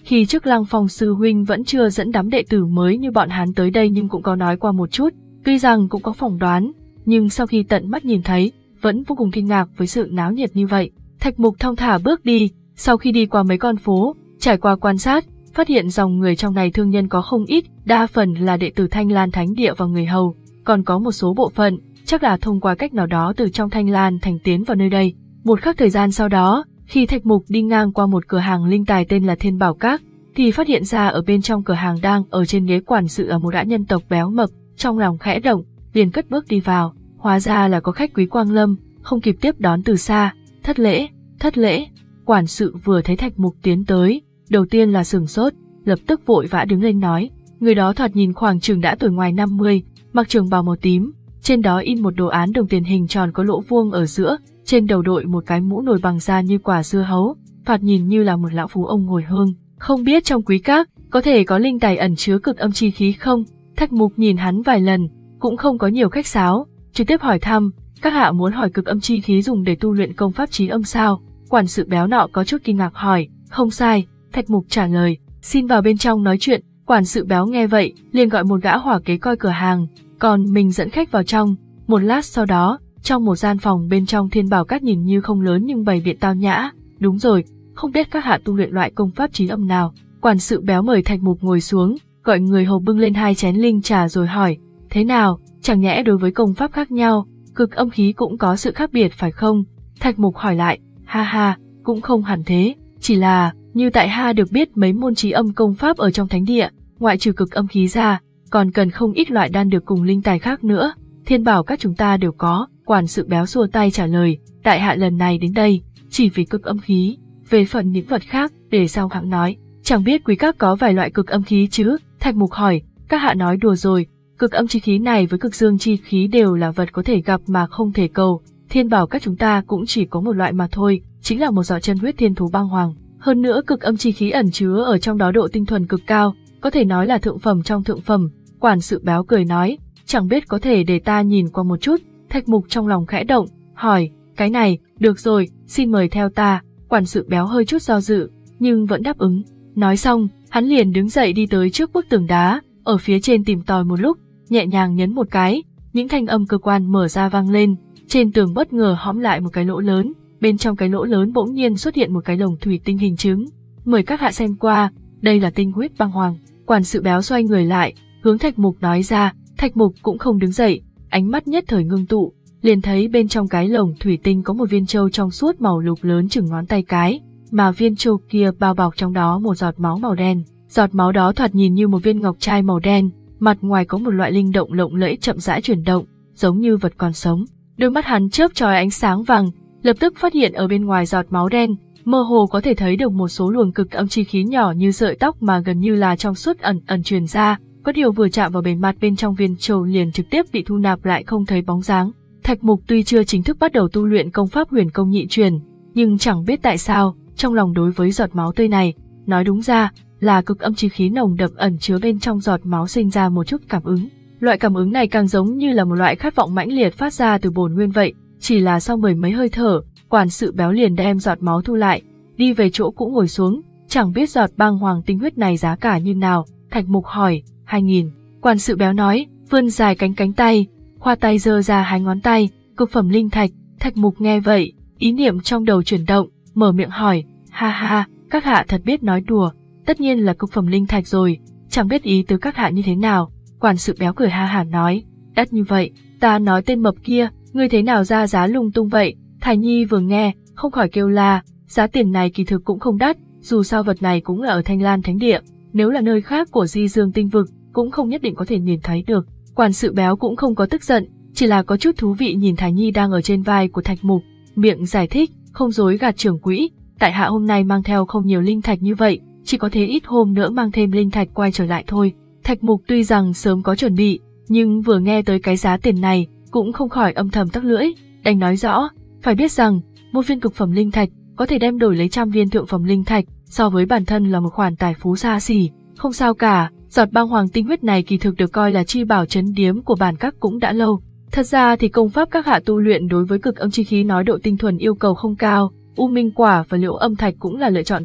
Khi trước Lăng Phong sư huynh vẫn chưa dẫn đám đệ tử mới như bọn hắn tới đây nhưng cũng có nói qua một chút, tuy rằng cũng có phỏng đoán, nhưng sau khi tận mắt nhìn thấy, vẫn vô cùng kinh ngạc với sự náo nhiệt như vậy. Thạch Mục thong thả bước đi, sau khi đi qua mấy con phố, trải qua quan sát, phát hiện dòng người trong này thương nhân có không ít, đa phần là đệ tử Thanh Lan Thánh Địa và người hầu, còn có một số bộ phận, chắc là thông qua cách nào đó từ trong Thanh Lan Thành tiến vào nơi đây. Một khắc thời gian sau đó, khi Thạch Mục đi ngang qua một cửa hàng linh tài tên là Thiên Bảo Các, thì phát hiện ra ở bên trong cửa hàng đang ở trên ghế quản sự ở một gã nhân tộc béo mập, trong lòng khẽ động, liền cất bước đi vào, hóa ra là có khách quý Quang Lâm, không kịp tiếp đón từ xa, thất lễ, thất lễ. Quản sự vừa thấy Thạch Mục tiến tới, đầu tiên là sửng sốt, lập tức vội vã đứng lên nói, người đó thoạt nhìn khoảng chừng đã tuổi ngoài năm mươi, mặc trường bào màu tím, trên đó in một đồ án đồng tiền hình tròn có lỗ vuông ở giữa, trên đầu đội một cái mũ nồi bằng da như quả dưa hấu, thoạt nhìn như là một lão phú ông ngồi hương. Không biết trong quý các có thể có linh tài ẩn chứa cực âm chi khí không? Thạch Mục nhìn hắn vài lần, cũng không có nhiều khách sáo, trực tiếp hỏi thăm, các hạ muốn hỏi cực âm chi khí dùng để tu luyện công pháp trí âm sao? Quản sự béo nọ có chút kinh ngạc hỏi, không sai, Thạch Mục trả lời, xin vào bên trong nói chuyện. Quản sự béo nghe vậy, liền gọi một gã hỏa kế coi cửa hàng, còn mình dẫn khách vào trong. Một lát sau đó, trong một gian phòng bên trong Thiên Bảo Các nhìn như không lớn nhưng bày biện tao nhã. Đúng rồi, không biết các hạ tu luyện loại công pháp trí âm nào? Quản sự béo mời Thạch Mục ngồi xuống, gọi người hầu bưng lên hai chén linh trà rồi hỏi, thế nào, chẳng nhẽ đối với công pháp khác nhau, cực âm khí cũng có sự khác biệt phải không? Thạch Mục hỏi lại, ha ha, cũng không hẳn thế, chỉ là, như tại hạ được biết mấy môn trí âm công pháp ở trong thánh địa, ngoại trừ cực âm khí ra, còn cần không ít loại đan dược cùng linh tài khác nữa, Thiên Bảo Các chúng ta đều có. Quản sự béo xua tay trả lời, tại hạ lần này đến đây, chỉ vì cực âm khí, về phần những vật khác, để sau hãng nói, chẳng biết quý các có vài loại cực âm khí chứ? Thạch Mục hỏi, các hạ nói đùa rồi, cực âm chi khí này với cực dương chi khí đều là vật có thể gặp mà không thể cầu, Thiên Bảo Các chúng ta cũng chỉ có một loại mà thôi, chính là một giọt chân huyết thiên thú băng hoàng, hơn nữa cực âm chi khí ẩn chứa ở trong đó độ tinh thuần cực cao, có thể nói là thượng phẩm trong thượng phẩm. Quản sự béo cười nói, chẳng biết có thể để ta nhìn qua một chút. Thạch Mục trong lòng khẽ động, hỏi, cái này, được rồi, xin mời theo ta. Quản sự béo hơi chút do dự, nhưng vẫn đáp ứng. Nói xong, hắn liền đứng dậy đi tới trước bức tường đá, ở phía trên tìm tòi một lúc, nhẹ nhàng nhấn một cái, những thanh âm cơ quan mở ra vang lên, trên tường bất ngờ hõm lại một cái lỗ lớn, bên trong cái lỗ lớn bỗng nhiên xuất hiện một cái lồng thủy tinh hình trứng. Mời các hạ xem qua, đây là tinh huyết băng hoàng. Quản sự béo xoay người lại, hướng Thạch Mục nói ra. Thạch Mục cũng không đứng dậy, ánh mắt nhất thời ngưng tụ, liền thấy bên trong cái lồng thủy tinh có một viên châu trong suốt màu lục lớn chừng ngón tay cái, mà viên châu kia bao bọc trong đó một giọt máu màu đen. Giọt máu đó thoạt nhìn như một viên ngọc trai màu đen, mặt ngoài có một loại linh động lộng lẫy chậm rãi chuyển động, giống như vật còn sống. Đôi mắt hắn chớp chói ánh sáng vàng, lập tức phát hiện ở bên ngoài giọt máu đen, mơ hồ có thể thấy được một số luồng cực âm chi khí nhỏ như sợi tóc mà gần như là trong suốt ẩn ẩn truyền ra. Có điều vừa chạm vào bề mặt bên trong viên châu liền trực tiếp bị thu nạp lại không thấy bóng dáng. Thạch Mục tuy chưa chính thức bắt đầu tu luyện công pháp huyền công nhị truyền, nhưng chẳng biết tại sao, trong lòng đối với giọt máu tươi này, nói đúng ra là cực âm chi khí nồng đậm ẩn chứa bên trong giọt máu sinh ra một chút cảm ứng. Loại cảm ứng này càng giống như là một loại khát vọng mãnh liệt phát ra từ bổn nguyên vậy. Chỉ là sau mười mấy hơi thở, quản sự béo liền đem giọt máu thu lại, đi về chỗ cũ ngồi xuống. Chẳng biết giọt băng hoàng tinh huyết này giá cả như nào? Thạch Mục hỏi. Hai nghìn. Quản sự béo nói, vươn dài cánh cánh tay, khoa tay giơ ra hai ngón tay, cực phẩm linh thạch. Thạch Mục nghe vậy, ý niệm trong đầu chuyển động, mở miệng hỏi, ha ha, các hạ thật biết nói đùa, tất nhiên là cực phẩm linh thạch rồi, chẳng biết ý tứ các hạ như thế nào. Quản sự béo cười ha hả nói, đắt như vậy, ta nói tên mập kia, ngươi thế nào ra giá lung tung vậy? Thải Nhi vừa nghe, không khỏi kêu la, giá tiền này kỳ thực cũng không đắt, dù sao vật này cũng là ở Thanh Lan Thánh Địa. Nếu là nơi khác của Di Dương Tinh Vực, cũng không nhất định có thể nhìn thấy được. Quản sự béo cũng không có tức giận, chỉ là có chút thú vị nhìn Thái Nhi đang ở trên vai của Thạch Mục, miệng giải thích, không dối gạt trưởng quỹ, tại hạ hôm nay mang theo không nhiều linh thạch như vậy, chỉ có thế ít hôm nữa mang thêm linh thạch quay trở lại thôi. Thạch Mục tuy rằng sớm có chuẩn bị, nhưng vừa nghe tới cái giá tiền này, cũng không khỏi âm thầm tắc lưỡi, đành nói rõ, phải biết rằng, một viên cực phẩm linh thạch có thể đem đổi lấy trăm viên thượng phẩm linh thạch, so với bản thân là một khoản tài phú xa xỉ, không sao cả. Giọt băng hoàng tinh huyết này kỳ thực được coi là chi bảo trấn điếm của bản các cũng đã lâu. Thật ra thì công pháp các hạ tu luyện đối với cực âm chi khí nói độ tinh thuần yêu cầu không cao, U Minh Quả và Liễu Âm Thạch cũng là lựa chọn tốt,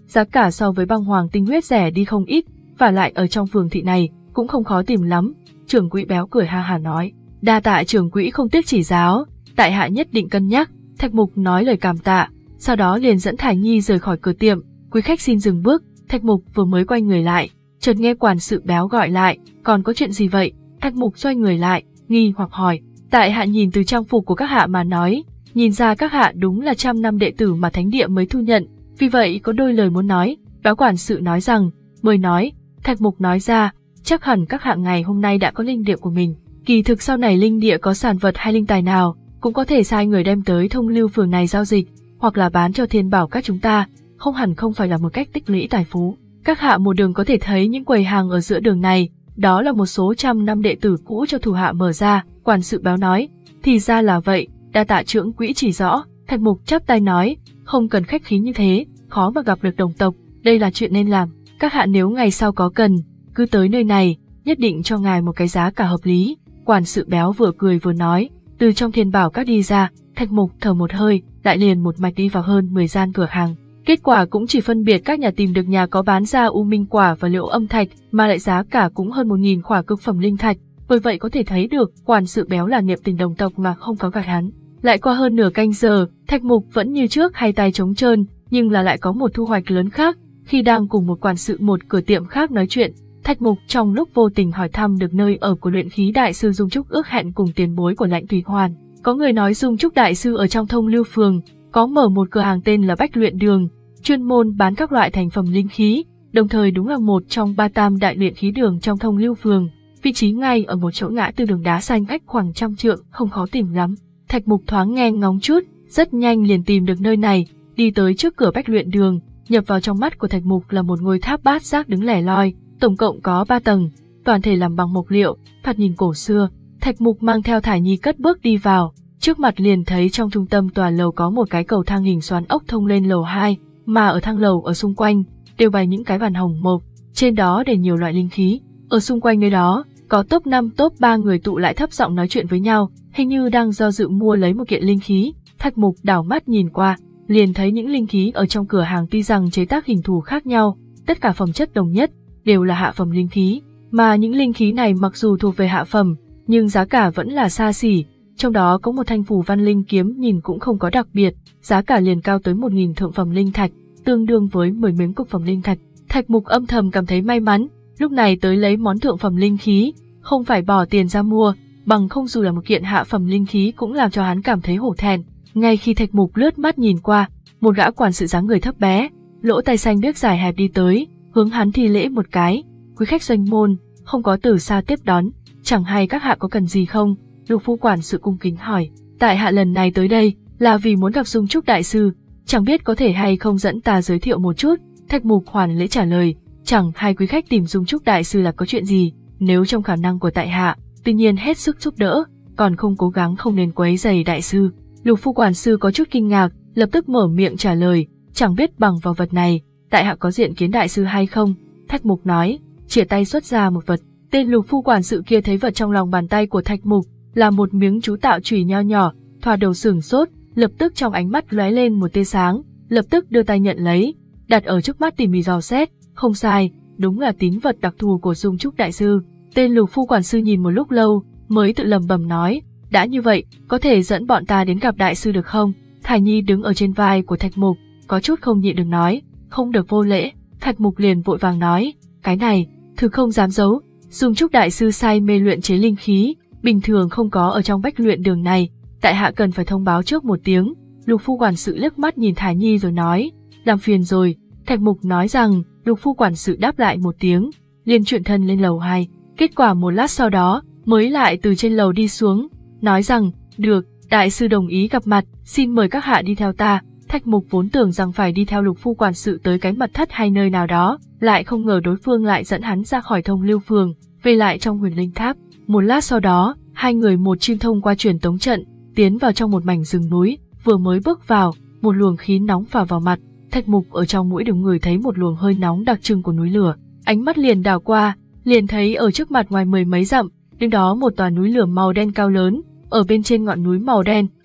giá cả so với băng hoàng tinh huyết rẻ đi không ít, và lại ở trong phường thị này cũng không khó tìm lắm. Trưởng quỹ béo cười ha hả nói, đa tạ trưởng quỹ không tiếc chỉ giáo, tại hạ nhất định cân nhắc. Thạch Mục nói lời cảm tạ, sau đó liền dẫn Thải Nhi rời khỏi cửa tiệm. Quý khách xin dừng bước. Thạch Mục vừa mới quay người lại, chợt nghe quản sự béo gọi lại, còn có chuyện gì vậy? Thạch Mục xoay người lại, nghi hoặc hỏi, tại hạ nhìn từ trang phục của các hạ mà nói, nhìn ra các hạ đúng là trăm năm đệ tử mà thánh địa mới thu nhận, vì vậy có đôi lời muốn nói. Béo quản sự nói rằng, mời nói. Thạch Mục nói ra, chắc hẳn các hạ ngày hôm nay đã có linh địa của mình, kỳ thực sau này linh địa có sản vật hay linh tài nào, cũng có thể sai người đem tới Thông Lưu phường này giao dịch, hoặc là bán cho Thiên Bảo các chúng ta, không hẳn không phải là một cách tích lũy tài phú. Các hạ một đường có thể thấy những quầy hàng ở giữa đường này, đó là một số trăm năm đệ tử cũ cho thủ hạ mở ra. Quản sự béo nói, thì ra là vậy, đa tạ trưởng quỹ chỉ rõ. Thạch Mục chắp tay nói, không cần khách khí như thế, khó mà gặp được đồng tộc, đây là chuyện nên làm. Các hạ nếu ngày sau có cần, cứ tới nơi này, nhất định cho ngài một cái giá cả hợp lý. Quản sự béo vừa cười vừa nói. Từ trong Thiên Bảo các đi ra, Thạch Mục thở một hơi, lại liền một mạch đi vào hơn mười gian cửa hàng. Kết quả cũng chỉ phân biệt các nhà tìm được nhà có bán ra u minh quả và liệu âm thạch, mà lại giá cả cũng hơn một nghìn khỏa cực phẩm linh thạch. Bởi vậy có thể thấy được quản sự béo là niệm tình đồng tộc mà không có gạt hắn. Lại qua hơn nửa canh giờ, Thạch Mục vẫn như trước hai tay trống trơn, nhưng là lại có một thu hoạch lớn khác. Khi đang cùng một quản sự một cửa tiệm khác nói chuyện, Thạch Mục trong lúc vô tình hỏi thăm được nơi ở của luyện khí đại sư Dung Trúc ước hẹn cùng tiền bối của Lãnh Thủy Hoàn. Có người nói Dung Trúc đại sư ở trong Thông Lưu phường có mở một cửa hàng tên là Bách Luyện Đường, chuyên môn bán các loại thành phẩm linh khí, đồng thời đúng là một trong ba tam đại luyện khí đường trong Thông Lưu phường, vị trí ngay ở một chỗ ngã tư đường đá xanh cách khoảng trăm trượng, không khó tìm lắm. Thạch Mục thoáng nghe ngóng chút, rất nhanh liền tìm được nơi này, đi tới trước cửa Bách Luyện Đường, nhập vào trong mắt của Thạch Mục là một ngôi tháp bát giác đứng lẻ loi, tổng cộng có ba tầng, toàn thể làm bằng mộc liệu, thoạt nhìn cổ xưa. Thạch Mục mang theo Thải Nhi cất bước đi vào, trước mặt liền thấy trong trung tâm tòa lầu có một cái cầu thang hình xoắn ốc thông lên lầu hai, mà ở thang lầu ở xung quanh đều bày những cái bàn hồng mộc, trên đó để nhiều loại linh khí. Ở xung quanh nơi đó có top năm top ba người tụ lại thấp giọng nói chuyện với nhau, hình như đang do dự mua lấy một kiện linh khí. Thạch Mục đảo mắt nhìn qua, liền thấy những linh khí ở trong cửa hàng tuy rằng chế tác hình thù khác nhau, tất cả phẩm chất đồng nhất, đều là hạ phẩm linh khí, mà những linh khí này mặc dù thuộc về hạ phẩm, nhưng giá cả vẫn là xa xỉ. Trong đó có một thanh phù văn linh kiếm nhìn cũng không có đặc biệt, giá cả liền cao tới một nghìn thượng phẩm linh thạch, tương đương với mười miếng cực phẩm linh thạch. Thạch Mục âm thầm cảm thấy may mắn, lúc này tới lấy món thượng phẩm linh khí, không phải bỏ tiền ra mua, bằng không dù là một kiện hạ phẩm linh khí cũng làm cho hắn cảm thấy hổ thẹn. Ngay khi Thạch Mục lướt mắt nhìn qua, một gã quản sự dáng người thấp bé, lỗ tai xanh biếc dài hẹp đi tới, hướng hắn thi lễ một cái. Quý khách danh môn, không có từ xa tiếp đón, chẳng hay các hạ có cần gì không? Lục phu quản sự cung kính hỏi. Tại hạ lần này tới đây là vì muốn gặp Dung Trúc đại sư, chẳng biết có thể hay không dẫn ta giới thiệu một chút. Thạch Mục hoàn lễ trả lời, chẳng hay quý khách tìm Dung Trúc đại sư là có chuyện gì, nếu trong khả năng của tại hạ, tuy nhiên hết sức giúp đỡ, còn không cố gắng không nên quấy rầy đại sư. Lục phu quản sư có chút kinh ngạc, lập tức mở miệng trả lời, chẳng biết bằng vào vật này, tại hạ có diện kiến đại sư hay không? Thạch Mục nói, chìa tay xuất ra một vật. Tên lục phu quản sự kia thấy vật trong lòng bàn tay của Thạch Mục là một miếng chú tạo chùy nho nhỏ, thoạt đầu sửng sốt, lập tức trong ánh mắt lóe lên một tia sáng, lập tức đưa tay nhận lấy, đặt ở trước mắt tỉ mỉ dò xét, không sai, đúng là tín vật đặc thù của Dung Trúc đại sư. Tên lục phu quản sư nhìn một lúc lâu, mới tự lẩm bẩm nói, đã như vậy, có thể dẫn bọn ta đến gặp đại sư được không? Thải Nhi đứng ở trên vai của Thạch Mục, có chút không nhịn được nói, không được vô lễ. Thạch Mục liền vội vàng nói, cái này, thực không dám giấu, Dung Trúc đại sư say mê luyện chế linh khí, bình thường không có ở trong Bách Luyện Đường này, tại hạ cần phải thông báo trước một tiếng. Lục phu quản sự liếc mắt nhìn Thải Nhi rồi nói, làm phiền rồi. Thạch Mục nói rằng, lục phu quản sự đáp lại một tiếng, liền chuyển thân lên lầu hai. Kết quả một lát sau đó, mới lại từ trên lầu đi xuống, nói rằng, được, đại sư đồng ý gặp mặt, xin mời các hạ đi theo ta. Thạch Mục vốn tưởng rằng phải đi theo lục phu quản sự tới cái mật thất hay nơi nào đó, lại không ngờ đối phương lại dẫn hắn ra khỏi Thông Lưu phường, về lại trong Huyền Linh Tháp. Một lát sau đó, hai người một chim thông qua truyền tống trận, tiến vào trong một mảnh rừng núi. Vừa mới bước vào, một luồng khí nóng phả vào mặt, Thạch Mục ở trong mũi đều ngửi thấy một luồng hơi nóng đặc trưng của núi lửa. Ánh mắt liền đảo qua, liền thấy ở trước mặt ngoài mười mấy dặm, đứng đó một tòa núi lửa màu đen cao lớn, ở bên trên ngọn núi màu đen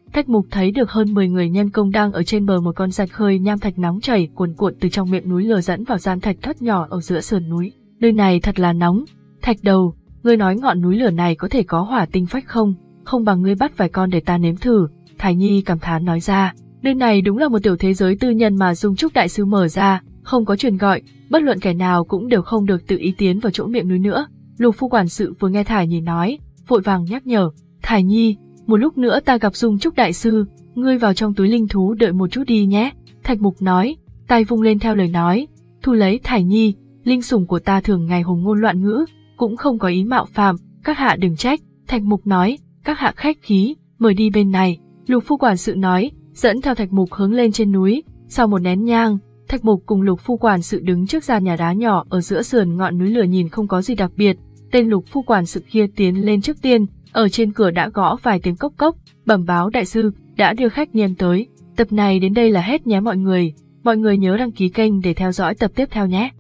Thạch Mục thấy được hơn mười người nhân công đang ở trên bờ một con rạch khơi nham thạch nóng chảy cuồn cuộn từ trong miệng núi lửa dẫn vào gian thạch thất nhỏ ở giữa sườn núi. Nơi này thật là nóng. Thạch Đầu, ngươi nói ngọn núi lửa này có thể có hỏa tinh phách không? Không bằng ngươi bắt vài con để ta nếm thử. Thái Nhi cảm thán nói ra. Nơi này đúng là một tiểu thế giới tư nhân mà Dung Trúc đại sư mở ra, không có truyền gọi, bất luận kẻ nào cũng đều không được tự ý tiến vào chỗ miệng núi nữa. Lục phu quản sự vừa nghe Thải Nhi nói, vội vàng nhắc nhở, Thải Nhi, một lúc nữa ta gặp Dung Trúc đại sư, ngươi vào trong túi linh thú đợi một chút đi nhé. Thạch Mục nói, tay vung lên theo lời nói, thu lấy Thải Nhi, linh sủng của ta thường ngày hùng ngôn loạn ngữ, cũng không có ý mạo phạm, các hạ đừng trách. Thạch Mục nói, các hạ khách khí, mời đi bên này. Lục phu quản sự nói, dẫn theo Thạch Mục hướng lên trên núi. Sau một nén nhang, Thạch Mục cùng Lục phu quản sự đứng trước gian nhà đá nhỏ ở giữa sườn ngọn núi lửa, nhìn không có gì đặc biệt. Tên Lục phu quản sự kia tiến lên trước tiên, ở trên cửa đã gõ vài tiếng cốc cốc, bẩm báo đại sư, đã đưa khách nhân tới. Tập này đến đây là hết nhé mọi người. Mọi người nhớ đăng ký kênh để theo dõi tập tiếp theo nhé.